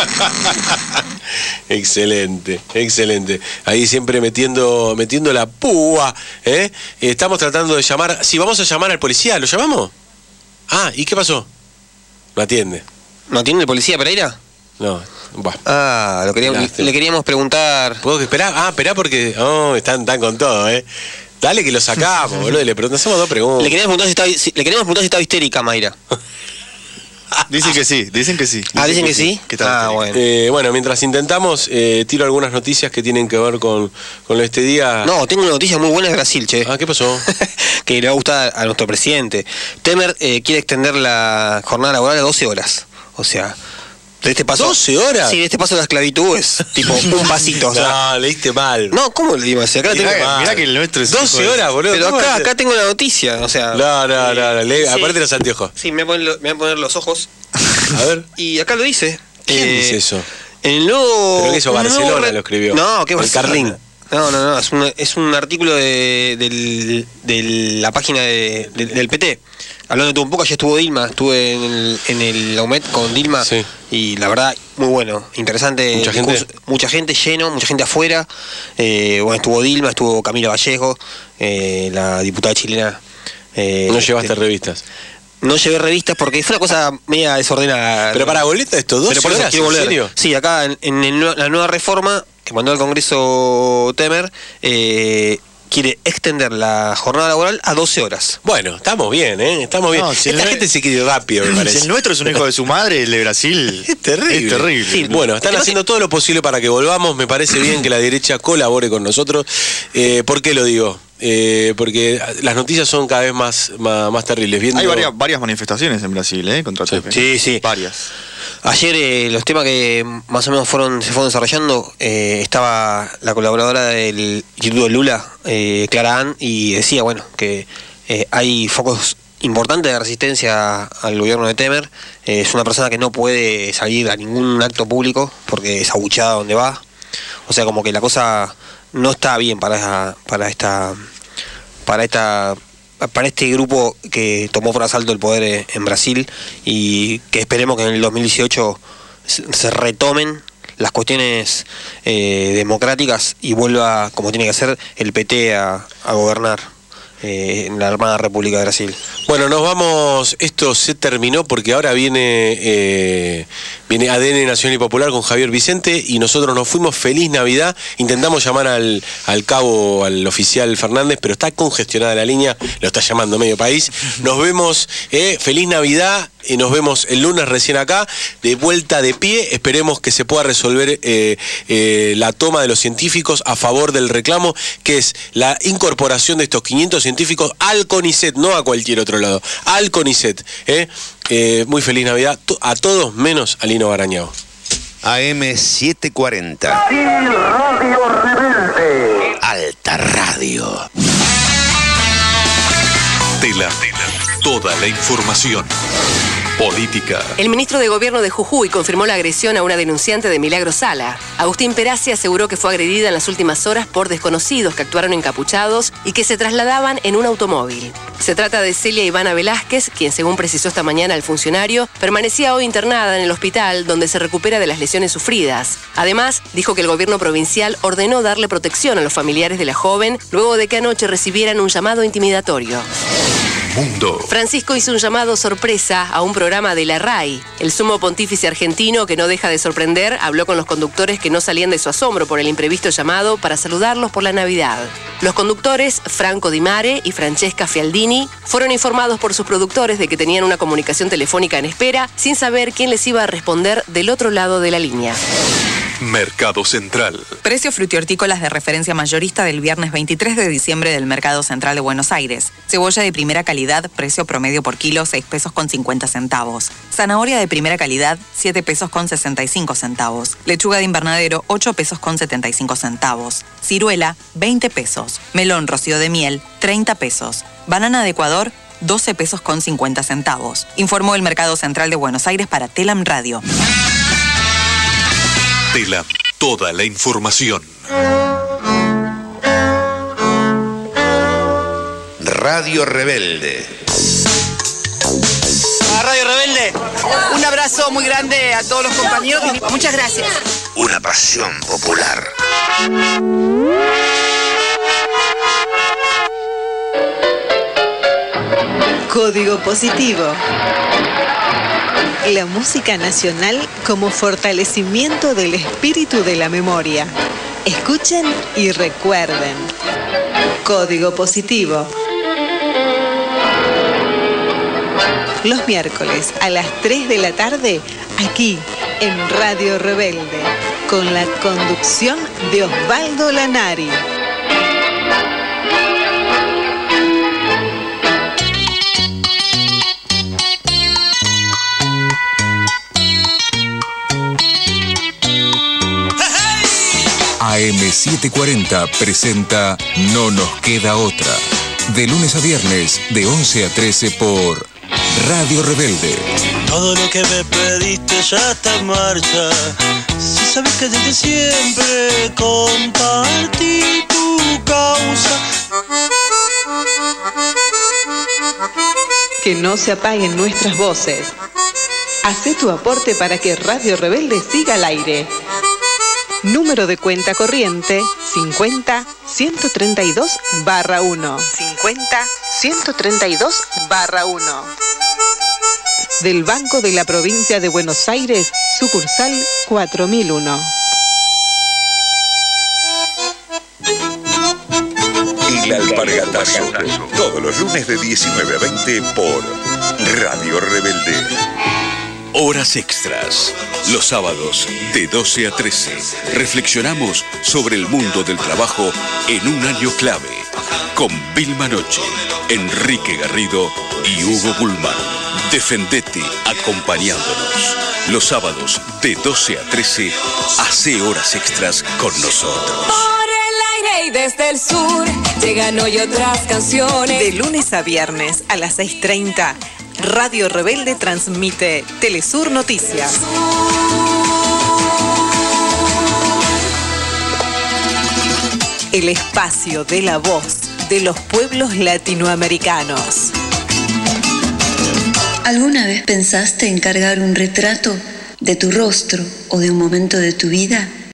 Excelente, excelente. Ahí siempre metiendo la púa, Estamos tratando de llamar. Sí, vamos a llamar al policía. ¿Lo llamamos? ¿Y qué pasó? No atiende. ¿No atiende el policía Pereira? No. Le queríamos preguntar. ¿Puedo esperar? Esperá porque están con todo, Dale que lo sacamos, boludo. Le hacemos dos preguntas. Le queríamos preguntar si estaba histérica, Mayra. Dicen que sí. ¿Dicen que sí? Bueno. Bueno, mientras intentamos, tiro algunas noticias que tienen que ver con este día. No, tengo una noticia muy buena de Brasil, che. ¿Qué pasó? Que le va a gustar a nuestro presidente. Temer quiere extender la jornada laboral a 12 horas. O sea, de este paso. ¿12 horas? Sí, de este paso a la esclavitud es tipo un pasito. O sea. No, leíste mal. No, ¿cómo le digo así? Acá mirá que el nuestro es 12 horas, boludo. Pero acá tengo la noticia, o sea. No, aparte los anteojos. Sí, me voy a poner los ojos. A ver. Y acá lo dice. ¿Quién dice eso? En el nuevo. Pero que eso Barcelona lo escribió. No, ¿qué el Carlín. No, es un artículo de la página del PT. Hablando de todo un poco, ayer estuvo Dilma, estuve en el AUMET con Dilma, sí. Y la verdad, muy bueno, interesante. Mucha gente lleno, mucha gente afuera. Estuvo Dilma, estuvo Camila Vallejo, la diputada chilena. ¿No llevaste revistas? No llevé revistas porque fue una cosa media desordenada. Pero para boleta esto, 12 horas, ¿en serio? Sí, acá en la nueva reforma que mandó al Congreso Temer, quiere extender la jornada laboral a 12 horas. Bueno, estamos bien, Estamos bien. Esta gente se quiere ir rápido, me parece. Si el nuestro es un hijo de su madre, el de Brasil. Es terrible. Sí, bueno, están haciendo todo lo posible para que volvamos. Me parece bien que la derecha colabore con nosotros. ¿Por qué lo digo? porque las noticias son cada vez más terribles. Viendo... Hay varias manifestaciones en Brasil, contra TP. Sí. Varias. Ayer los temas que más o menos se fueron desarrollando, estaba la colaboradora del Instituto Lula, Clara Ann, y decía, bueno, que hay focos importantes de resistencia al gobierno de Temer. Es una persona que no puede salir a ningún acto público porque es abucheada donde va. O sea, como que la cosa no está bien para este grupo que tomó por asalto el poder en Brasil, y que esperemos que en el 2018 se retomen las cuestiones democráticas y vuelva, como tiene que ser, el PT a gobernar en la Armada República de Brasil. Bueno, nos vamos, esto se terminó porque ahora viene ADN Nacional y Popular con Javier Vicente, y nosotros nos fuimos. Feliz Navidad. Intentamos llamar al cabo, al oficial Fernández, pero está congestionada la línea, lo está llamando medio país. Nos vemos, feliz Navidad, y nos vemos el lunes recién acá, de vuelta de pie. Esperemos que se pueda resolver la toma de los científicos a favor del reclamo, que es la incorporación de estos 500 científicos al CONICET, no a cualquier otro lado, al CONICET. Muy feliz Navidad a todos, menos a Lino Barañao. AM 740. Radio Rebelde. Alta Radio. Tela. Toda la información. Política. El ministro de Gobierno de Jujuy confirmó la agresión a una denunciante de Milagro Sala. Agustín Perazzi aseguró que fue agredida en las últimas horas por desconocidos que actuaron encapuchados y que se trasladaban en un automóvil. Se trata de Celia Ivana Velázquez, quien, según precisó esta mañana el funcionario, permanecía hoy internada en el hospital, donde se recupera de las lesiones sufridas. Además, dijo que el gobierno provincial ordenó darle protección a los familiares de la joven luego de que anoche recibieran un llamado intimidatorio. Mundo. Francisco hizo un llamado sorpresa a un programa de la RAI. El sumo pontífice argentino, que no deja de sorprender, habló con los conductores que no salían de su asombro por el imprevisto llamado para saludarlos por la Navidad. Los conductores, Franco Di Mare y Francesca Fialdini, fueron informados por sus productores de que tenían una comunicación telefónica en espera, sin saber quién les iba a responder del otro lado de la línea. Mercado Central. Precios frutihortícolas de referencia mayorista del viernes 23 de diciembre del Mercado Central de Buenos Aires. Cebolla de primera calidad, precio promedio por kilo, 6 pesos con 50 centavos. Zanahoria de primera calidad, 7 pesos con 65 centavos. Lechuga de invernadero, 8 pesos con 75 centavos. Ciruela, 20 pesos. Melón rocío de miel, 30 pesos. Banana de Ecuador, 12 pesos con 50 centavos. Informó el Mercado Central de Buenos Aires para Telam Radio. Tela. Toda la información. Radio Rebelde. A Radio Rebelde, un abrazo muy grande a todos los compañeros. Muchas gracias. Una pasión popular. Código Positivo. La música nacional como fortalecimiento del espíritu de la memoria. Escuchen y recuerden. Código Positivo. Los miércoles a las 3 de la tarde, aquí en Radio Rebelde, con la conducción de Osvaldo Lanari. AM740 presenta No nos queda otra. De lunes a viernes, de 11 a 13 por Radio Rebelde. Todo lo que me pediste ya está en marcha. Si sabes que desde siempre compartí tu causa. Que no se apaguen nuestras voces. Hacé tu aporte para que Radio Rebelde siga al aire. Número de cuenta corriente 50-132-1. 50-132-1. Del Banco de la Provincia de Buenos Aires, sucursal 4001. El Alpargatazo. Todos los lunes de 19 a 20 por Radio Rebelde. Horas extras. Los sábados de 12 a 13. Reflexionamos sobre el mundo del trabajo en un año clave. Con Vilma Noche, Enrique Garrido y Hugo Gulman. Defendete acompañándonos. Los sábados de 12 a 13, hace horas extras con nosotros. Por el aire y desde el sur, llegan hoy otras canciones. De lunes a viernes a las 6:30, Radio Rebelde transmite Telesur Noticias. El espacio de la voz de los pueblos latinoamericanos. ¿Alguna vez pensaste en cargar un retrato de tu rostro o de un momento de tu vida?